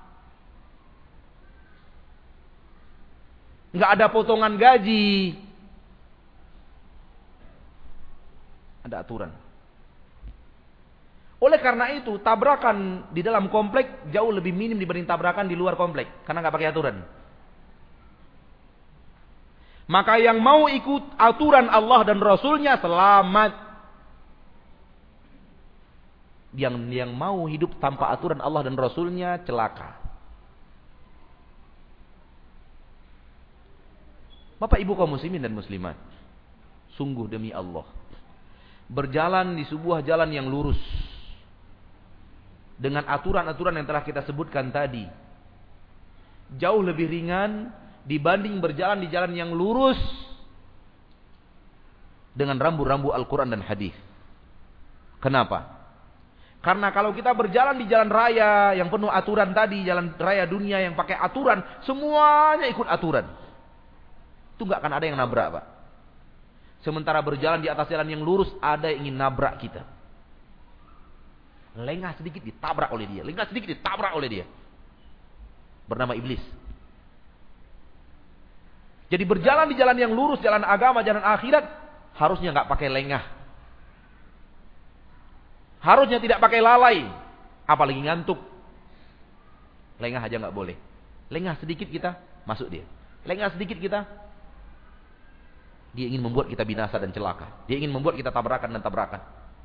Speaker 2: Nggak ada potongan gaji. Ada aturan. Oleh karena itu, tabrakan di dalam komplek jauh lebih minim dibanding tabrakan di luar komplek. Karena nggak pakai aturan. Maka yang mau ikut aturan Allah dan Rasulnya selamat. Yang yang mau hidup tanpa aturan Allah dan Rasulnya celaka. Bapak Ibu kaum muslimin dan muslimat, sungguh demi Allah, berjalan di sebuah jalan yang lurus dengan aturan-aturan yang telah kita sebutkan tadi jauh lebih ringan dibanding berjalan di jalan yang lurus dengan rambu-rambu Al-Quran dan hadis. Kenapa? Karena kalau kita berjalan di jalan raya yang penuh aturan tadi, jalan raya dunia yang pakai aturan, semuanya ikut aturan. Itu nggak akan ada yang nabrak, Pak. Sementara berjalan di atas jalan yang lurus, ada yang ingin nabrak kita. Lengah sedikit ditabrak oleh dia, lengah sedikit ditabrak oleh dia. Bernama iblis. Jadi berjalan di jalan yang lurus, jalan agama, jalan akhirat, harusnya nggak pakai lengah. Harusnya tidak pakai lalai, apalagi ngantuk. Lengah aja nggak boleh. Lengah sedikit kita masuk dia. Lengah sedikit kita, dia ingin membuat kita binasa dan celaka. Dia ingin membuat kita tabrakan dan tabrakan.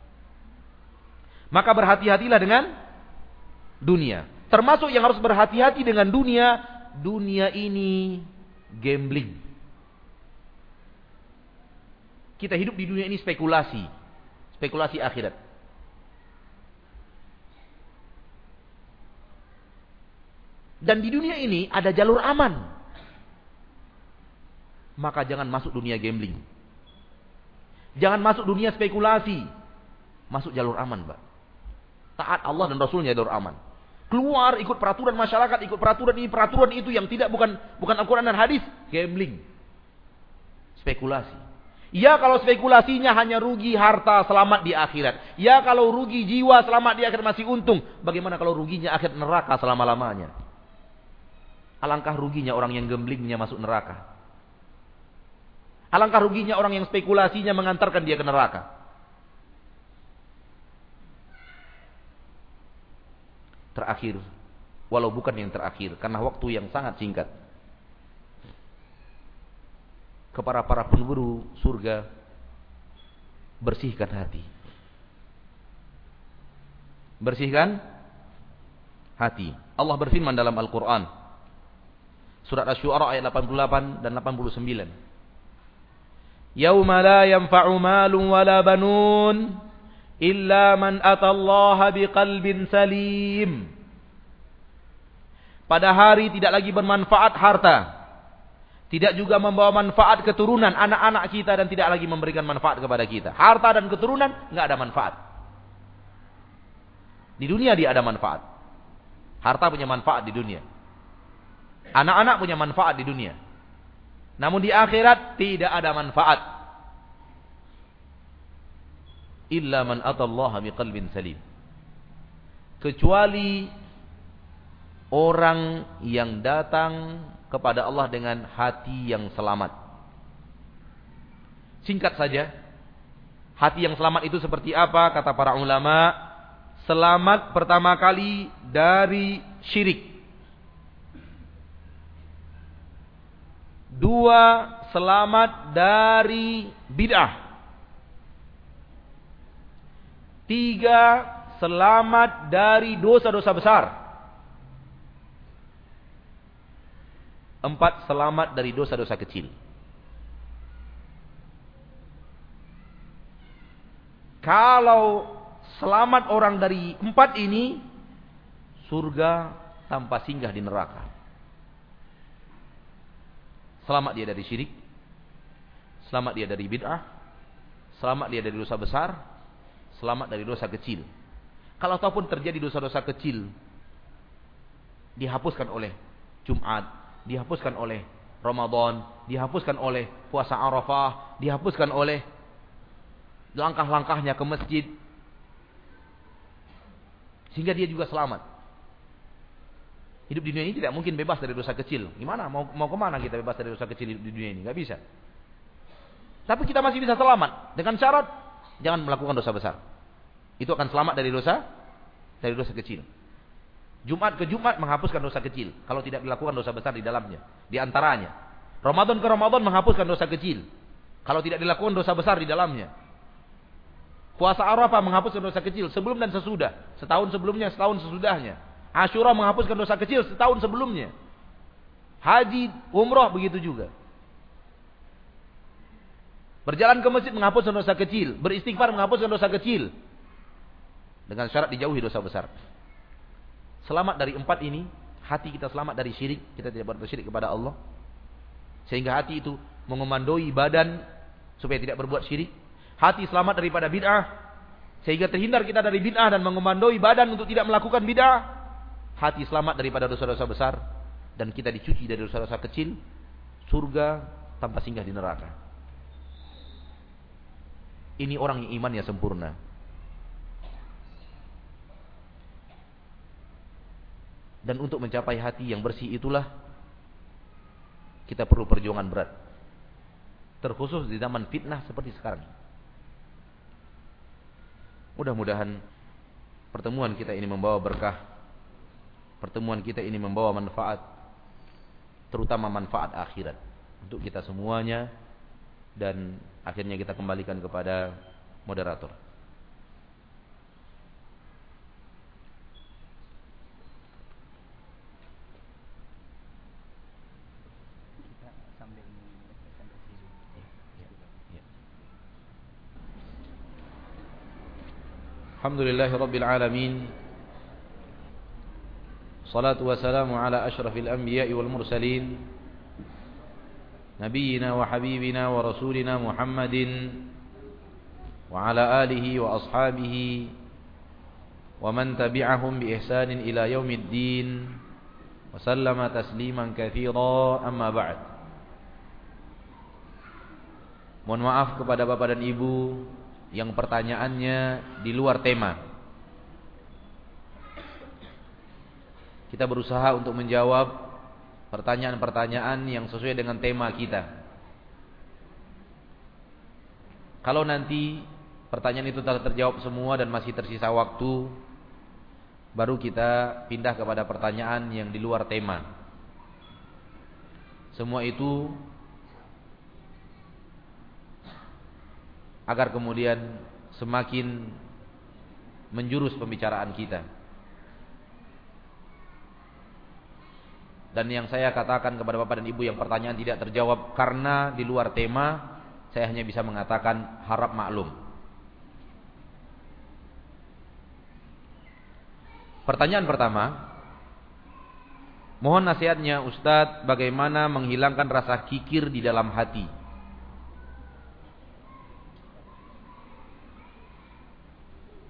Speaker 2: Maka berhati-hatilah dengan dunia. Termasuk yang harus berhati-hati dengan dunia, dunia ini gambling. Kita hidup di dunia ini spekulasi, spekulasi akhirat. Dan di dunia ini ada jalur aman. Maka jangan masuk dunia gambling. Jangan masuk dunia spekulasi. Masuk jalur aman, Pak. Taat Allah dan Rasulnya jalur aman. Keluar ikut peraturan masyarakat, ikut peraturan ini, peraturan itu yang tidak bukan bukan Al-Quran dan hadis, gambling. Spekulasi. Ya kalau spekulasinya hanya rugi harta selamat di akhirat. Ya kalau rugi jiwa selamat di akhirat masih untung. Bagaimana kalau ruginya akhirat neraka selama-lamanya? Alangkah ruginya orang yang gamblingnya masuk neraka. Alangkah ruginya orang yang spekulasinya mengantarkan dia ke neraka. Terakhir, walau bukan yang terakhir, karena waktu yang sangat singkat. Kepada para pemburu surga, bersihkan hati. Bersihkan hati. Allah berfirman dalam Al-Quran. Surat Asy-Syu'ara ayat delapan puluh delapan dan delapan puluh sembilan. Yauma la yanfa'u malun wala banun illa man atallaha biqalbin salim. Pada hari tidak lagi bermanfaat harta, tidak juga membawa manfaat keturunan anak-anak kita dan tidak lagi memberikan manfaat kepada kita. Harta dan keturunan enggak ada manfaat. Di dunia dia ada manfaat. Harta punya manfaat di dunia. Anak-anak punya manfaat di dunia. Namun di akhirat tidak ada manfaat. Illa man atallaha biqalbin salim. Kecuali orang yang datang kepada Allah dengan hati yang selamat. Singkat saja, hati yang selamat itu seperti apa? Kata para ulama, selamat pertama kali dari syirik. Dua, selamat dari bid'ah. Tiga, selamat dari dosa-dosa besar. Empat, selamat dari dosa-dosa kecil. Kalau selamat orang dari empat ini, surga tanpa singgah di neraka. Selamat dia dari syirik, selamat dia dari bid'ah, selamat dia dari dosa besar, selamat dari dosa kecil. Kalau ataupun terjadi dosa-dosa kecil, dihapuskan oleh Jumat, dihapuskan oleh Ramadan, dihapuskan oleh puasa Arafah, dihapuskan oleh langkah-langkahnya ke masjid, sehingga dia juga selamat. Hidup di dunia ini tidak mungkin bebas dari dosa kecil. Gimana? Mau mau kemana kita bebas dari dosa kecil di dunia ini? Gak bisa. Tapi kita masih bisa selamat dengan syarat jangan melakukan dosa besar. Itu akan selamat dari dosa dari dosa kecil. Jumat ke Jumat menghapuskan dosa kecil kalau tidak dilakukan dosa besar di dalamnya. Di antaranya, Ramadan ke Ramadan menghapuskan dosa kecil kalau tidak dilakukan dosa besar di dalamnya. Puasa Arafah menghapuskan dosa kecil sebelum dan sesudah, setahun sebelumnya, setahun sesudahnya. Asyura menghapuskan dosa kecil setahun sebelumnya. Haji, umrah begitu juga. Berjalan ke masjid menghapuskan dosa kecil, beristighfar menghapuskan dosa kecil. Dengan syarat dijauhi dosa besar. Selamat dari empat ini, hati kita selamat dari syirik, kita tidak berbuat syirik kepada Allah. Sehingga hati itu mengomandoi badan supaya tidak berbuat syirik. Hati selamat daripada bid'ah, sehingga terhindar kita dari bid'ah dan mengomandoi badan untuk tidak melakukan bid'ah. Hati selamat daripada dosa-dosa besar dan kita dicuci dari dosa-dosa kecil. Surga tanpa singgah di neraka. Ini orang yang imannya sempurna. Dan untuk mencapai hati yang bersih itulah kita perlu perjuangan berat. Terkhusus di zaman fitnah seperti sekarang. Mudah-mudahan pertemuan kita ini membawa berkah. Pertemuan kita ini membawa manfaat, terutama manfaat akhirat untuk kita semuanya. Dan akhirnya kita kembalikan kepada moderator. Alhamdulillahirabbil alamin. Salatu wassalamu ala asyrafil anbiya'i wal mursalin nabiyyina wa habibina wa rasulina Muhammadin wa ala alihi wa ashabihi wa man tabi'ahum bi ihsanin ila yaumiddin wa sallama tasliman katsira, amma ba'd. Mohon maaf kepada bapak dan ibu yang pertanyaannya di luar tema. Kita berusaha untuk menjawab pertanyaan-pertanyaan yang sesuai dengan tema kita. Kalau nanti pertanyaan itu telah terjawab semua dan masih tersisa waktu, baru kita pindah kepada pertanyaan yang di luar tema. Semua itu agar kemudian semakin menjurus pembicaraan kita. Dan yang saya katakan kepada bapak dan ibu yang pertanyaan tidak terjawab karena di luar tema, saya hanya bisa mengatakan harap maklum. Pertanyaan pertama, mohon nasihatnya Ustadz, bagaimana menghilangkan rasa kikir di dalam hati?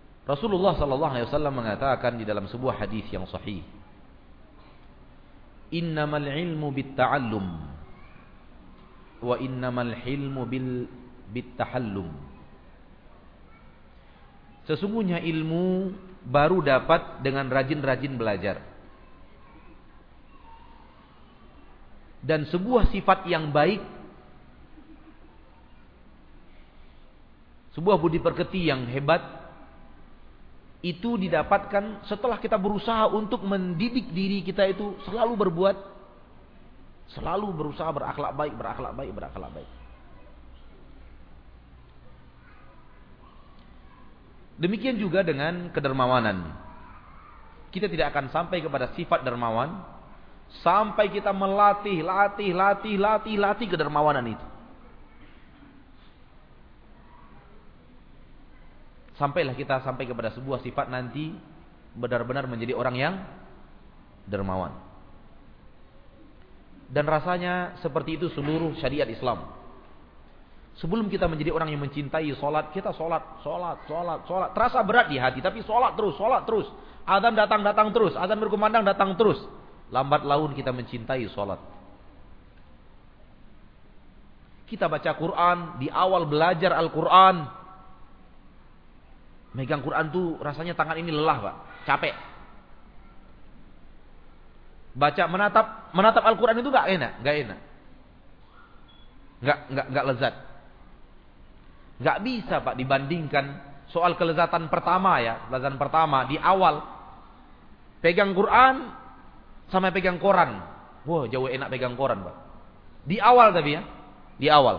Speaker 2: Rasulullah sallallahu alaihi wasallam mengatakan di dalam sebuah hadis yang sahih, innamal ilmu bitta'allum wa innamal hilmu bil bittahallum. Sesungguhnya ilmu baru dapat dengan rajin-rajin belajar. Dan sebuah sifat yang baik, sebuah budi pekerti yang hebat, itu didapatkan setelah kita berusaha untuk mendidik diri kita itu selalu berbuat, selalu berusaha berakhlak baik, berakhlak baik, berakhlak baik. Demikian juga dengan kedermawanan. Kita tidak akan sampai kepada sifat dermawan sampai kita melatih, latih, latih, latih, latih kedermawanan itu. Sampailah kita sampai kepada sebuah sifat nanti benar-benar menjadi orang yang dermawan. Dan rasanya seperti itu seluruh syariat Islam. Sebelum kita menjadi orang yang mencintai solat, kita solat, solat, solat, solat. Terasa berat di hati, tapi solat terus, solat terus. Azan datang, datang terus. Azan berkumandang, datang terus. Lambat laun kita mencintai solat. Kita baca Quran, di awal belajar Al-Quran. Megang Quran tuh rasanya tangan ini lelah, Pak. Capek. Baca, menatap menatap Al-Quran itu gak enak, gak enak. Gak, gak, gak lezat. Gak bisa, Pak, dibandingkan soal kelezatan pertama ya. Kelezatan pertama di awal. Pegang Quran sama pegang koran. Wah, jauh enak pegang koran, Pak. Di awal tapi ya. Di awal.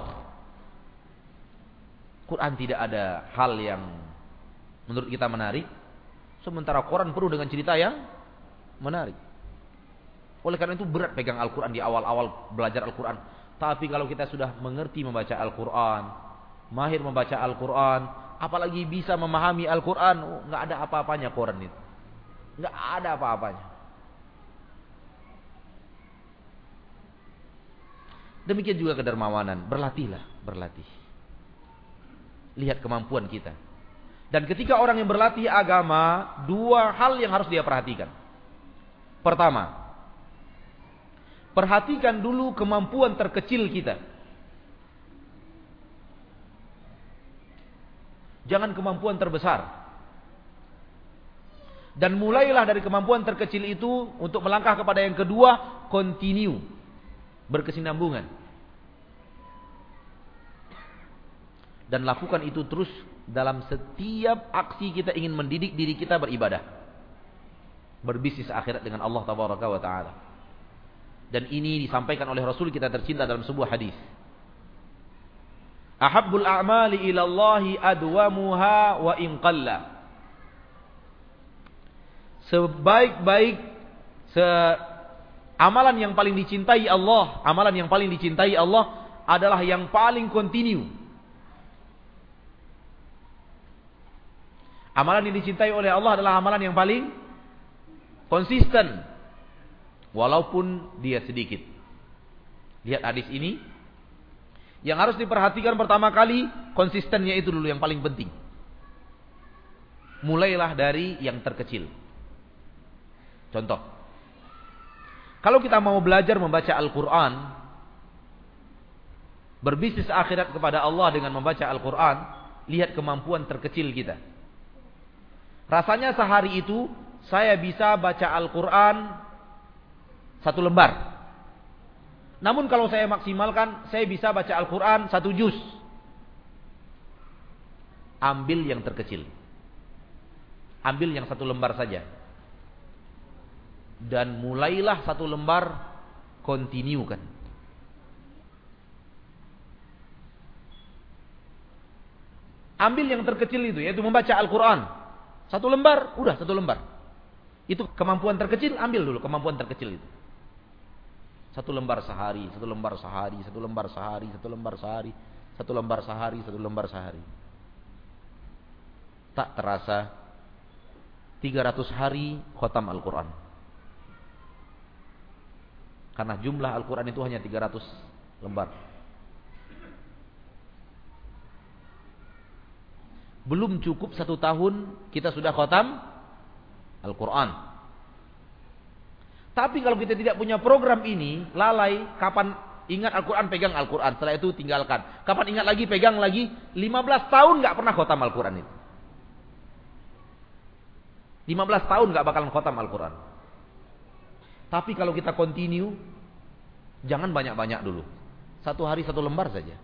Speaker 2: Quran tidak ada hal yang menurut kita menarik. Sementara koran penuh dengan cerita yang menarik. Oleh karena itu berat pegang Al-Quran di awal-awal belajar Al-Quran. Tapi kalau kita sudah mengerti membaca Al-Quran, mahir membaca Al-Quran, apalagi bisa memahami Al-Quran, oh, gak ada apa-apanya koran itu. Gak ada apa-apanya. Demikian juga kedermawanan. Berlatihlah, berlatih. Lihat kemampuan kita. Dan ketika orang yang berlatih agama, dua hal yang harus dia perhatikan. Pertama, perhatikan dulu kemampuan terkecil kita. Jangan kemampuan terbesar. Dan mulailah dari kemampuan terkecil itu untuk melangkah kepada yang kedua, continue. Berkesinambungan. Dan lakukan itu terus dalam setiap aksi kita ingin mendidik diri kita beribadah. Berbisnis akhirat dengan Allah Tabaraka wa Ta'ala. Dan ini disampaikan oleh Rasul kita tercinta dalam sebuah hadis. Ahabbul a'mali ilallahi adwamuha wa in qalla. Sebaik-baik se amalan yang paling dicintai Allah, amalan yang paling dicintai Allah adalah yang paling kontinu. Amalan yang dicintai oleh Allah adalah amalan yang paling konsisten, walaupun dia sedikit. Lihat hadis ini. Yang harus diperhatikan pertama kali, konsistennya itu dulu yang paling penting. Mulailah dari yang terkecil. Contoh. Kalau kita mau belajar membaca Al-Quran, berbisnis akhirat kepada Allah dengan membaca Al-Quran, lihat kemampuan terkecil kita. Rasanya sehari itu saya bisa baca Al-Quran satu lembar. Namun kalau saya maksimalkan, saya bisa baca Al-Quran satu juz. Ambil yang terkecil. Ambil yang satu lembar saja. Dan mulailah satu lembar, continuekan. Ambil yang terkecil itu, yaitu membaca Al-Quran. Satu lembar, udah satu lembar. Itu kemampuan terkecil, ambil dulu kemampuan terkecil itu. Satu lembar sehari, satu lembar sehari, satu lembar sehari, satu lembar sehari, satu lembar sehari, satu lembar sehari. Tak terasa tiga ratus hari khatam Al-Quran. Karena jumlah Al-Quran itu hanya tiga ratus lembar. Belum cukup satu tahun kita sudah khatam Al-Quran. Tapi kalau kita tidak punya program ini, lalai, kapan ingat Al-Quran, pegang Al-Quran. Setelah itu tinggalkan. Kapan ingat lagi, pegang lagi. lima belas tahun gak pernah khotam Al-Quran itu. lima belas tahun gak bakalan khotam Al-Quran. Tapi kalau kita continue, jangan banyak-banyak dulu. Satu hari satu lembar saja.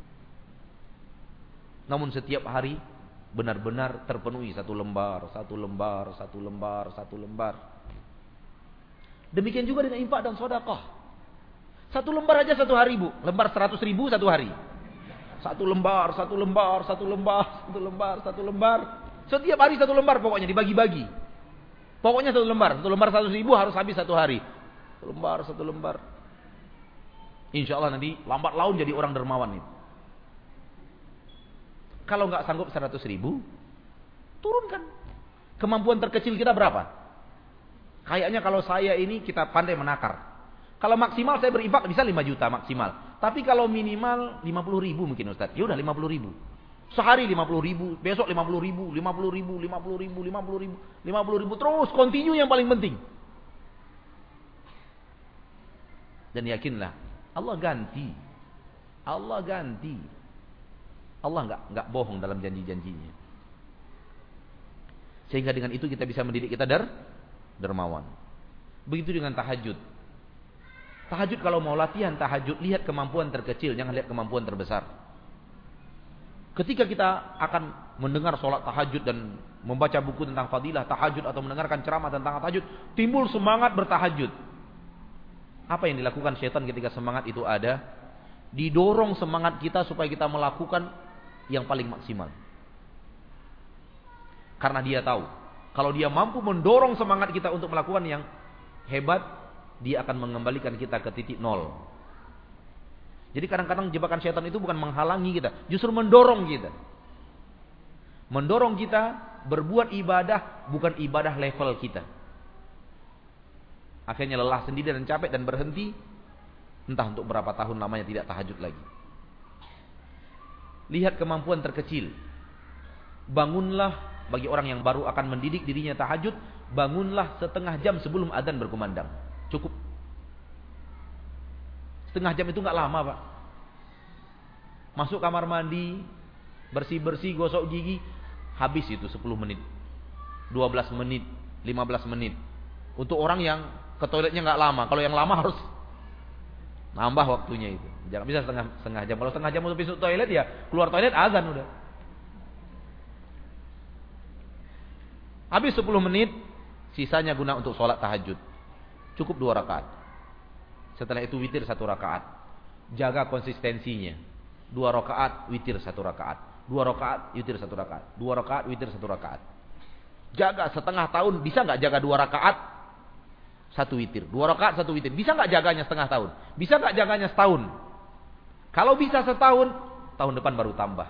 Speaker 2: Namun setiap hari benar-benar terpenuhi satu lembar, satu lembar, satu lembar, satu lembar. Demikian juga dengan infak dan sedekah. Satu lembar aja satu hari, Bu. Lembar seratus ribu satu hari. Satu lembar, satu lembar, satu lembar, satu lembar, satu lembar. Setiap hari satu lembar pokoknya dibagi-bagi. Pokoknya satu lembar. Satu lembar seratus ribu harus habis satu hari. Satu lembar, satu lembar. Insya Allah nanti lambat laun jadi orang dermawan itu. Kalau nggak sanggup seratus ribu, turunkan. Kemampuan terkecil kita berapa? Kayaknya kalau saya ini kita pandai menakar. Kalau maksimal saya berinfak bisa lima juta maksimal. Tapi kalau minimal lima puluh ribu mungkin Ustaz. Ya udah lima puluh ribu. Sehari lima puluh ribu, besok lima puluh ribu, lima puluh ribu, lima puluh ribu, lima puluh ribu, lima puluh ribu. Terus continue yang paling penting. Dan yakinlah, Allah ganti. Allah ganti. Allah enggak enggak bohong dalam janji-janjinya. Sehingga dengan itu kita bisa mendidik kita der, dermawan. Begitu dengan tahajud. Tahajud kalau mau latihan tahajud, lihat kemampuan terkecil, jangan lihat kemampuan terbesar. Ketika kita akan mendengar sholat tahajud dan membaca buku tentang fadilah tahajud atau mendengarkan ceramah tentang tahajud, timbul semangat bertahajud. Apa yang dilakukan syaitan ketika semangat itu ada? Didorong semangat kita supaya kita melakukan yang paling maksimal. Karena dia tahu, kalau dia mampu mendorong semangat kita untuk melakukan yang hebat, dia akan mengembalikan kita ke titik nol. Jadi kadang-kadang jebakan syaitan itu bukan menghalangi kita, justru mendorong kita. Mendorong kita berbuat ibadah bukan ibadah level kita. Akhirnya lelah sendiri dan capek dan berhenti. Entah untuk berapa tahun lamanya tidak tahajud lagi. Lihat kemampuan terkecil. Bangunlah, bagi orang yang baru akan mendidik dirinya tahajud, bangunlah setengah jam sebelum adzan berkumandang. Cukup. Setengah jam itu gak lama, Pak. Masuk kamar mandi, bersih-bersih, gosok gigi, habis itu sepuluh menit, dua belas menit, lima belas menit. Untuk orang yang ke toiletnya gak lama. Kalau yang lama harus nambah waktunya itu. Jangan bisa setengah setengah jam. Kalau setengah jam untuk masuk toilet ya keluar toilet azan udah. Habis sepuluh menit, sisanya guna untuk sholat tahajud. Cukup dua rakaat. Setelah itu witir satu rakaat. Jaga konsistensinya. Dua rakaat witir satu rakaat. Dua rakaat witir satu rakaat. Dua rakaat witir satu rakaat. Jaga setengah tahun, bisa nggak jaga dua rakaat? Satu witir, dua rakaat satu witir. Bisa nggak jaganya setengah tahun? Bisa nggak jaganya setahun? Kalau bisa setahun, tahun depan baru tambah.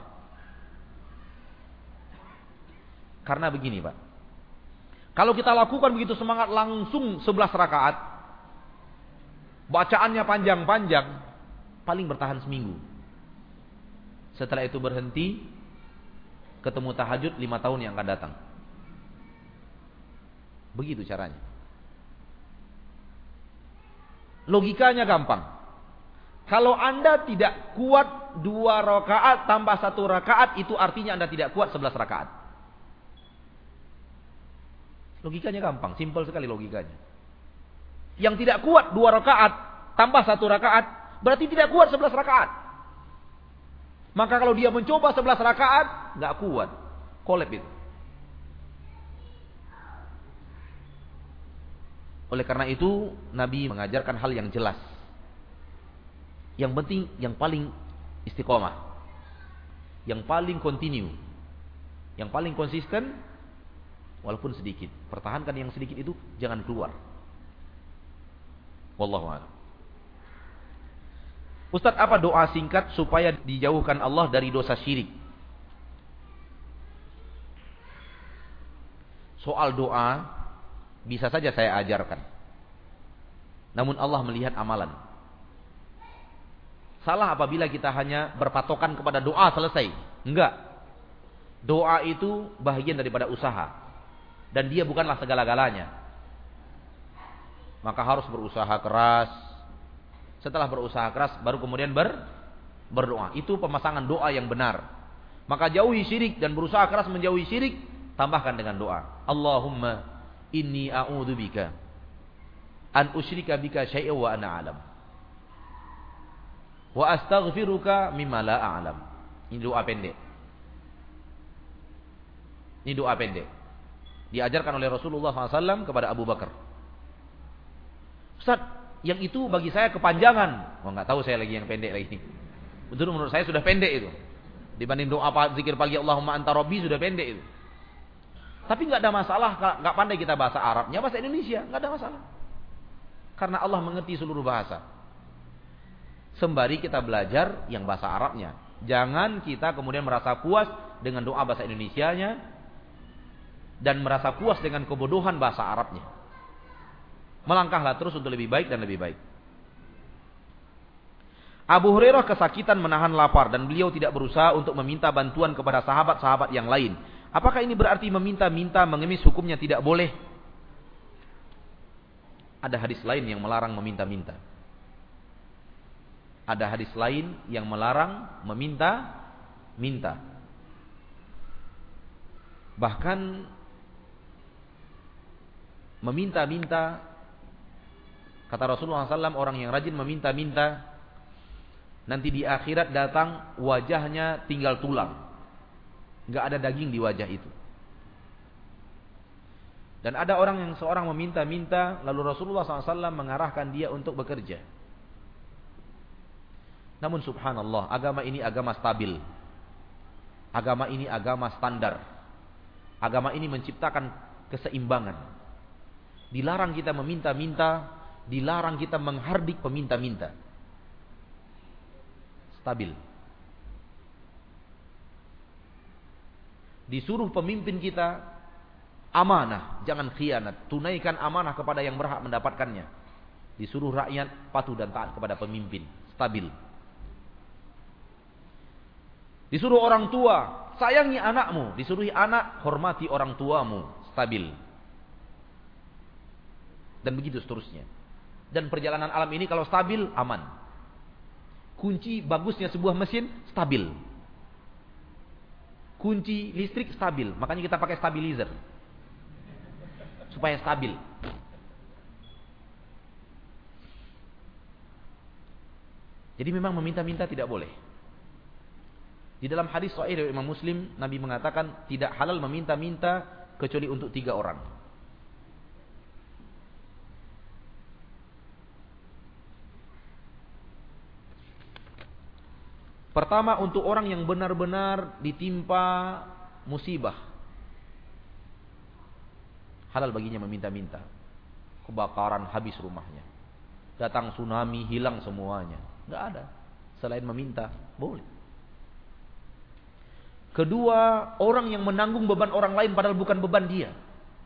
Speaker 2: Karena begini, Pak. Kalau kita lakukan begitu semangat langsung sebelas rakaat, bacaannya panjang-panjang, paling bertahan seminggu. Setelah itu berhenti, ketemu tahajud lima tahun yang akan datang. Begitu caranya. Logikanya gampang. Kalau Anda tidak kuat dua rakaat tambah satu rakaat, itu artinya Anda tidak kuat sebelas rakaat. Logikanya gampang, simpel sekali logikanya. Yang tidak kuat dua rakaat tambah satu rakaat, berarti tidak kuat sebelas rakaat. Maka kalau dia mencoba sebelas rakaat, nggak kuat, kolab itu. Oleh karena itu, Nabi mengajarkan hal yang jelas. Yang penting, yang paling istiqomah. Yang paling continue. Yang paling konsisten, walaupun sedikit. Pertahankan yang sedikit itu, jangan keluar. Wallahu a'lam. Ustaz, apa doa singkat supaya dijauhkan Allah dari dosa syirik? Soal doa, bisa saja saya ajarkan. Namun Allah melihat amalan. Salah apabila kita hanya berpatokan kepada doa selesai. Enggak. Doa itu bahagian daripada usaha. Dan dia bukanlah segala-galanya. maka harus berusaha keras. Setelah berusaha keras baru kemudian ber, berdoa. Itu pemasangan doa yang benar. Maka jauhi syirik dan berusaha keras menjauhi syirik, tambahkan dengan doa. Allahumma inni a'udzubika an usyrika bika syai'an wa ana a'lam. Wa astaghfiruka mimma la a'lam. Ini doa pendek. Ini doa pendek. Diajarkan oleh Rasulullah shallallahu alaihi wasallam kepada Abu Bakar. Ustaz, yang itu bagi saya kepanjangan. Wah, nggak tahu saya lagi yang pendek lagi. Betul, menurut saya sudah pendek itu. Dibanding doa zikir pagi Allahumma anta rabbi sudah pendek itu. Tapi nggak ada masalah, nggak pandai kita bahasa Arabnya, bahasa Indonesia nggak ada masalah. Karena Allah mengerti seluruh bahasa. Sembari kita belajar yang bahasa Arabnya. Jangan kita kemudian merasa puas dengan doa bahasa Indonesianya dan merasa puas dengan kebodohan bahasa Arabnya. Melangkahlah terus untuk lebih baik dan lebih baik. Abu Hurairah kesakitan menahan lapar dan beliau tidak berusaha untuk meminta bantuan kepada sahabat-sahabat yang lain. Apakah ini berarti meminta-minta mengemis hukumnya tidak boleh? Ada hadis lain yang melarang meminta-minta. Ada hadis lain yang melarang meminta-minta. Bahkan meminta-minta, kata Rasulullah shallallahu alaihi wasallam, orang yang rajin meminta-minta nanti di akhirat datang wajahnya tinggal tulang. Enggak ada daging di wajah itu. Dan ada orang yang seorang meminta-minta, lalu Rasulullah shallallahu alaihi wasallam mengarahkan dia untuk bekerja. Namun subhanallah, agama ini agama stabil. Agama ini agama standar. Agama ini menciptakan keseimbangan. Dilarang kita meminta-minta, dilarang kita menghardik peminta-minta. Stabil. Disuruh pemimpin kita amanah, jangan khianat, tunaikan amanah kepada yang berhak mendapatkannya. Disuruh rakyat patuh dan taat kepada pemimpin, stabil. Disuruh orang tua, sayangi anakmu, disuruh anak, hormati orang tuamu, stabil. Dan begitu seterusnya. Dan perjalanan alam ini kalau stabil, aman. Kunci bagusnya sebuah mesin, stabil. Kunci listrik stabil, makanya kita pakai stabilizer. Supaya stabil. Jadi memang meminta-minta tidak boleh. Di dalam hadis sahih dari Imam Muslim, Nabi mengatakan tidak halal meminta-minta kecuali untuk tiga orang. Pertama, untuk orang yang benar-benar ditimpa musibah. Halal baginya meminta-minta. Kebakaran, habis rumahnya. Datang tsunami, hilang semuanya. Enggak ada. Selain meminta, boleh. Kedua, orang yang menanggung beban orang lain padahal bukan beban dia.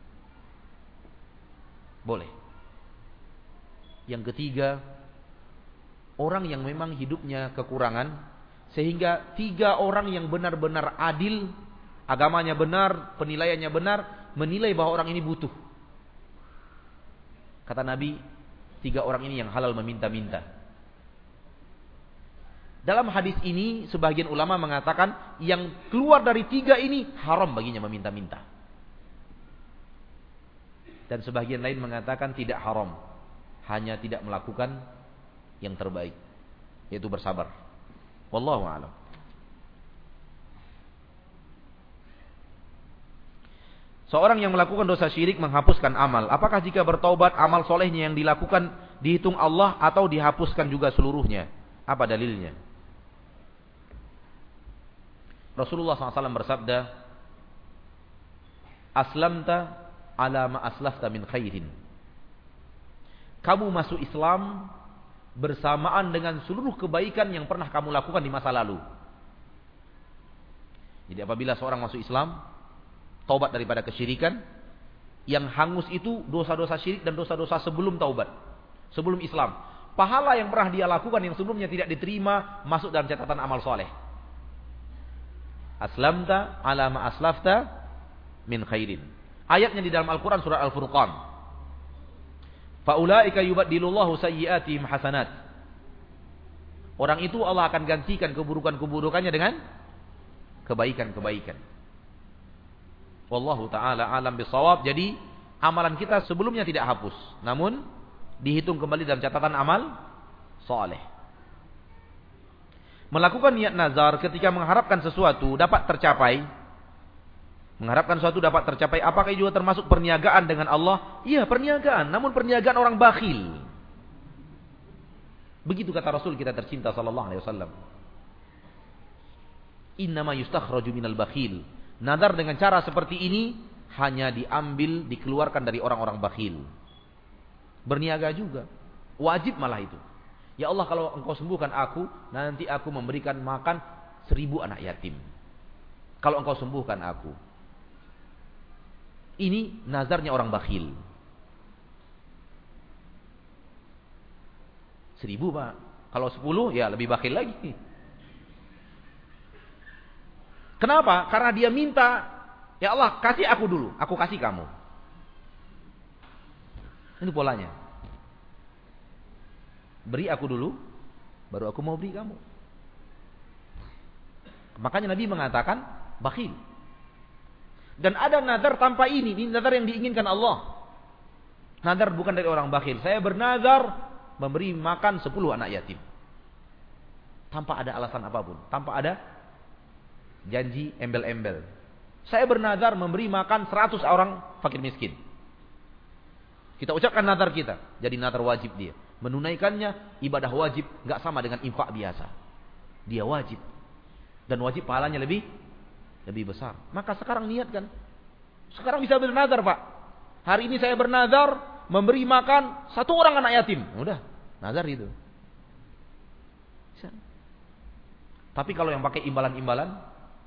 Speaker 2: Boleh. Yang ketiga, orang yang memang hidupnya kekurangan, sehingga tiga orang yang benar-benar adil, agamanya benar, penilaiannya benar, menilai bahwa orang ini butuh. Kata Nabi, tiga orang ini yang halal meminta-minta. Dalam hadis ini, sebagian ulama mengatakan yang keluar dari tiga ini haram baginya meminta-minta. Dan sebagian lain mengatakan tidak haram, hanya tidak melakukan yang terbaik, yaitu bersabar. Wallahu a'lam. Seorang yang melakukan dosa syirik menghapuskan amal. Apakah jika bertaubat amal solehnya yang dilakukan dihitung Allah atau dihapuskan juga seluruhnya? Apa dalilnya? Rasulullah shallallahu alaihi wasallam bersabda, Aslamta ala ma aslafta min khairin. Kamu masuk Islam bersamaan dengan seluruh kebaikan yang pernah kamu lakukan di masa lalu. Jadi apabila seorang masuk Islam, taubat daripada kesyirikan, yang hangus itu dosa-dosa syirik dan dosa-dosa sebelum taubat, sebelum Islam. Pahala yang pernah dia lakukan yang sebelumnya tidak diterima masuk dalam catatan amal soleh. Aslamta ala ma aslafta min khairin. Ayatnya di dalam Al-Quran surah Al-Furqan. Faulaika yubaddilullahu sayyi'atihim hasanat. Orang itu Allah akan gantikan keburukan-keburukannya dengan kebaikan-kebaikan. Wallahu taala alam bisawab. Jadi amalan kita sebelumnya tidak hapus, namun dihitung kembali dalam catatan amal saleh. Melakukan niat nazar ketika mengharapkan sesuatu dapat tercapai. Mengharapkan sesuatu dapat tercapai. Apakah juga termasuk perniagaan dengan Allah? Iya, perniagaan. Namun perniagaan orang bakhil. Begitu kata Rasul kita tercinta sallallahu alaihi wasallam. Innama yustakhraju minal bakhil. Nazar dengan cara seperti ini hanya diambil, dikeluarkan dari orang-orang bakhil. Berniaga juga. Wajib malah itu. Ya Allah, kalau engkau sembuhkan aku, nanti aku memberikan makan seribu anak yatim. Kalau engkau sembuhkan aku. Ini nazarnya orang bakhil. Seribu pak. Kalau sepuluh ya lebih bakhil lagi. Kenapa? Karena dia minta, ya Allah kasih aku dulu, aku kasih kamu. Ini polanya. Beri aku dulu, baru aku mau beri kamu. Makanya Nabi mengatakan bakhil. Dan ada nazar tanpa ini, ini nazar yang diinginkan Allah. Nazar bukan dari orang bakhil. Saya bernazar memberi makan sepuluh anak yatim. Tanpa ada alasan apapun, tanpa ada janji embel-embel. Saya bernazar memberi makan seratus orang fakir miskin. Kita ucapkan nazar kita, jadi nazar wajib dia. Menunaikannya ibadah wajib, nggak sama dengan infak biasa. Dia wajib, dan wajib pahalanya lebih lebih besar. Maka sekarang niatkan. Sekarang bisa bernazar pak. Hari ini saya bernazar memberi makan satu orang anak yatim. Udah, nazar itu. Bisa. Tapi kalau yang pakai imbalan-imbalan,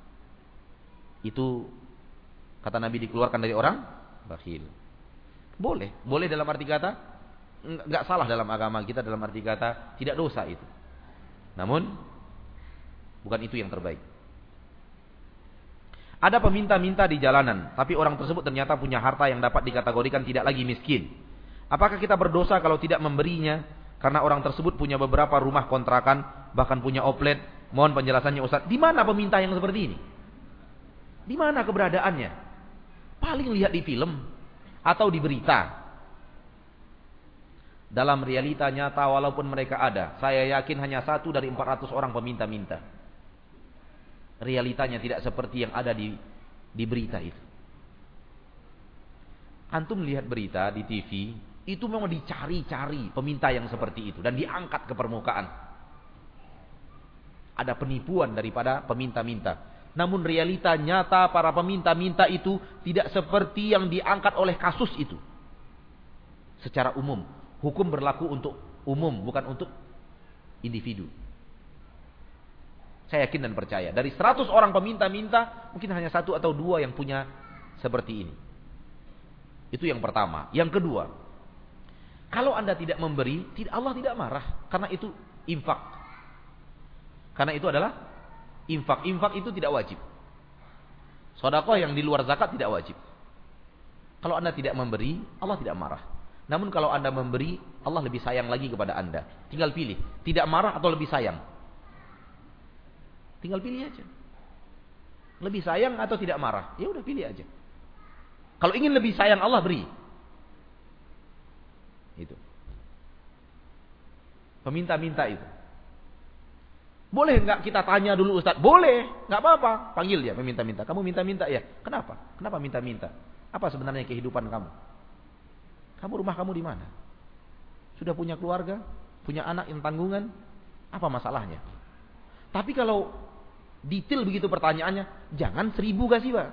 Speaker 2: itu kata Nabi dikeluarkan dari orang bakhil. Boleh, boleh dalam arti kata enggak salah dalam agama kita, dalam arti kata tidak dosa itu. Namun bukan itu yang terbaik. Ada peminta-minta di jalanan, tapi orang tersebut ternyata punya harta yang dapat dikategorikan tidak lagi miskin. Apakah kita berdosa kalau tidak memberinya karena orang tersebut punya beberapa rumah kontrakan, bahkan punya outlet? Mohon penjelasannya Ustaz. Di mana peminta yang seperti ini? Di mana keberadaannya? Paling lihat di film atau di berita. Dalam realita nyata walaupun mereka ada, saya yakin hanya satu dari empat ratus orang peminta-minta. Realitanya tidak seperti yang ada di di berita itu. Antum lihat berita di T V, itu memang dicari-cari peminta yang seperti itu dan diangkat ke permukaan. Ada penipuan daripada peminta-minta. Namun realita nyata para peminta-minta itu tidak seperti yang diangkat oleh kasus itu. Secara umum, hukum berlaku untuk umum, bukan untuk individu. Saya yakin dan percaya. Dari seratus orang peminta-minta, mungkin hanya satu atau dua yang punya seperti ini. Itu yang pertama. Yang kedua, kalau Anda tidak memberi, Allah tidak marah. Karena itu infak. Karena itu adalah infak. Infak itu tidak wajib. Sedekah yang di luar zakat tidak wajib. Kalau Anda tidak memberi, Allah tidak marah. Namun kalau Anda memberi, Allah lebih sayang lagi kepada Anda. Tinggal pilih, tidak marah atau lebih sayang. Tinggal pilih aja. Lebih sayang atau tidak marah, ya udah pilih aja. Kalau ingin lebih sayang Allah, beri. Itu. Peminta-minta itu. Boleh enggak kita tanya dulu Ustaz? Boleh, enggak apa-apa. Panggil dia peminta-minta. Kamu minta-minta ya? Kenapa? Kenapa minta-minta? Apa sebenarnya kehidupan kamu? Kamu rumah kamu di mana? Sudah punya keluarga? Punya anak yang tanggungan? Apa masalahnya? Tapi kalau detail begitu pertanyaannya, jangan seribu kasih Pak.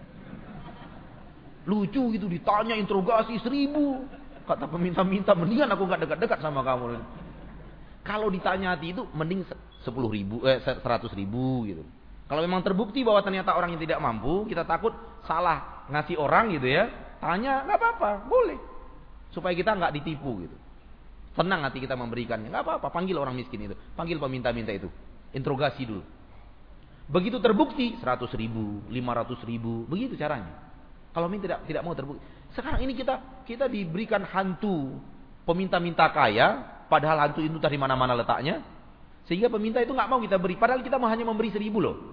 Speaker 2: Lucu gitu ditanya interogasi seribu. Kata peminta-minta, mendingan aku gak dekat-dekat sama kamu. Kalau ditanya hati itu, mending sepuluh ribu, eh, seratus ribu gitu. Kalau memang terbukti bahwa ternyata orang yang tidak mampu, kita takut salah ngasih orang gitu ya, tanya gak apa-apa, boleh. Supaya kita gak ditipu gitu. Tenang hati kita memberikannya, gak apa-apa, panggil orang miskin itu, panggil peminta-minta itu. Interogasi dulu. Begitu terbukti seratus ribu, lima ratus ribu, begitu caranya. Kalau ini tidak tidak mau terbukti. Sekarang ini kita kita diberikan hantu peminta-minta kaya, padahal hantu itu dari mana-mana letaknya, sehingga peminta itu nggak mau kita beri, padahal kita hanya memberi seribu loh.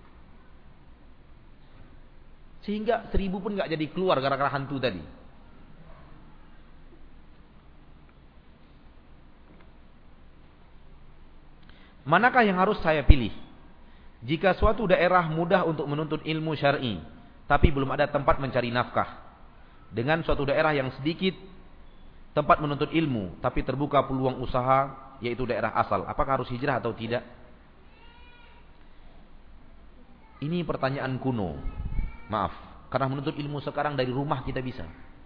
Speaker 2: Sehingga seribu pun nggak jadi keluar gara-gara hantu tadi. Manakah yang harus saya pilih? Jika suatu daerah mudah untuk menuntut ilmu syar'i, tapi belum ada tempat mencari nafkah, dengan suatu daerah yang sedikit tempat menuntut ilmu, tapi terbuka peluang usaha, yaitu daerah asal, apakah harus hijrah atau tidak? Ini pertanyaan kuno. Maaf, karena menuntut ilmu sekarang dari rumah kita bisa.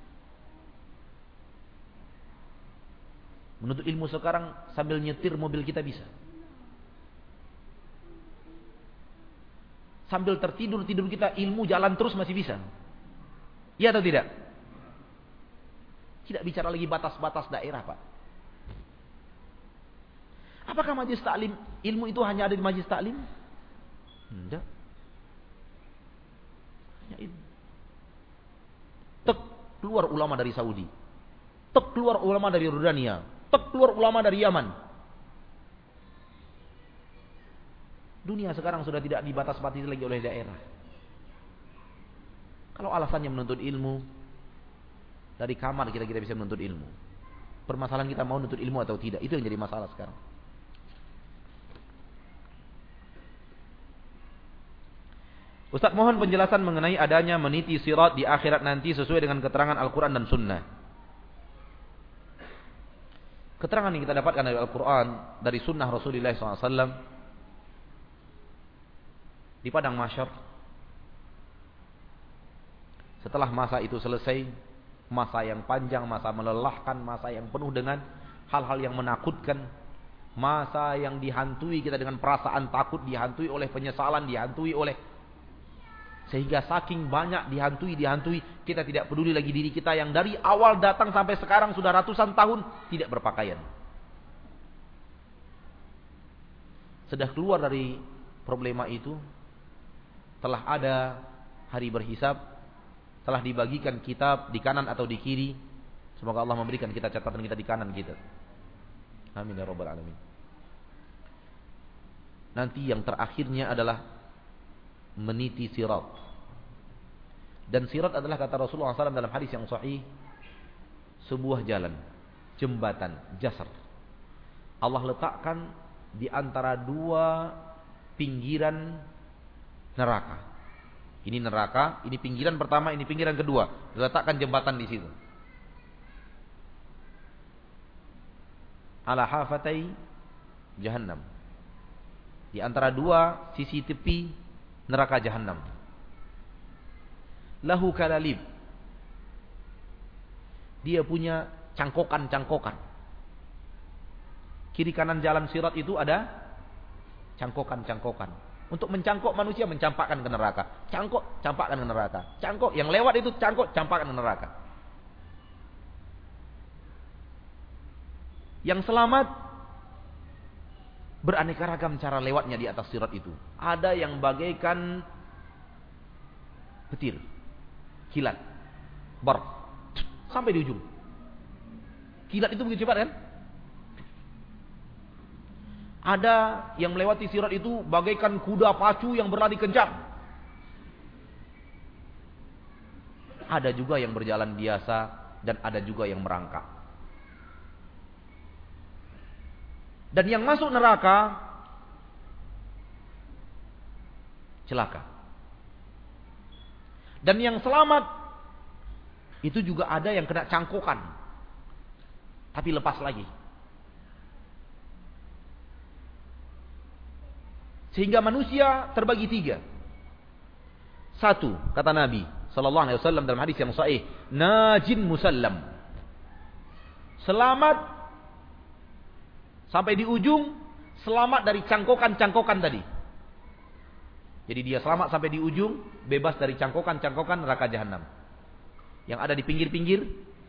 Speaker 2: Menuntut ilmu sekarang sambil nyetir mobil kita bisa. Sambil tertidur-tidur kita ilmu jalan terus masih bisa. Iya atau tidak? Tidak bicara lagi batas-batas daerah, Pak. Apakah majelis taklim ilmu itu hanya ada di majelis taklim? Tidak. Hanya ilmu. Tek keluar ulama dari Saudi. Tek keluar ulama dari Yordania. Tek keluar ulama dari Yaman. Dunia sekarang sudah tidak dibatas-batasi lagi oleh daerah. Kalau alasannya menuntut ilmu, dari kamar kita kita bisa menuntut ilmu. Permasalahan kita mau menuntut ilmu atau tidak, itu yang jadi masalah sekarang. Ustaz mohon penjelasan mengenai adanya meniti sirat di akhirat nanti sesuai dengan keterangan Al-Quran dan Sunnah. Keterangan yang kita dapatkan dari Al-Quran, dari Sunnah Rasulullah shallallahu alaihi wasallam, di padang mahsyar, setelah masa itu selesai, masa yang panjang, masa melelahkan, masa yang penuh dengan hal-hal yang menakutkan, masa yang dihantui kita dengan perasaan takut, dihantui oleh penyesalan, dihantui oleh, sehingga saking banyak dihantui, dihantui, kita tidak peduli lagi diri kita yang dari awal datang sampai sekarang sudah ratusan tahun tidak berpakaian. Sudah keluar dari problema itu, telah ada hari berhisab, telah dibagikan kitab di kanan atau di kiri. Semoga Allah memberikan kita catatan kita di kanan kita. Amin ya rabbal alamin. Nanti yang terakhirnya adalah meniti sirat. Dan sirat adalah kata Rasulullah shallallahu alaihi wasallam dalam hadis yang sahih, sebuah jalan, jembatan, jasar. Allah letakkan di antara dua pinggiran neraka. Ini neraka, ini pinggiran pertama, ini pinggiran kedua. Diletakkan jembatan di situ. Ala hafatai jahannam. Di antara dua sisi tepi neraka jahannam. Lahu kalalib. Dia punya cangkokan-cangkokan. Kiri kanan jalan sirat itu ada cangkokan-cangkokan. Untuk mencangkok manusia, mencampakkan ke neraka. Cangkok, campakkan ke neraka. Cangkok, yang lewat itu cangkok, campakkan ke neraka. Yang selamat, beraneka ragam cara lewatnya di atas sirat itu. Ada yang bagaikan petir, kilat, bar, sampai di ujung. Kilat itu begitu cepat kan? Ada yang melewati sirat itu bagaikan kuda pacu yang berlari kencang. Ada juga yang berjalan biasa dan ada juga yang merangkak. Dan yang masuk neraka celaka. Dan yang selamat itu juga ada yang kena cangkokan tapi lepas lagi. Sehingga manusia terbagi tiga. Satu, kata Nabi sallallahu alaihi wasallam dalam hadis yang sahih, najin musallam. Selamat sampai di ujung, selamat dari cangkokan-cangkokan tadi. Jadi dia selamat sampai di ujung, bebas dari cangkokan-cangkokan neraka jahanam yang ada di pinggir-pinggir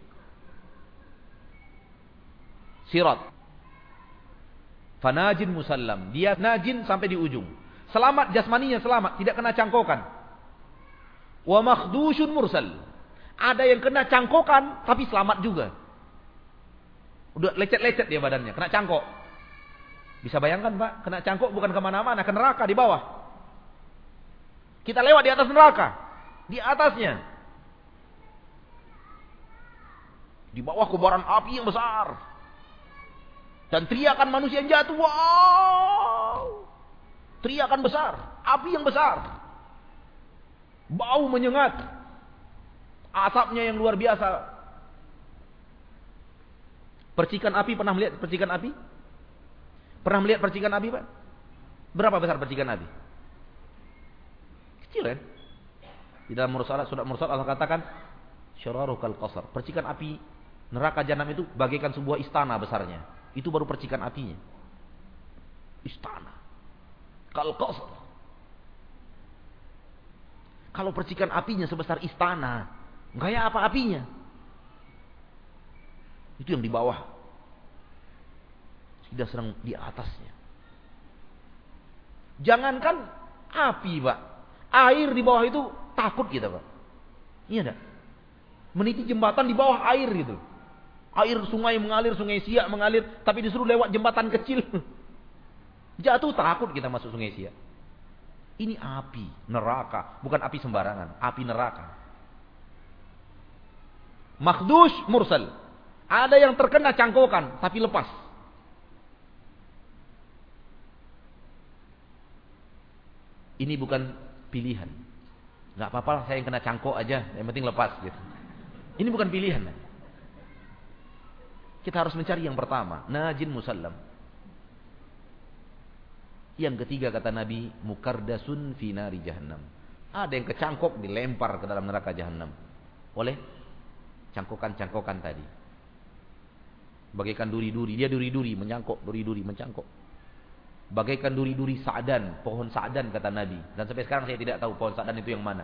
Speaker 2: sirat. Fanajin musallam. Dia najin sampai di ujung. Selamat jasmaninya, selamat, tidak kena cangkokan. Wa makhdushun mursal. Ada yang kena cangkokan tapi selamat juga.
Speaker 3: Udah lecet-lecet dia badannya, kena cangkok. Bisa bayangkan Pak, kena cangkok bukan kemana-mana, ke neraka di bawah. Kita lewat di atas neraka, di atasnya. Di bawah kobaran api yang besar. Dan teriakan manusia yang jatuh, wow. Teriakan besar, api yang besar. Bau menyengat. Asapnya yang luar biasa. Percikan api, pernah melihat percikan api? Pernah melihat percikan api, Pak? Berapa besar percikan api? Kecil kan? Di dalam Mursalat, surat Mursalat Allah katakan, syararukal qasar. Percikan api neraka jahanam itu bagaikan sebuah istana besarnya. Itu baru percikan apinya. Istana. Kal qasar. Kalau percikan apinya sebesar istana, kayak apa apinya? Itu yang di bawah. Sudah sedang di atasnya. Jangankan api, Pak. Air di bawah itu takut kita, Pak. Iya enggak? Meniti jembatan di bawah air gitu. Air sungai mengalir, sungai Siak mengalir, tapi disuruh lewat jembatan kecil. Jatuh takut kita masuk sungai Siak. Ini api neraka, bukan api sembarangan, api neraka. Makhdus mursal. Ada yang terkena cangkokan tapi lepas. Ini bukan pilihan. Enggak apa-apa saya yang kena cangkok aja, yang penting lepas gitu. Ini bukan pilihan. Kita harus mencari yang pertama, najin musallam. Yang ketiga kata Nabi, mukardasun fi nari jahannam. Ada yang kecangkok dilempar ke dalam neraka jahannam oleh cangkokan-cangkokan tadi. Bagaikan duri-duri, dia duri-duri menyangkok, duri-duri mencangkok. Bagaikan duri-duri sa'dan, pohon sa'dan kata Nabi. Dan sampai sekarang saya tidak tahu pohon sa'dan itu yang mana.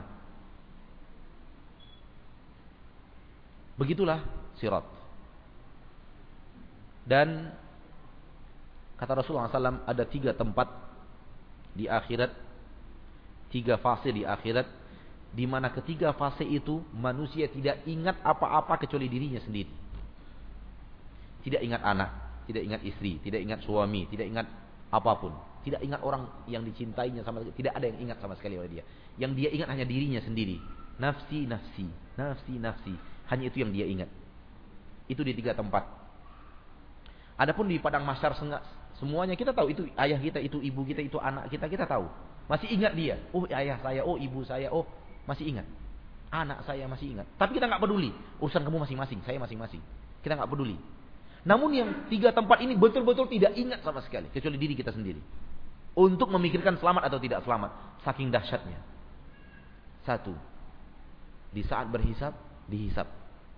Speaker 3: Begitulah sirat. Dan kata Rasulullah shallallahu alaihi wasallam ada tiga tempat di akhirat, tiga fase di akhirat, di mana ketiga fase itu manusia tidak ingat apa-apa kecuali dirinya sendiri. Tidak ingat anak, tidak ingat istri, tidak ingat suami, tidak ingat apapun, tidak ingat orang yang dicintainya sama sekali, tidak ada yang ingat sama sekali oleh dia. Yang dia ingat hanya dirinya sendiri. Nafsi, nafsi, nafsi, nafsi. Hanya itu yang dia ingat. Itu di tiga tempat. Adapun di padang mahsyar semuanya kita tahu, itu ayah kita, itu ibu kita, itu anak kita, kita tahu. Masih ingat dia. Oh ayah saya, oh ibu saya, oh masih ingat. Anak saya masih ingat. Tapi kita nggak peduli. Urusan kamu masing-masing, saya masing-masing. Kita nggak peduli. Namun yang tiga tempat ini betul-betul tidak ingat sama sekali, kecuali diri kita sendiri. Untuk memikirkan selamat atau tidak selamat, saking dahsyatnya. Satu, di saat berhisab, dihisab.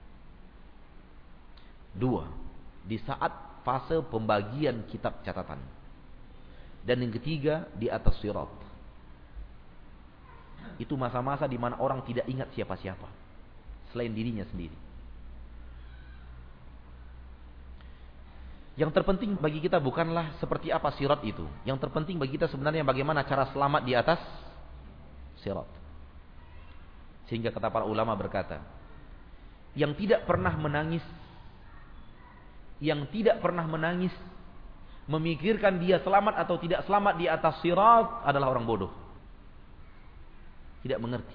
Speaker 3: Dua, di saat fase pembagian kitab catatan. Dan yang ketiga, di atas sirat. Itu masa-masa di mana orang tidak ingat siapa-siapa selain dirinya sendiri. Yang terpenting bagi kita bukanlah seperti apa sirat itu. Yang terpenting bagi kita sebenarnya bagaimana cara selamat di atas sirat. Sehingga kata para ulama berkata, yang tidak pernah menangis, yang tidak pernah menangis memikirkan dia selamat atau tidak selamat di atas sirat adalah orang bodoh. Tidak mengerti.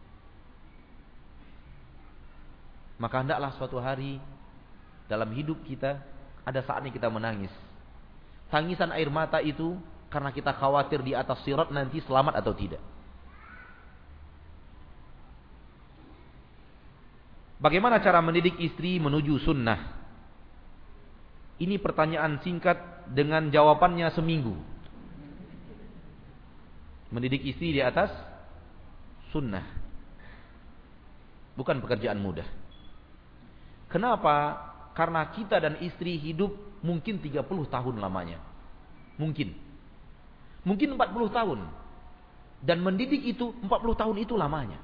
Speaker 3: Maka hendaklah suatu hari dalam hidup kita ada saatnya kita menangis. Tangisan air mata itu karena kita khawatir di atas sirat nanti selamat atau tidak. Bagaimana cara mendidik istri menuju sunnah? Ini pertanyaan singkat dengan jawabannya seminggu. Mendidik istri di atas sunnah bukan pekerjaan mudah. Kenapa? Karena kita dan istri hidup mungkin tiga puluh tahun lamanya. Mungkin. Mungkin empat puluh tahun. Dan mendidik itu empat puluh tahun itu lamanya.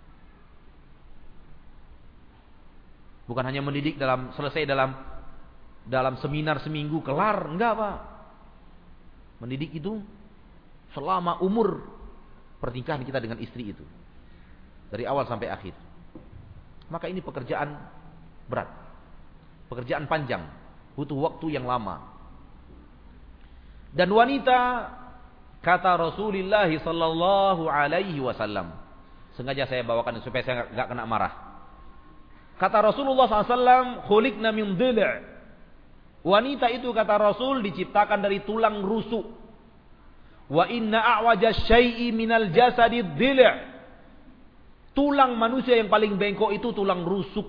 Speaker 3: Bukan hanya mendidik dalam selesai dalam dalam seminar seminggu kelar, enggak Pak. Mendidik itu selama umur pernikahan kita dengan istri itu. Dari awal sampai akhir. Maka ini pekerjaan berat. Pekerjaan panjang.
Speaker 2: Butuh waktu yang lama. Dan wanita, kata Rasulullah sallallahu alaihi wasallam, sengaja saya bawakan supaya saya enggak kena marah. Kata Rasulullah sallallahu alaihi wasallam, khuliqna min dhil'. Wanita itu kata Rasul diciptakan dari tulang rusuk. Wa inna a'waja syai'i minal jasadi dhil'. Tulang manusia yang paling bengkok itu tulang rusuk.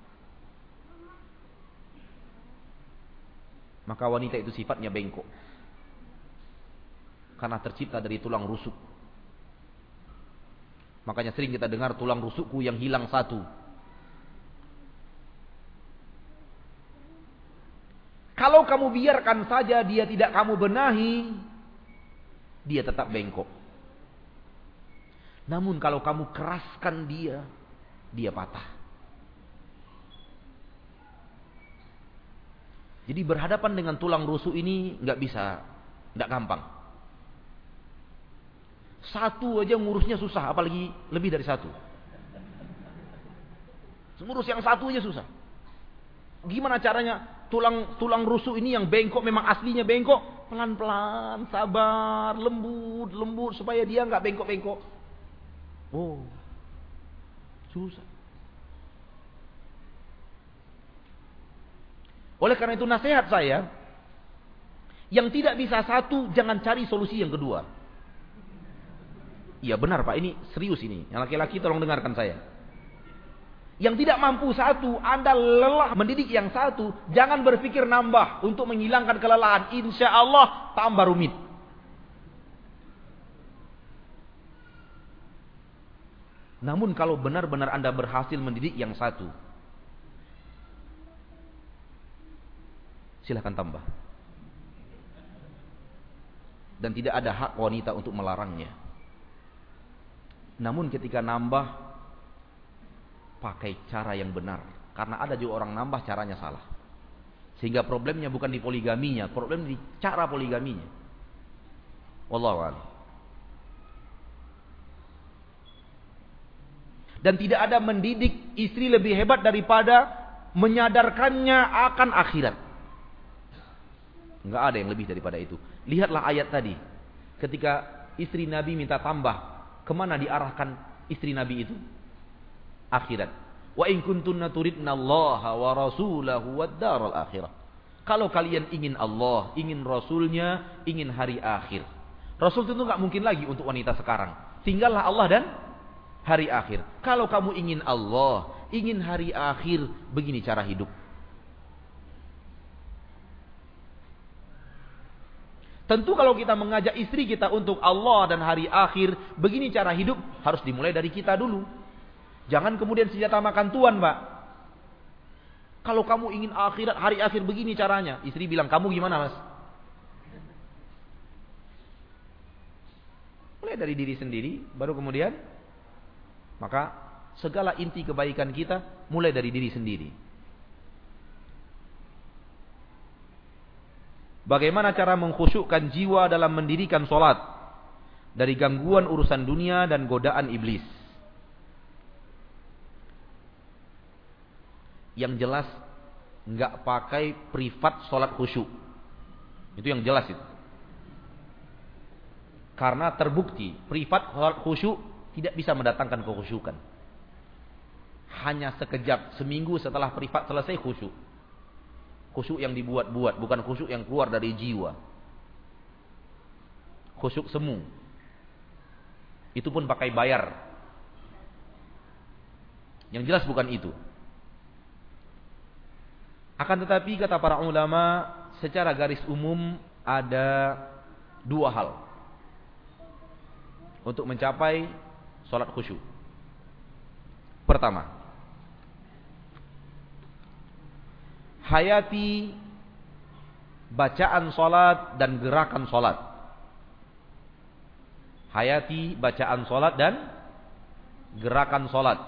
Speaker 2: Maka wanita itu sifatnya bengkok. Karena tercipta dari tulang rusuk. Makanya sering kita dengar tulang rusukku yang hilang satu. Kalau kamu biarkan saja dia tidak kamu benahi, dia tetap bengkok. Namun kalau kamu keraskan dia, dia patah. Jadi berhadapan dengan tulang rusuk ini nggak bisa, nggak gampang. Satu aja ngurusnya susah, apalagi lebih dari satu. Ngurus yang satu aja susah. Gimana caranya tulang tulang rusuk ini yang bengkok, memang aslinya bengkok, pelan-pelan, sabar, lembut, lembut supaya dia nggak bengkok-bengkok. Oh, susah. Oleh karena itu nasihat saya, yang tidak bisa satu, jangan cari solusi yang kedua. Iya benar Pak, ini serius ini. Yang laki-laki tolong dengarkan saya. Yang tidak mampu satu, Anda lelah mendidik yang satu, jangan berpikir nambah untuk menghilangkan kelelahan. Insya Allah tambah rumit. Namun kalau benar-benar Anda berhasil mendidik yang satu, silahkan tambah. Dan tidak ada hak wanita untuk melarangnya. Namun ketika nambah, pakai cara yang benar. Karena ada juga orang nambah caranya salah. Sehingga problemnya bukan di poligaminya, problem di cara poligaminya. Wallahu a'lam. Dan tidak ada mendidik istri lebih hebat daripada menyadarkannya akan akhirat. Enggak ada yang lebih daripada itu. Lihatlah ayat tadi. Ketika istri Nabi minta tambah, kemana diarahkan istri Nabi itu? Akhirat. Wa in kuntunna turidna Allah wa rasulahu wad daral akhirah. Kalau kalian ingin Allah, ingin Rasulnya, ingin hari akhir. Rasul itu enggak mungkin lagi untuk wanita sekarang. Tinggallah Allah dan hari akhir. Kalau kamu ingin Allah, ingin hari akhir, begini cara hidup. Tentu kalau kita mengajak istri kita untuk Allah dan hari akhir, begini cara hidup, harus dimulai dari kita dulu. Jangan kemudian senjata makan tuan, Pak. Kalau kamu ingin akhirat, hari akhir, begini caranya. Istri bilang, kamu gimana, Mas? Mulai dari diri sendiri, baru kemudian, maka segala inti kebaikan kita mulai dari diri sendiri. Bagaimana cara mengkhusyukkan jiwa dalam mendirikan sholat dari gangguan urusan dunia dan godaan iblis? Yang jelas nggak pakai privat sholat khusyuk. Itu yang jelas itu. Karena terbukti privat sholat khusyuk tidak bisa mendatangkan kekhusyukan. Hanya sekejap, seminggu setelah privat selesai khusyuk. Khusyuk yang dibuat-buat, bukan khusyuk yang keluar dari jiwa. Khusyuk semu. Itu pun pakai bayar. Yang jelas bukan itu. Akan tetapi kata para ulama, secara garis umum ada dua hal untuk mencapai sholat khusyuk. Pertama, hayati bacaan sholat dan gerakan sholat. Hayati bacaan sholat dan gerakan sholat.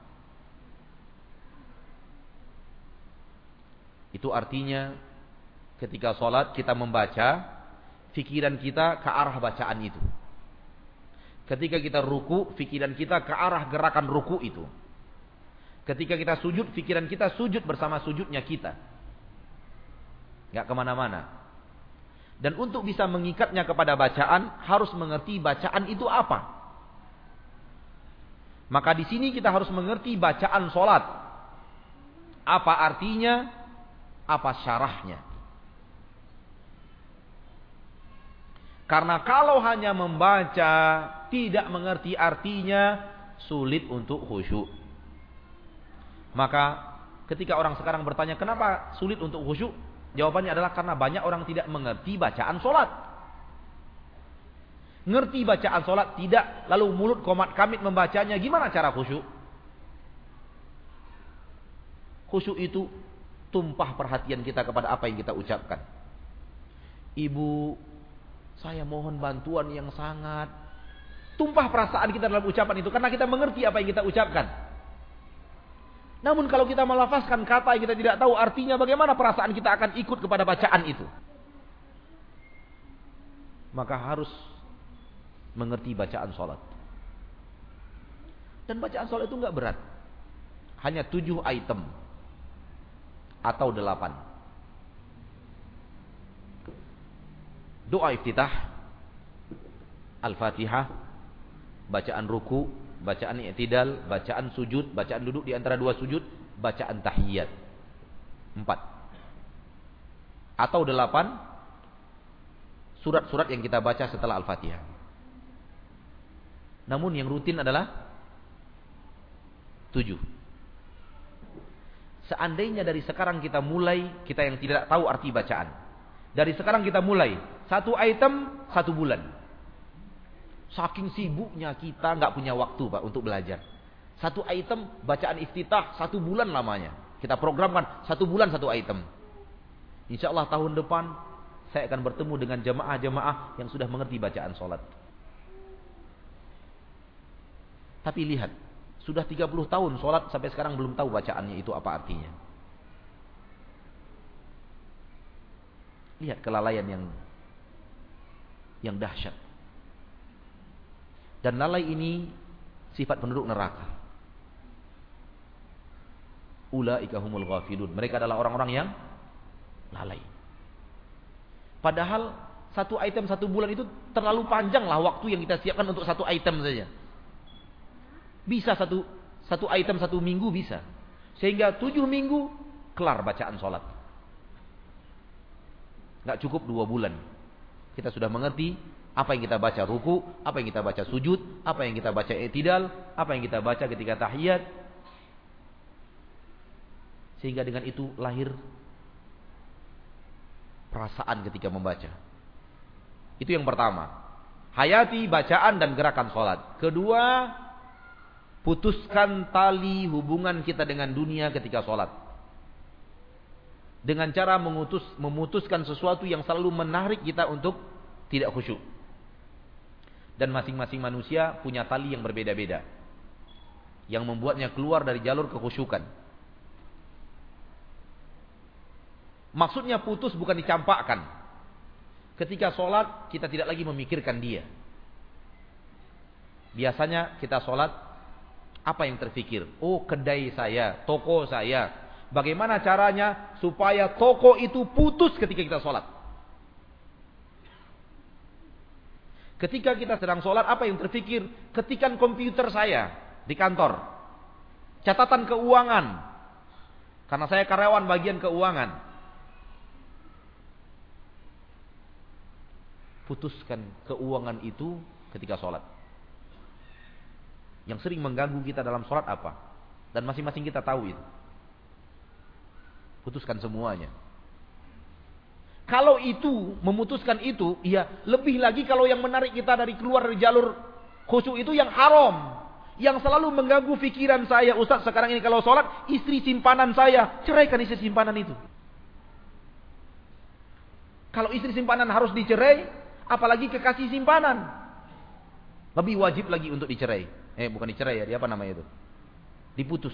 Speaker 2: Itu artinya ketika sholat kita membaca, fikiran kita ke arah bacaan itu. Ketika kita ruku, fikiran kita ke arah gerakan ruku itu. Ketika kita sujud, fikiran kita sujud bersama sujudnya kita. Nggak kemana-mana. Dan untuk bisa mengikatnya kepada bacaan, harus mengerti bacaan itu apa. Maka di sini kita harus mengerti bacaan sholat. Apa artinya, apa syarahnya. Karena kalau hanya membaca, tidak mengerti artinya, sulit untuk khusyuk. Maka ketika orang sekarang bertanya, kenapa sulit untuk khusyuk? Jawabannya adalah karena banyak orang tidak mengerti bacaan sholat. Ngerti bacaan sholat tidak, lalu mulut komat kamit membacanya, gimana cara khusyuk? Khusyuk itu tumpah perhatian kita kepada apa yang kita ucapkan. Ibu, saya mohon bantuan yang sangat. Tumpah perasaan kita dalam ucapan itu karena kita mengerti apa yang kita ucapkan. Namun kalau kita melafazkan kata yang kita tidak tahu artinya, bagaimana perasaan kita akan ikut kepada bacaan itu? Maka harus mengerti bacaan sholat. Dan bacaan sholat itu nggak berat. Hanya tujuh item. Atau delapan. Doa iftitah, Al-Fatihah, bacaan ruku, bacaan i'tidal, bacaan sujud, bacaan duduk di antara dua sujud, bacaan tahiyat. Empat. Atau delapan, surat-surat yang kita baca setelah Al-Fatihah. Namun yang rutin adalah tujuh. Seandainya dari sekarang kita mulai, kita yang tidak tahu arti bacaan, dari sekarang kita mulai, satu item, satu bulan. Saking sibuknya kita nggak punya waktu Pak untuk belajar. Satu item bacaan iftitah satu bulan lamanya. Kita programkan satu bulan satu item. Insya Allah tahun depan saya akan bertemu dengan jamaah-jamaah yang sudah mengerti bacaan sholat. Tapi lihat, sudah tiga puluh tahun sholat sampai sekarang belum tahu bacaannya itu apa artinya. Lihat kelalaian yang yang dahsyat. Dan lalai ini sifat penduduk neraka. Ulaika humul ghafilun. Mereka adalah orang-orang yang lalai. Padahal satu item satu bulan itu terlalu panjang lah waktu yang kita siapkan untuk satu item saja. Bisa satu satu item satu minggu bisa. Sehingga tujuh minggu kelar bacaan sholat. Nggak cukup dua bulan. Kita sudah mengerti apa yang kita baca ruku, apa yang kita baca sujud, apa yang kita baca i'tidal, apa yang kita baca ketika tahiyat. Sehingga dengan itu lahir perasaan ketika membaca. Itu yang pertama. Hayati bacaan dan gerakan sholat. Kedua, putuskan tali hubungan kita dengan dunia ketika sholat. Dengan cara mengutus, memutuskan sesuatu yang selalu menarik kita untuk tidak khusyuk. Dan masing-masing manusia punya tali yang berbeda-beda, yang membuatnya keluar dari jalur kekhusyukan. Maksudnya putus bukan dicampakkan. Ketika sholat kita tidak lagi memikirkan dia. Biasanya kita sholat, apa yang terfikir? Oh, kedai saya, toko saya. Bagaimana caranya supaya toko itu putus ketika kita sholat? Ketika kita sedang sholat, apa yang terfikir? Ketikan komputer saya di kantor. Catatan keuangan. Karena saya karyawan bagian keuangan. Putuskan keuangan itu ketika sholat. Yang sering mengganggu kita dalam sholat apa? Dan masing-masing kita tahu itu. Putuskan semuanya. Kalau itu, memutuskan itu, ya lebih lagi kalau yang menarik kita dari keluar dari jalur khusyuk itu yang haram. Yang selalu mengganggu pikiran saya. Ustaz, sekarang ini kalau sholat, istri simpanan saya. Ceraikan istri simpanan itu. Kalau istri simpanan harus dicerai, apalagi kekasih simpanan. Lebih wajib lagi untuk dicerai. Eh, bukan dicerai ya, dia apa namanya itu? Diputus.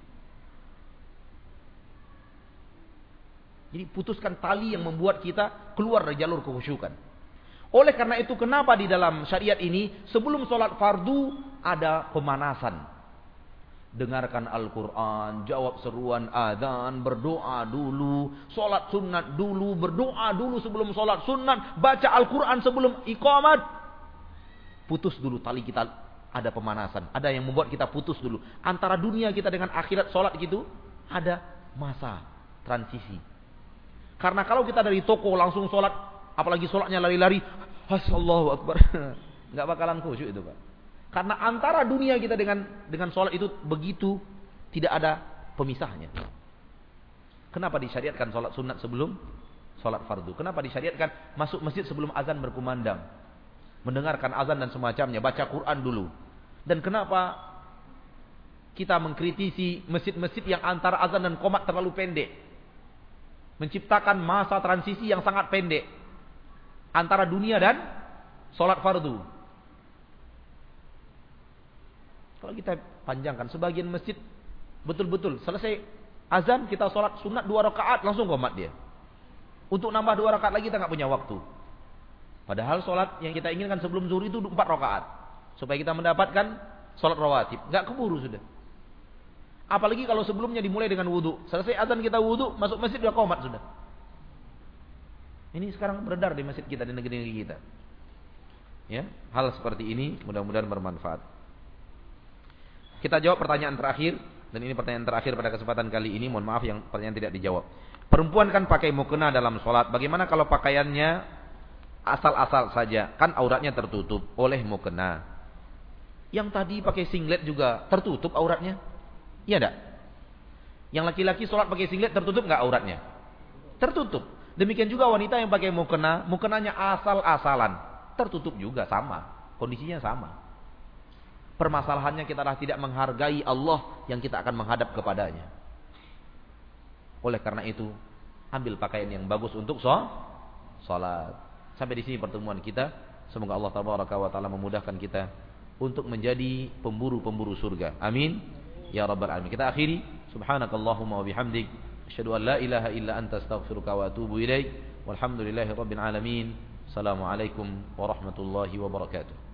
Speaker 2: Jadi putuskan tali yang membuat kita keluar dari jalur kekhusyukan. Oleh karena itu, kenapa di dalam syariat ini sebelum sholat fardu ada pemanasan. dengarkan Al-Quran, jawab seruan azan, berdoa dulu, sholat sunat dulu, berdoa dulu sebelum sholat sunat, baca Al-Quran sebelum iqamat. Putus dulu tali kita, ada pemanasan, ada yang membuat kita putus dulu. Antara dunia kita dengan akhirat sholat gitu, ada masa transisi. Karena kalau kita dari toko langsung sholat, apalagi sholatnya lari-lari, Allahu Akbar, nggak bakalan khusyuk itu Pak. Karena antara dunia kita dengan dengan sholat itu begitu tidak ada pemisahnya. Kenapa disyariatkan sholat sunat sebelum sholat fardu? Kenapa disyariatkan masuk masjid sebelum azan berkumandang? Mendengarkan azan dan semacamnya, baca Quran dulu. Dan kenapa kita mengkritisi masjid-masjid yang antara azan dan qomat terlalu pendek? Menciptakan masa transisi yang sangat pendek antara dunia dan sholat fardu. Kalau kita panjangkan, sebagian masjid betul-betul selesai azan kita sholat sunat dua rakaat langsung qomat dia. Untuk nambah dua rakaat lagi kita nggak punya waktu. Padahal sholat yang kita inginkan sebelum zuhur itu empat rakaat supaya kita mendapatkan sholat rawatib. Nggak keburu sudah. Apalagi kalau sebelumnya dimulai dengan wudu. Selesai azan kita wudu, masuk masjid sudah qomat sudah. Ini sekarang beredar di masjid kita, di negeri-negeri kita. Ya, hal seperti ini mudah-mudahan bermanfaat. Kita jawab pertanyaan terakhir, dan ini pertanyaan terakhir pada kesempatan kali ini. Mohon maaf yang pertanyaan tidak dijawab. Perempuan kan pakai mukena dalam sholat. Bagaimana kalau pakaiannya asal-asal saja? Kan auratnya tertutup oleh mukena. Yang tadi pakai singlet juga tertutup auratnya? Iya enggak? Yang laki-laki sholat pakai singlet tertutup enggak auratnya? Tertutup. Demikian juga wanita yang pakai mukena, mukenanya asal-asalan, tertutup juga, sama. Kondisinya sama. Permasalahannya kita adalah tidak menghargai Allah yang kita akan menghadap kepadanya. Oleh karena itu, ambil pakaian yang bagus untuk sholat. Sampai di sini pertemuan kita. Semoga Allah Tabaraka wa Ta'ala memudahkan kita untuk menjadi pemburu-pemburu surga. Amin. Ya Rabbal Alamin. Kita akhiri. Subhanakallahumma wa bihamdik. Asyhadu an la ilaha illa anta astaghfiruka wa atubu ilaik. Walhamdulillahi Rabbil Alamin. Assalamualaikum warahmatullahi wabarakatuh.